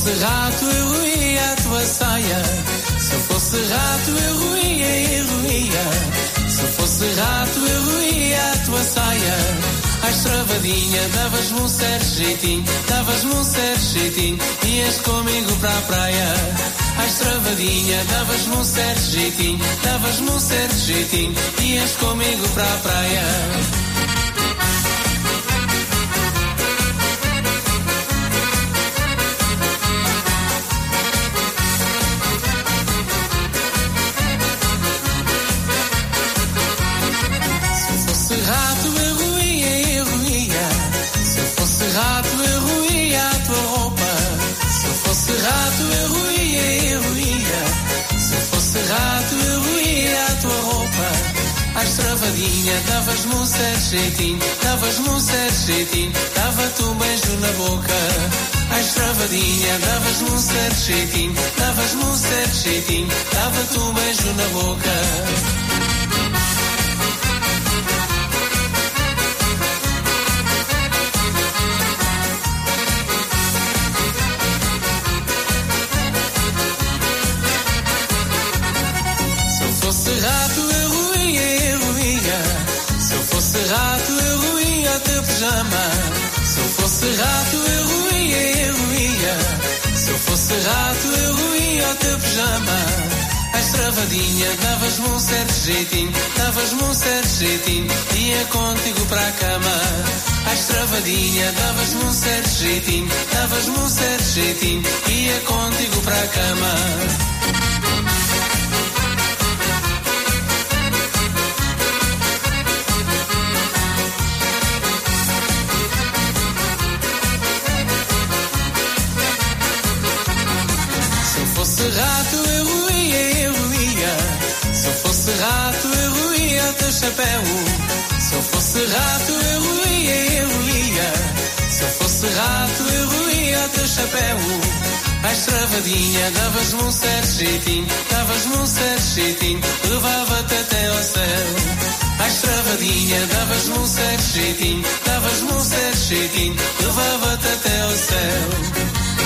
fosse rato eu roía a tua saia. Se eu fosse rato eu roía e roía. Se eu fosse rato eu roía a tua saia. À estravadinha davas-me um certo jeitinho, davas-me um certo jeitinho, ias comigo para a praia. À estravadinha davas-me um certo jeitinho, davas-me um certo jeitinho, ias comigo para a praia. Davas-me um certo jeitinho, davas-me um certo jeitinho, dava-te um beijo na boca. À estravadinha, davas-me um certo jeitinho, davas-me um certo jeitinho, dava-te um beijo na boca. Se eu fosse rato eu roía, eu roía. Se eu fosse rato eu roía o teu pijama. Se eu fosse rato eu roía, eu roía. Se eu fosse rato eu roía o teu pijama. À estravadinha davas-me um certo jeitinho, davas-me um certo jeitinho, ia contigo para a cama. À estravadinha davas-me um certo jeitinho, davas-me um certo jeitinho, ia contigo para a cama. Rato eu roía, eu roía. Se eu fosse rato eu roía o teu chapéu. Se eu fosse rato eu roía, eu roía. Se eu fosse rato eu roía o teu chapéu. À estravadinha davas-me um certo jeitinho, davas-me um certo jeitinho, levava-te até ao céu. À estravadinha davas-me um certo jeitinho, davas-me um certo jeitinho, levava-te até ao céu.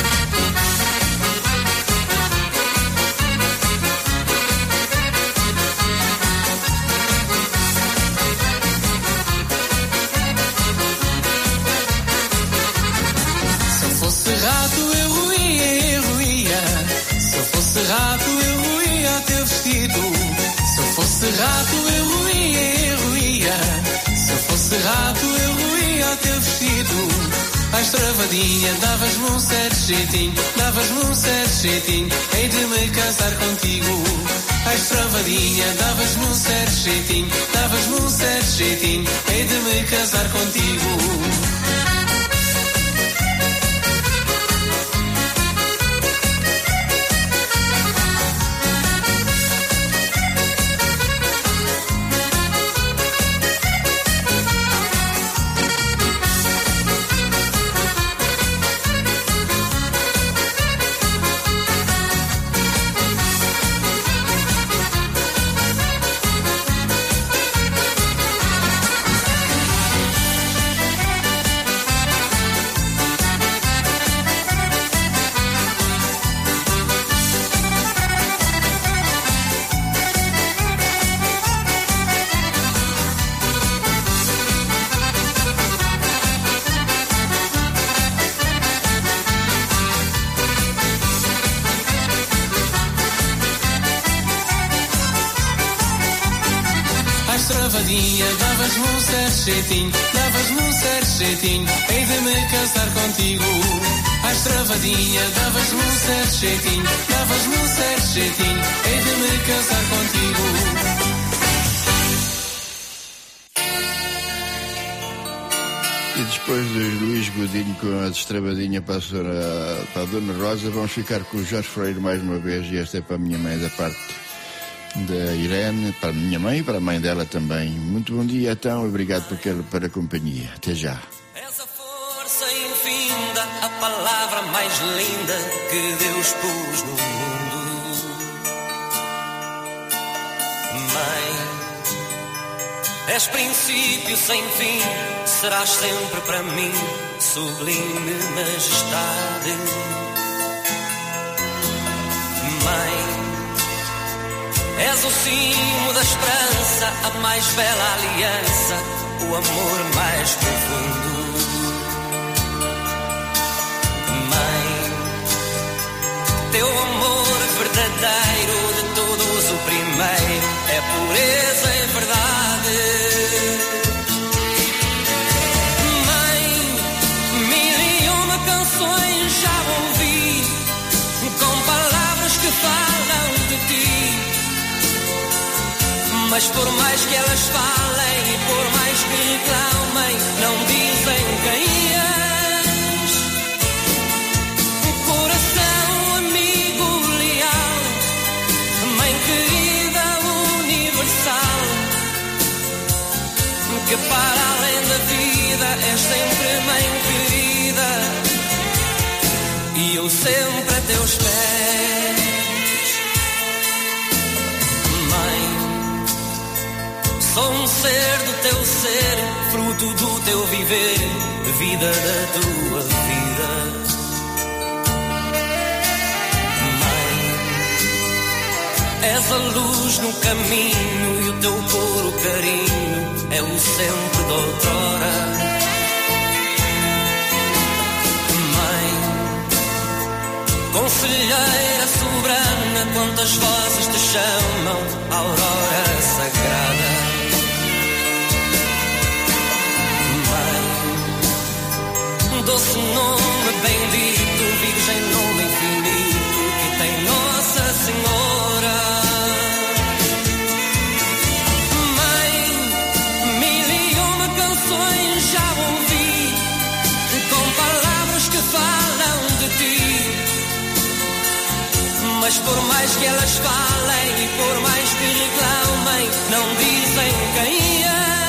Rato eu roía, eu roía. Se eu fosse rato eu roía o teu vestido. Se eu fosse rato eu roía, eu roía. Se eu fosse rato eu roía o teu vestido. À estravadinha davas-me um certo jeitinho, davas-me um certo jeitinho, hei de me casar contigo. À estravadinha davas-me um certo jeitinho, davas-me um certo jeitinho, hei de me casar contigo. Davas-me um certo jeitinho, davas-me um certo jeitinho, hei de me casar contigo. À estravadinha, davas-me um certo jeitinho, davas-me um certo jeitinho, hei de me casar contigo. E depois do Luís Godinho com a destravadinha para a, senhora, para a Dona Rosa, vamos ficar com o Jorge Freire mais uma vez, e esta é para a minha mãe da parte da Irene, para a minha mãe e para a mãe dela também. Muito bom dia, então, obrigado por, por a companhia. Até já. És a força infinda, a palavra mais linda que Deus pôs no mundo. Mãe, és princípio sem fim, serás sempre para mim sublime majestade. És o cimo da esperança, a mais bela aliança, o amor mais profundo. Mãe, teu amor verdadeiro, de todos o primeiro, é pureza e verdade. Mãe, mil e uma canções já ouvi, com palavras que falam de ti. Mas por mais que elas falem e por mais que reclamem, não dizem quem és. Coração amigo leal, mãe querida universal, que para além da vida és sempre mãe querida, e eu sempre a teus pés. Sou um ser do teu ser, fruto do teu viver, vida da tua vida. Mãe, és a luz no caminho e o teu puro carinho é o sempre de outrora. Mãe, conselheira soberana, quantas vozes te chamam, aurora sagrada. Doce nome bendito, virgem nome infinito, que tem Nossa Senhora. Mãe, mil e uma canções já ouvi, com palavras que falam de ti. Mas por mais que elas falem e por mais que reclamem, não dizem quem é.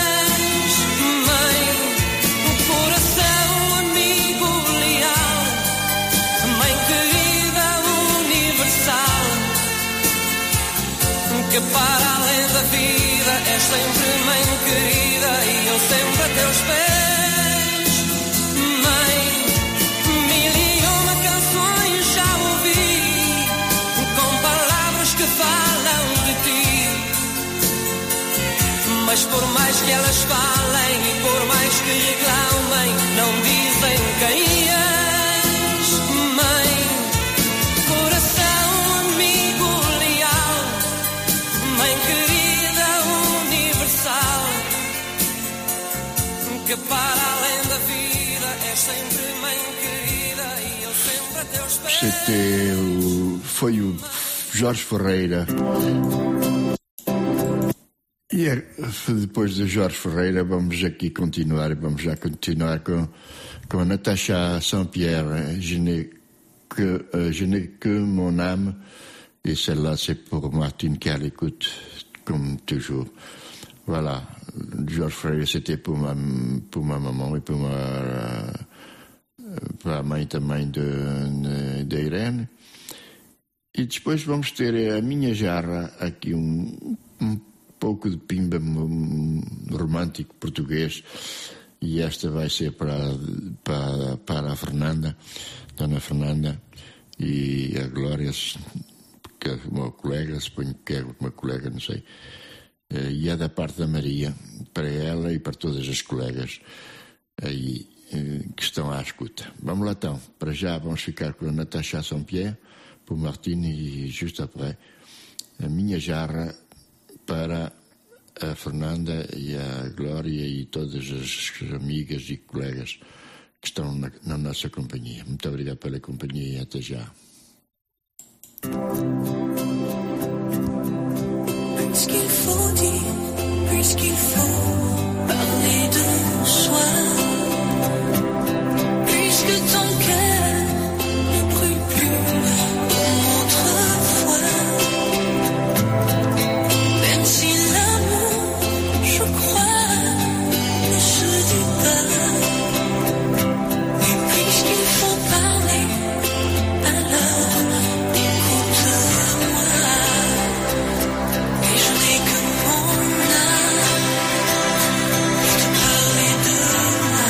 Que para além da vida és sempre mãe querida, e eu sempre a teus pés. Mãe, mil e uma canções já ouvi, com palavras que falam de ti. Mas por mais que elas falem e por mais que reclamem, não dizem quem és. Mãe, que para além da vida és sempre mãe querida, e eu sempre a teus pés. C'était o, foi o Jorge Ferreira. E é, depois de Jorge Ferreira vamos aqui continuar, vamos já continuar com, com a Natacha Saint-Pierre, Je n'ai que, uh, je n'ai que mon âme, et celle-là c'est pour Martine qui a l'écoute, comme toujours. Voilà, Georges Freire, c'était pour ma, pour ma maman e pour ma, para a mãe também de, de Irene. E depois vamos ter a minha jarra, aqui um, um pouco de pimba romântico português, e esta vai ser para, para, para a Fernanda, Dona Fernanda, e a Glória, que é uma colega, suponho que é uma colega, não sei. E é da parte da Maria, para ela e para todas as colegas aí que estão à escuta. Vamos lá então, para já vamos ficar com a Natacha Saint-Pierre, por Martine, e justo après a minha jarra para a Fernanda e a Glória e todas as amigas e colegas que estão na, na nossa companhia. Muito obrigado pela companhia e até já. Puisqu'il faut dire, puisqu'il faut parler de soi, puisque ton cœur ne brûle plus comme autrefois, même si l'amour, je crois, ne se dit pas, et puisqu'il faut parler, alors écoute-moi. Et je n'ai que mon âme pour te parler de moi.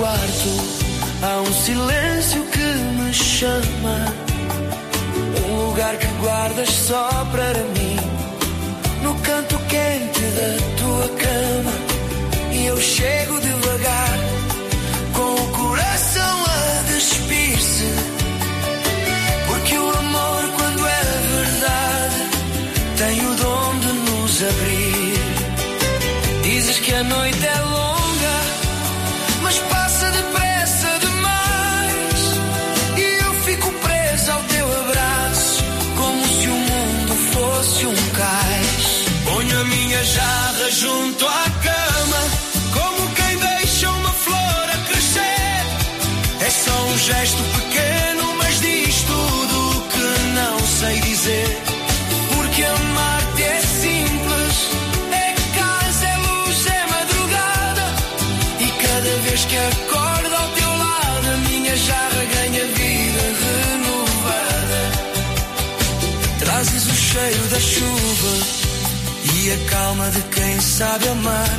quarto há um silêncio que me chama, um lugar que guardas só para mim, no canto quente da tua cama. E eu chego devagar, com o coração a despir-se, porque o amor, quando é verdade, tem o dom de nos abrir. Dizes que a noite é longa, mas passa depressa demais, e eu fico presa ao teu abraço, como se o mundo fosse um cais. Ponho a minha jarra junto à cama, como quem deixa uma flor a crescer. É só um gesto pequeno, mas diz tudo o que não sei dizer. Porque amar-te é simples, é casa, é luz, é madrugada, e cada vez que acordo ao teu lado, a minha jarra ganha vida renovada. Trazes o cheiro da chuva e a calma de quem sabe amar.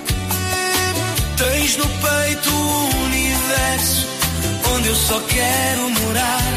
Tens no peito o universo onde eu só quero morar.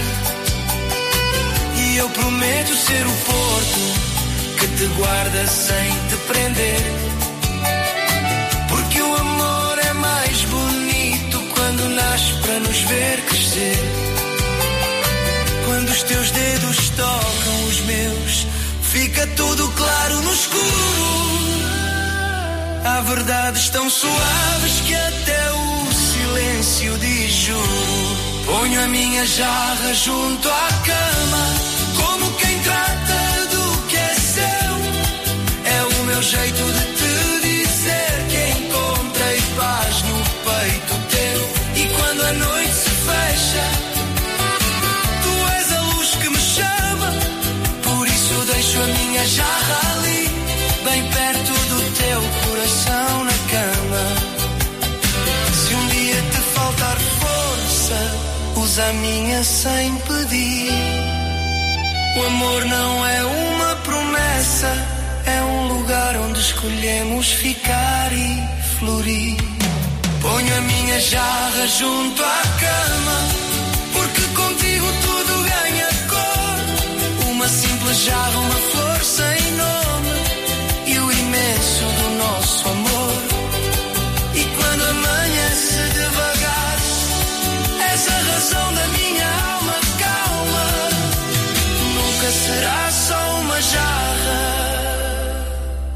E eu prometo ser o porto que te guarda sem te prender. Porque o amor é mais bonito quando nasce para nos ver crescer. Quando os teus dedos tocam os meus, fica tudo claro no escuro. Há verdades tão suaves que até o silêncio diz juro. Ponho a minha jarra junto à cama, como quem trata do que é seu. É o meu jeito de te dizer que encontrei paz no peito teu. E quando a noite se fecha, tu és a luz que me chama. Por isso deixo a minha jarra ali, bem perto do teu coração na cama. Se um dia te faltar força, usa a minha sem pedir. O amor não é uma promessa, é um lugar onde escolhemos ficar e florir. Ponho a minha jarra junto à cama, porque contigo tudo ganha cor. Uma simples jarra, uma flor sem nome, e o imenso do nosso amor. E quando amanhece devagar, és a razão da minha alma calma. Nunca será só uma jarra,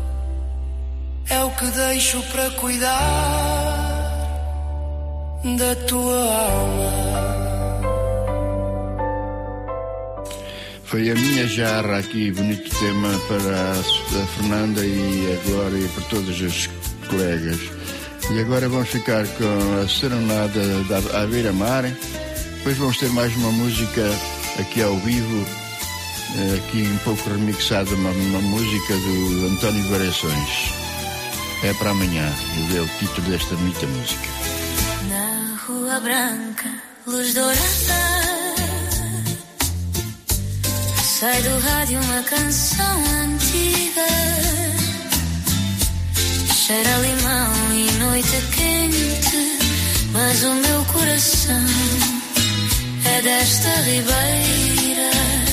é o que deixo para cuidar da tua alma. Foi a minha jarra aqui, bonito tema para a Fernanda e agora e para todas as colegas. E agora vamos ficar com a Serenada da Beira-Mar. Depois vamos ter mais uma música aqui ao vivo, aqui um pouco remixada, uma, uma música do António Variações. É para amanhã, é o título desta bonita música. Na Rua Branca, luz dourada, sai do rádio uma canção antiga, cheira a limão e noite quente, mas o meu coração é desta ribeira.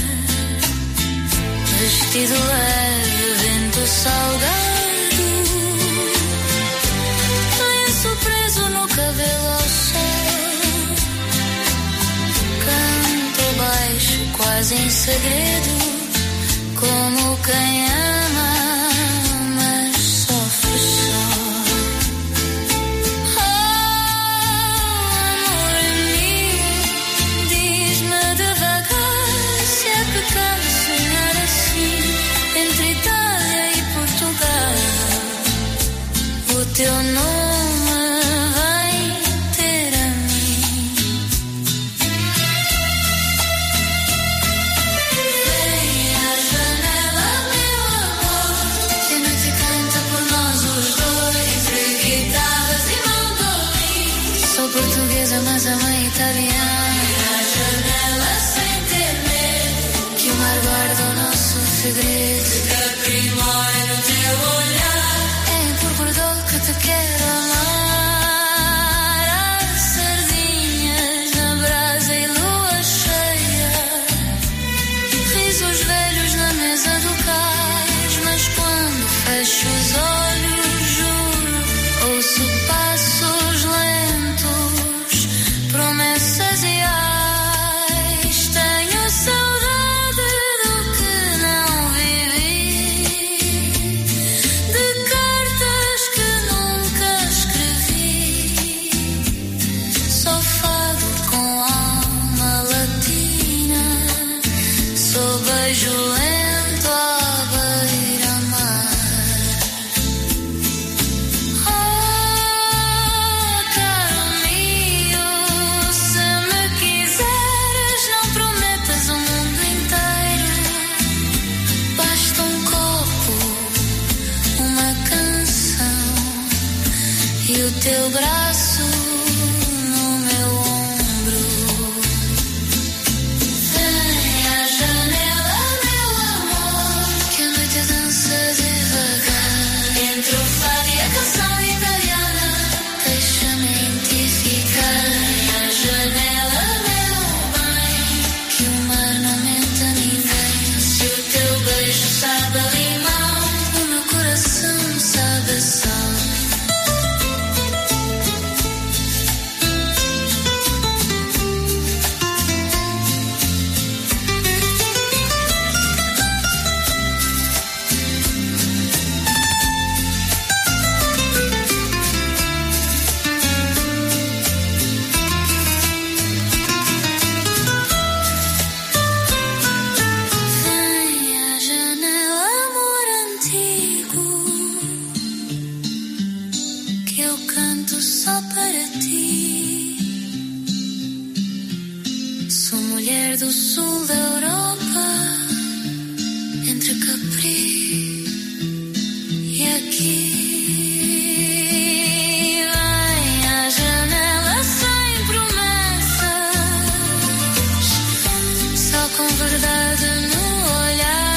Vestido leve, vento salgado, lenço preso no cabelo ao sol, canto baixo, quase em segredo, como quem ama, mas sofre só. Oh, amor meu, diz-me devagar se é pecado sonhar assim, entre Itália e Portugal. O teu nome vai ter a mim. Vem à janela, meu amor, que a noite canta por nós os dois, entre guitarras e mandolins. Sou portuguesa, mas a mãe italiana. Vem à janela sem ter medo, que o mar guarda o nosso segredo. De Caprimória no teu olhar, é por Bordeaux que te quero amar. para ti. Sou mulher do sul da Europa, entre Capri e aqui. Vem à janela sem promessas, só com verdade no olhar.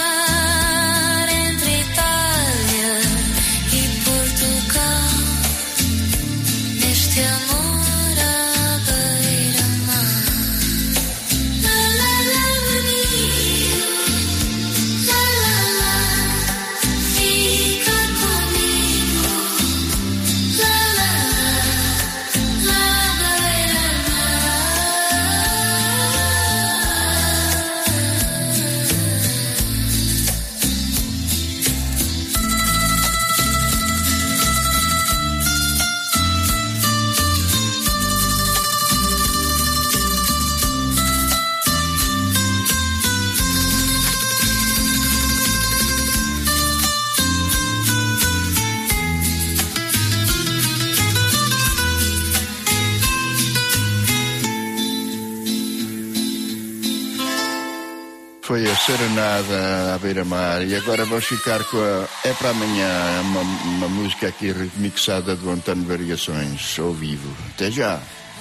Foi a Serenada à beira-mar e agora vamos ficar com a É para Amanhã, uma, uma música aqui remixada do Antônio Variações, ao vivo. Até já!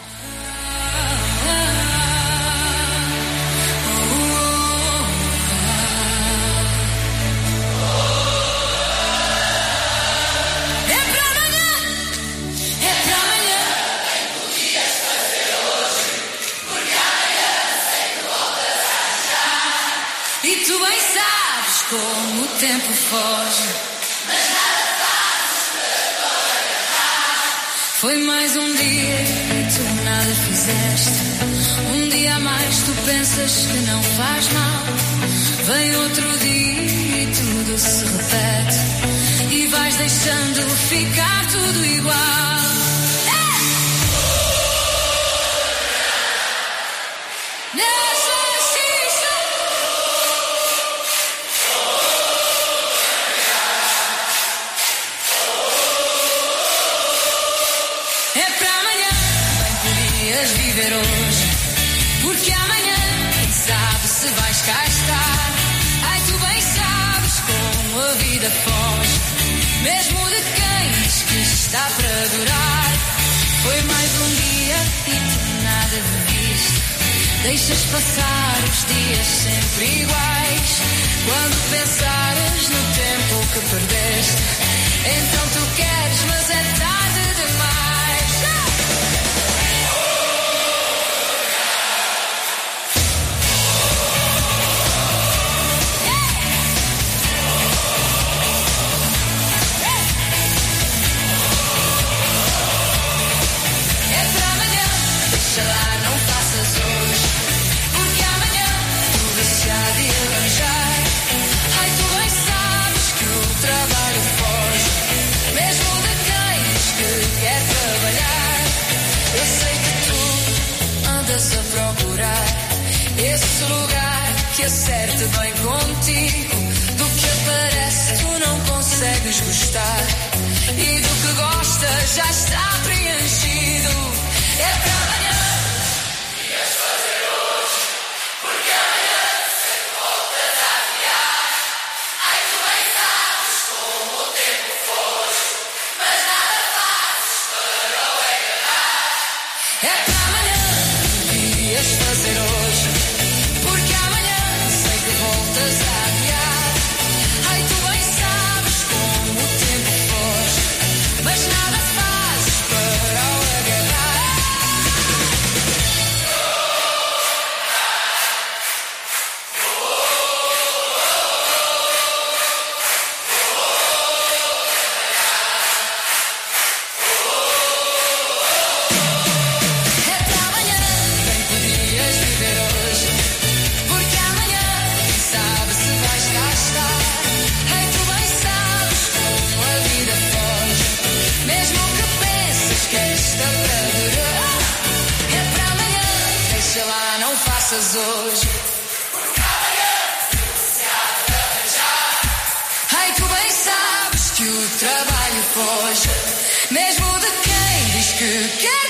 Como o tempo foge, mas nada fazes para agarrar. Foi mais um dia e tu nada fizeste. Um dia a mais tu pensas que não faz mal. Vem outro dia e tudo se repete. E vais deixando ficar tudo igual. Viver hoje, porque amanhã quem sabe se vais cá estar. Ai, tu bem sabes como a vida foge, mesmo de quem diz que está para durar. Foi mais um dia e tu nada viste. Deixas passar os dias sempre iguais. Quando pensares no tempo que perdeste, então tu queres, mas é tarde demais. Esse lugar que acerte bem contigo. Do que aparece tu não consegues gostar, e do que gostas já está preenchido. É para amanhã que ias fazer hoje, porque amanhã sempre voltas a adiar. Ai, tu bem sabes como o tempo foge, mas nada fazes para o agarrar. É para amanhã que ias fazer hoje, porque amanhã sei que voltas a adiar. Ai, tu bem sabes como o tempo foge, mas nada fazes para o agarrar. É para amanhã, bem podias viver hoje, porque amanhã quem sabe se vais cá estar. Ai, tu bem sabes como a vida foge, mesmo que penses que esta para durar. É para amanhã, deixa lá, não faças hoje, porque amanhã tudo se há de arranjar. Ai, tu bem sabes que o trabalho foge, mesmo de quem diz que quer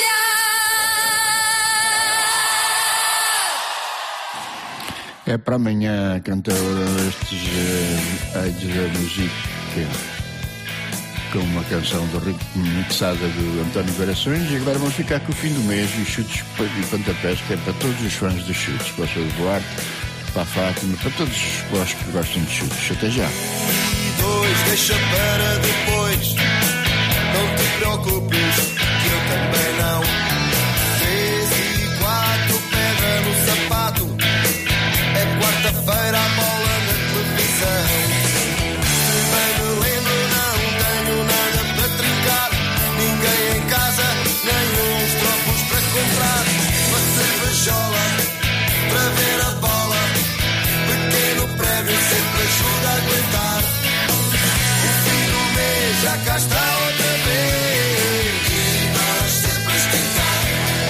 trabalhar. É para amanhã, cantadora destes uh, Aides da Música, com uma canção do ritmo mixada do António Variações. E agora vamos ficar com o fim do mês e chutes e pontapés, que é para todos os fãs de chutes, para o seu Duarte, para a Fátima, para todos os que gostam de chutes. Até já. Dois, deixa para depois. Não te preocupes, que eu também não. Três e quatro, pedra no sapato. É quarta-feira, a bola na televisão. Se bem me lembro, não tenho nada para trincar. Ninguém em casa, nem uns trocos para comprar. Uma cervejola, para ver a bola. Pequeno prémio sempre ajuda a aguentar. O fim do mês já cá está outra vez. E nós sempre a esquentar.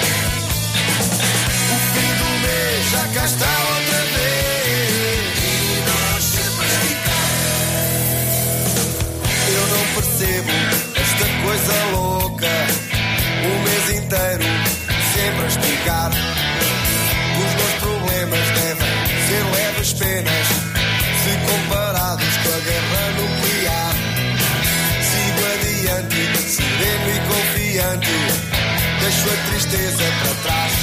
O fim do mês já cá está outra vez. E nós sempre a esquentar. Eu não percebo esta coisa louca. O mês inteiro sempre a esticar. Os meus problemas devem ser leves penas, se comparados com a guerra nuclear. Sigo adiante, sereno e confiante. Deixo a tristeza para trás.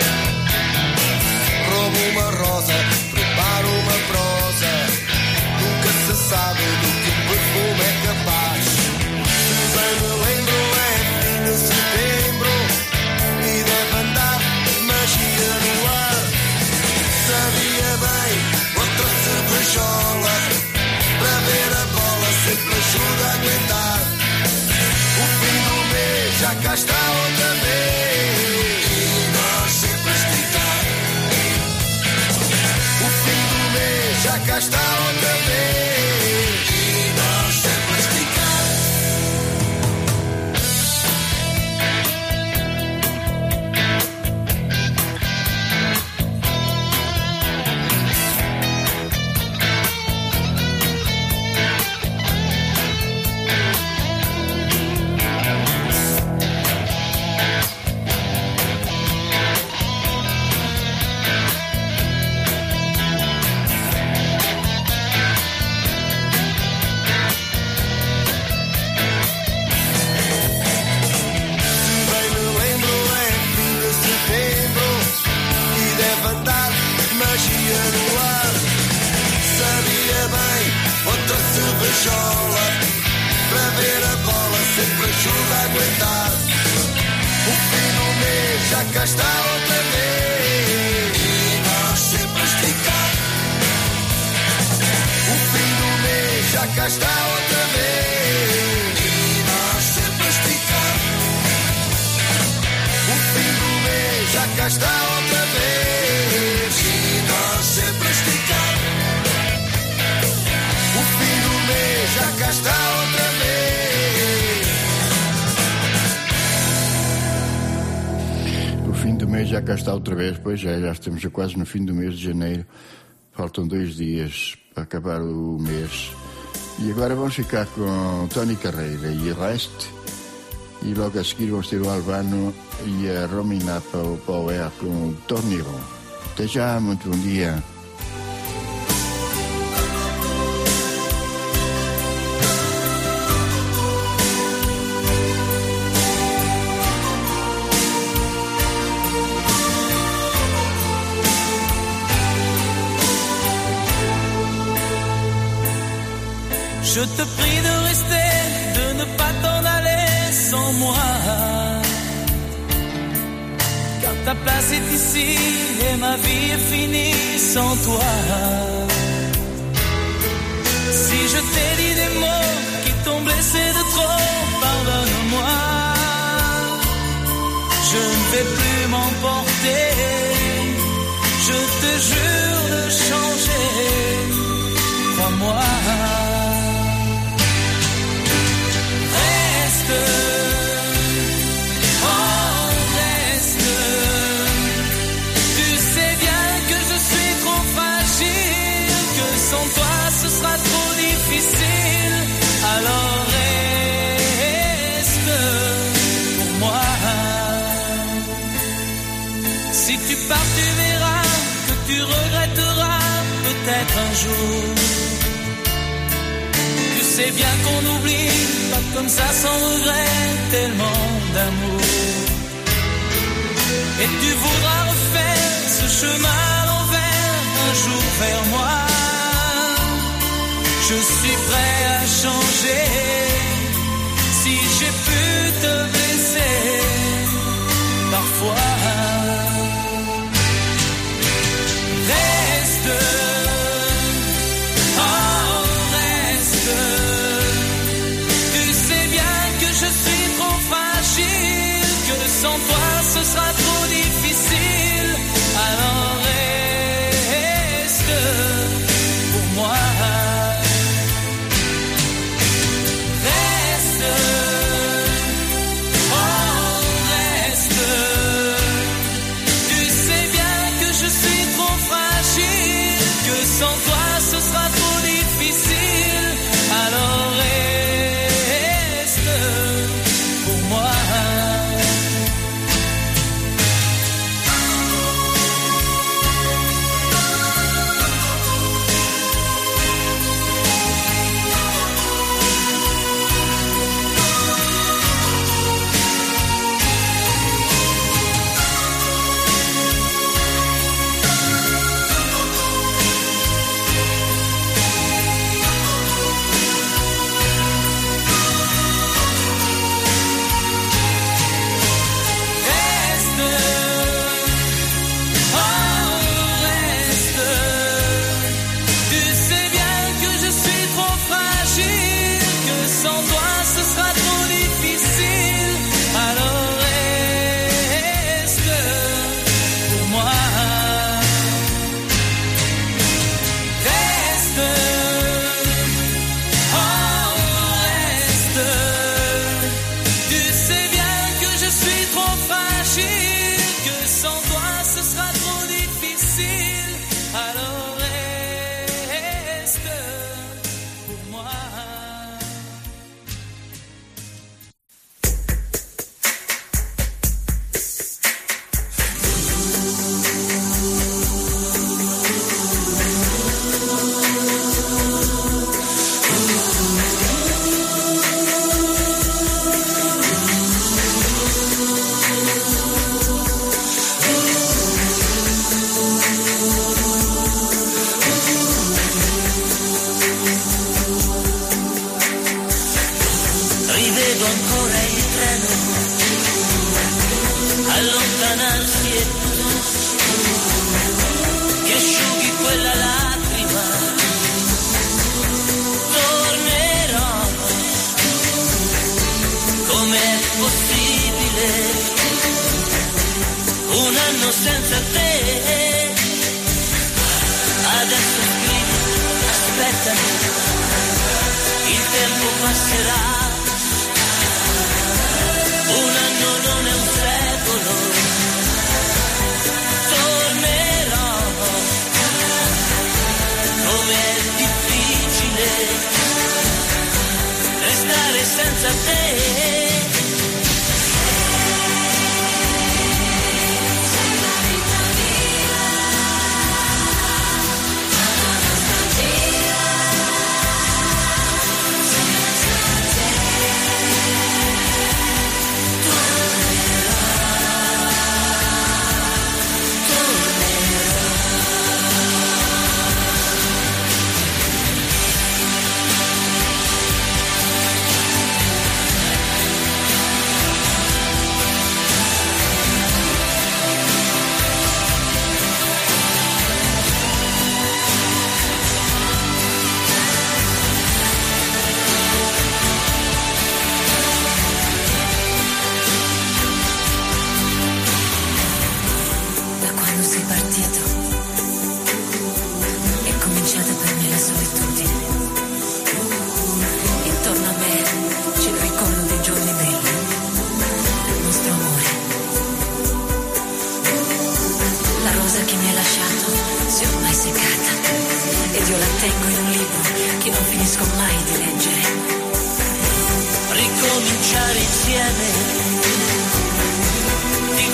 Roubo uma rosa, preparo uma prosa. Nunca se sabe do que o perfume é capaz. Se bem me lembro, é fim de setembro e deve andar magia no ar. Sabia bem, outra cervejola, para ver a bola sempre ajuda a aguentar. O fim do mês já cá está outra vez. E nós sempre a esticar. O fim do mês já cá está outra vez. E nós sempre a esticar. Para ver a bola sempre ajuda a aguentar. O fim do mês já cá está outra vez. E nós sempre a esticar. O fim do mês já cá está outra vez. E nós sempre a esticar. O fim do mês já cá está outra vez. E nós sempre a esticar. O fim do mês já cá está outra vez. O fim do mês já cá está outra vez. Pois é, já estamos quase no fim do mês de janeiro. Faltam dois dias para acabar o mês. E agora vamos ficar com Tony Carreira e Rest. E logo a seguir vamos ter o Albano e a Romina Power com o Torniro. Até já, muito bom dia. Je te prie de rester, de ne pas t'en aller sans moi. Car ta place est ici et ma vie est finie sans toi. Si je t'ai dit des mots qui t'ont blessé de trop, pardonne-moi. Je ne vais plus m'emporter. Je te jure de changer, crois-moi. Oh reste, tu sais bien que je suis trop fragile, que sans toi ce sera trop difficile, alors reste pour moi. Si tu pars, tu verras que tu regretteras peut-être un jour. Tu sais bien qu'on n'oublie pas comme ça sans regret tellement d'amour. Et tu voudras refaire ce chemin à l'envers un jour vers moi. Je suis prêt à changer si j'ai pu te blesser parfois. Reste, oh reste. Tu sais bien que je suis trop fragile, que sans toi ce sera trop difficile. Alors reste pour moi. Sans toi, ce sera trop difficile. Alors reste pour moi.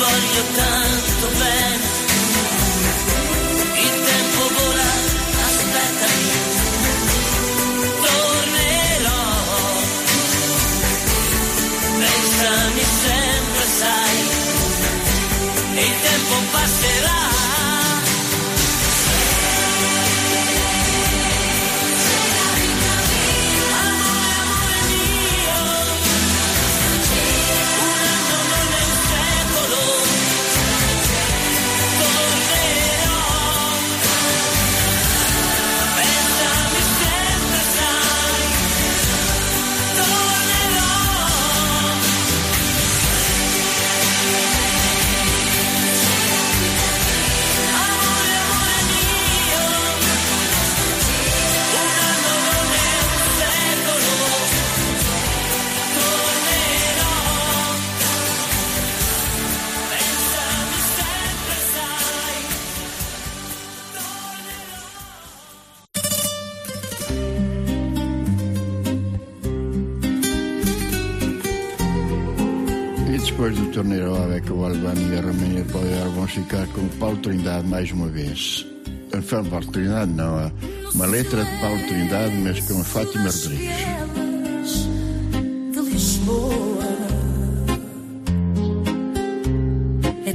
voglio tanto bene. Il tempo vola, aspettami, tornerò. Pensami sempre, sai, e il tempo passerà. Depois do torneio é que o Albano e a Roménia vão ficar com o Paulo Trindade mais uma vez. Não, Paulo Trindade não, uma letra de Paulo Trindade, mas com a Fátima Rodrigues. De Lisboa é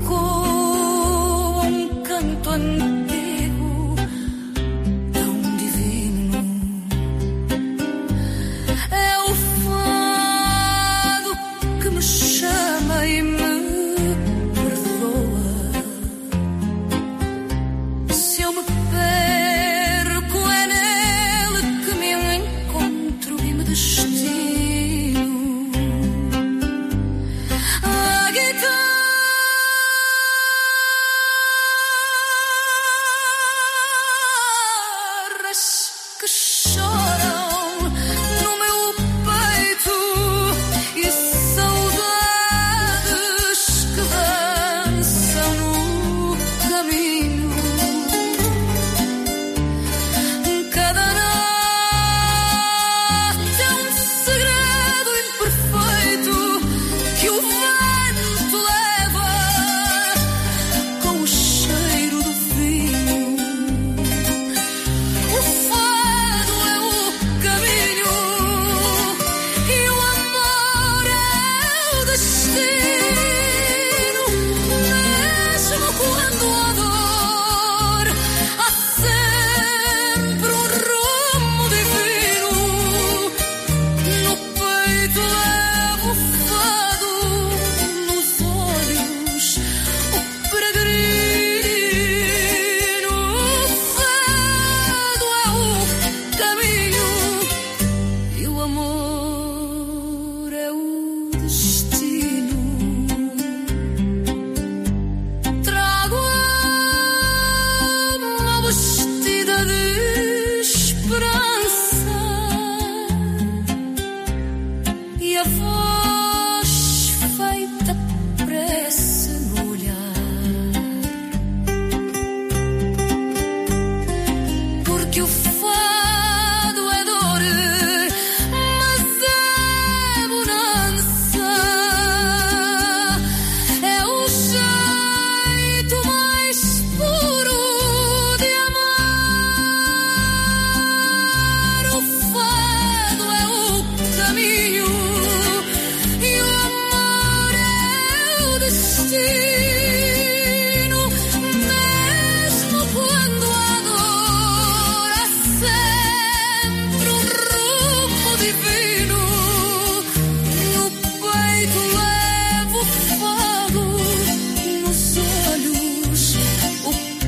com um canto antigo tão divino. É o fado que me chama e me perdoa. Se eu me perco é nele que me encontro e me destino. A guitarras que choram no meu peito e saudades que dançam no caminho. Cada noite é um segredo imperfeito que o vento leva com o cheiro do vinho. O fado é o caminho e o amor é o destino. Mesmo quando há dor, há sempre um rumo divino. No peito levo o fado, nos olhos o peregrino. O fado é o caminho e o amor é o destino. Trago uma vestida de esperança e a voz feita prece no olhar, porque o fado é dor, mas é bonança. É o jeito mais puro de amar. O fado é o caminho e o amor é o destino. Mesmo quando há dor, há sempre um rumo divino. No peito levo o fado, nos olhos o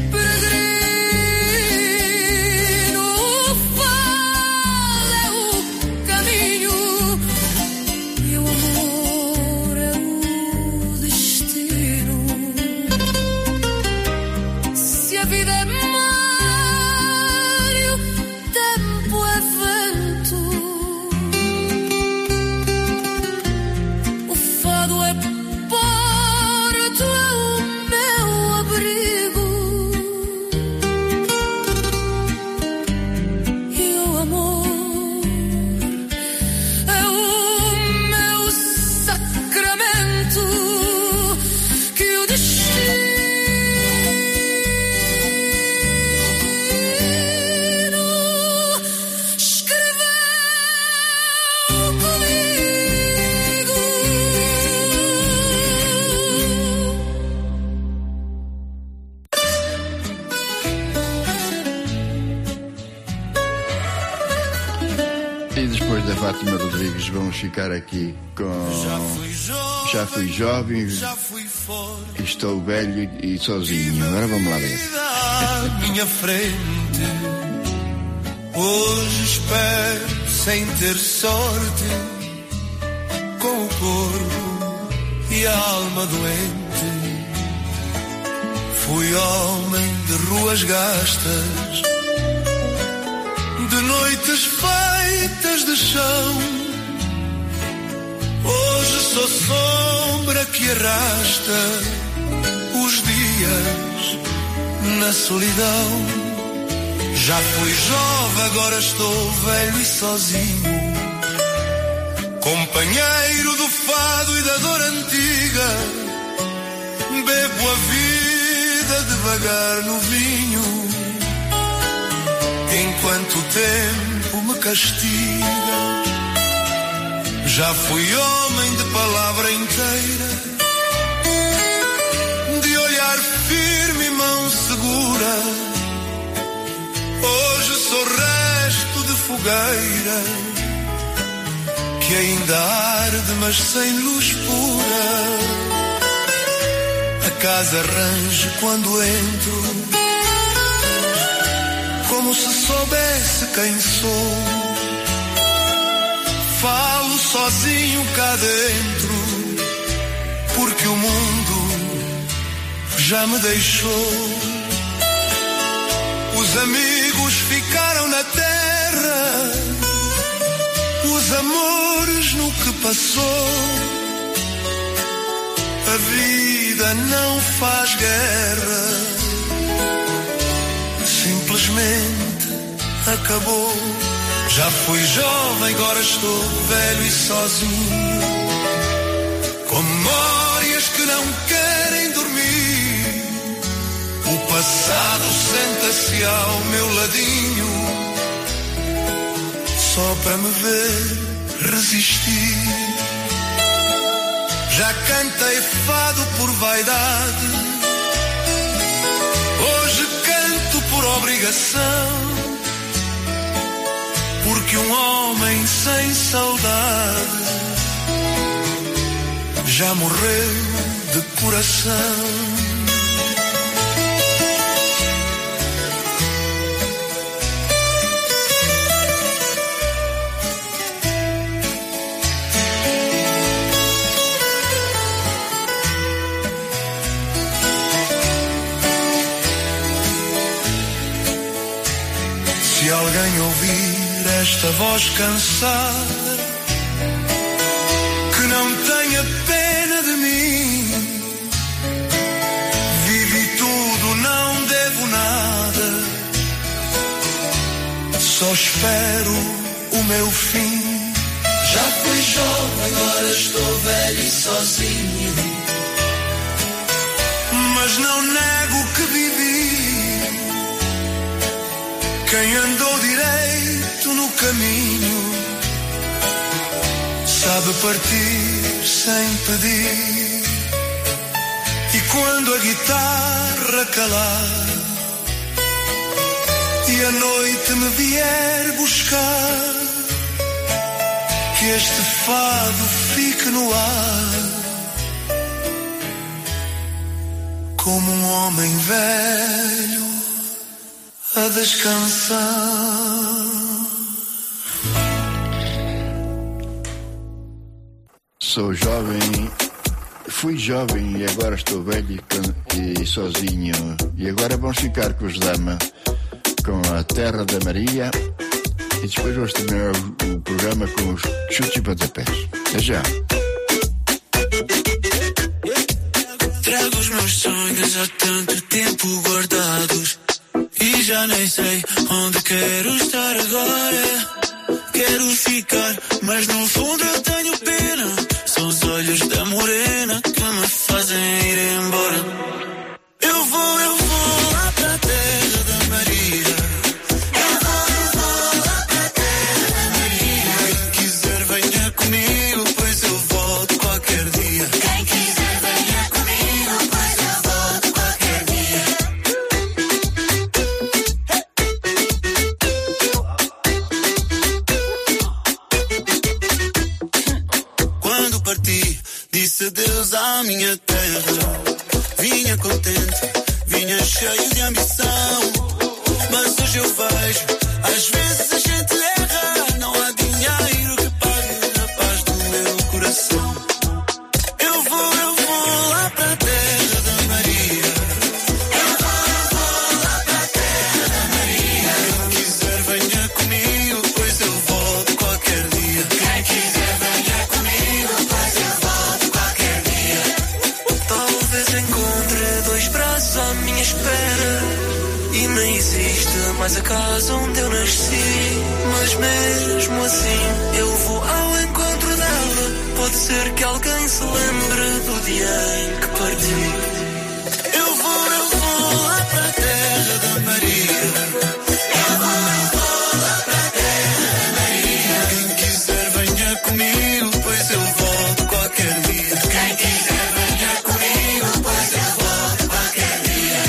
peregrino. O fado é o caminho e o amor é o destino. Fátima Rodrigues. Vamos ficar aqui com Já Fui Jovem, já fui forte, Estou Velho e Sozinho. Agora vamos lá ver. à minha frente. Hoje espero sem ter sorte, com o corpo e a alma doente. Fui homem de ruas gastas, de noites feitas de chão. Hoje sou sombra que arrasta os dias na solidão. Já fui jovem, agora estou velho e sozinho, companheiro do fado e da dor antiga. Bebo a vida devagar no vinho, enquanto o tempo me castiga. Já fui homem de palavra inteira, de olhar firme e mão segura. Hoje sou resto de fogueira que ainda arde, mas sem luz pura. A casa range quando entro, como se soubesse quem sou. Falo sozinho cá dentro, porque o mundo já me deixou. Os amigos ficaram na terra, os amores no que passou. A vida não faz guerra, simplesmente acabou. Já fui jovem, agora estou velho e sozinho, com memórias que não querem dormir. O passado senta-se ao meu ladinho, só para me ver resistir. Já cantei fado por vaidade, hoje canto por obrigação, porque um homem sem saudade já morreu de coração. Se alguém ouvir esta voz cansada, que não tenha pena de mim. Vivi tudo, não devo nada, só espero o meu fim. Já fui jovem, agora estou velho e sozinho, mas não nego que vivi. Quem andou direito no caminho sabe partir sem pedir. E quando a guitarra calar e a noite me vier buscar, que este fado fique no ar, como um homem velho a descansar. Sou jovem, fui jovem e agora estou velho e sozinho. E agora vamos ficar com os Dama, com a Terra da Maria, e depois vamos terminar o, o programa com os chutes e pontapés. Até já. Trago os meus sonhos há tanto tempo guardados e já nem sei onde quero estar agora. Quero ficar, mas no fundo eu tenho pena. São os olhos da morena que me fazem ir embora. Eu vou, eu vou lá pra terra da Maria. Eu vou, eu vou lá pra terra da Maria. Quem quiser venha comigo, pois eu volto qualquer dia. Quem quiser venha comigo, pois eu volto qualquer dia. minha terra. Vinha contente, vinha cheio de ambição. Mas hoje eu vejo, às vezes a gente erra. Não há dinheiro que pague a paz do meu coração. Eu vou, eu vou lá para a terra da Maria. Eu vou, eu vou lá para a terra da Maria. Quem quiser venha comigo, pois eu volto qualquer dia. Quem quiser venha comigo, pois eu volto qualquer dia. Talvez encontre dois braços à minha espera. E nem existe mais a casa onde eu nasci. Mas mesmo assim eu vou ao encontro dela. Pode ser que alguém se lembre do dia em que parti. Eu vou, eu vou lá para a terra da Maria. Eu vou, eu vou lá para a terra da Maria. Quem quiser venha comigo, pois eu volto qualquer dia. Quem quiser venha comigo, pois eu volto qualquer dia.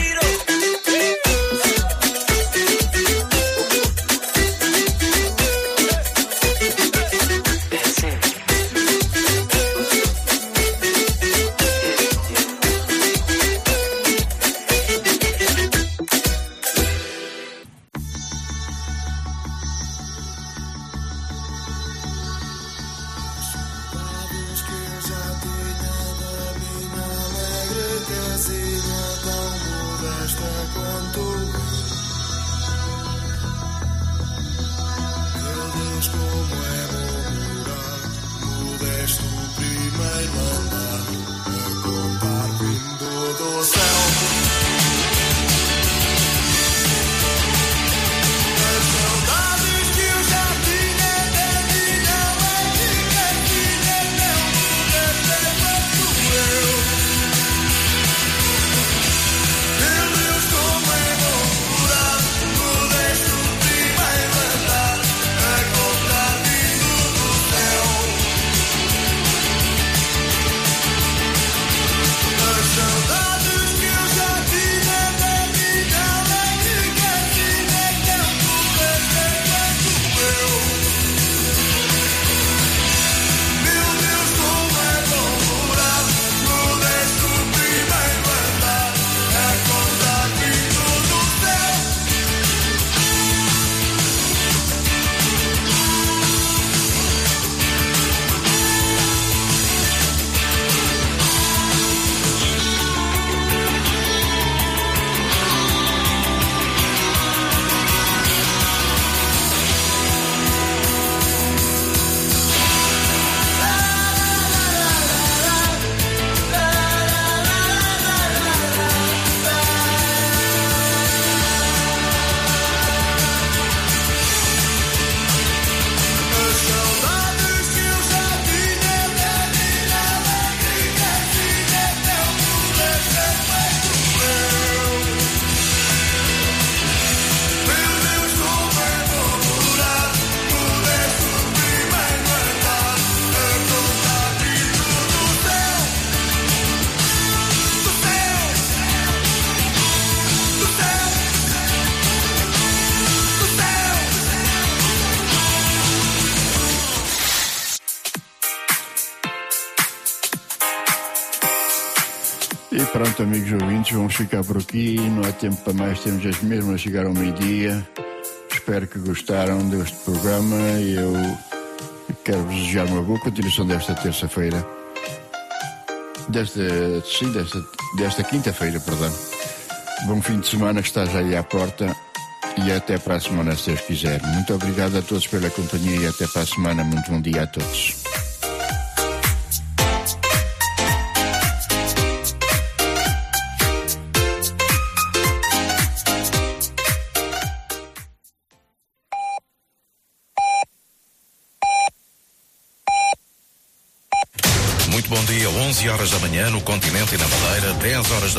E pronto, amigos ouvintes, vamos ficar por aqui. Não há tempo para mais, temos as mesmas a chegar ao meio-dia. Espero que gostaram deste programa e eu quero desejar uma boa continuação desta terça-feira. Desta, sim, desta, desta quinta-feira, perdão. Bom fim de semana que está já aí à porta e até para a semana, se Deus quiser. Muito obrigado a todos pela companhia e até para a semana. Muito bom dia a todos. Muito bom dia, onze horas da manhã no continente e na Madeira, dez horas da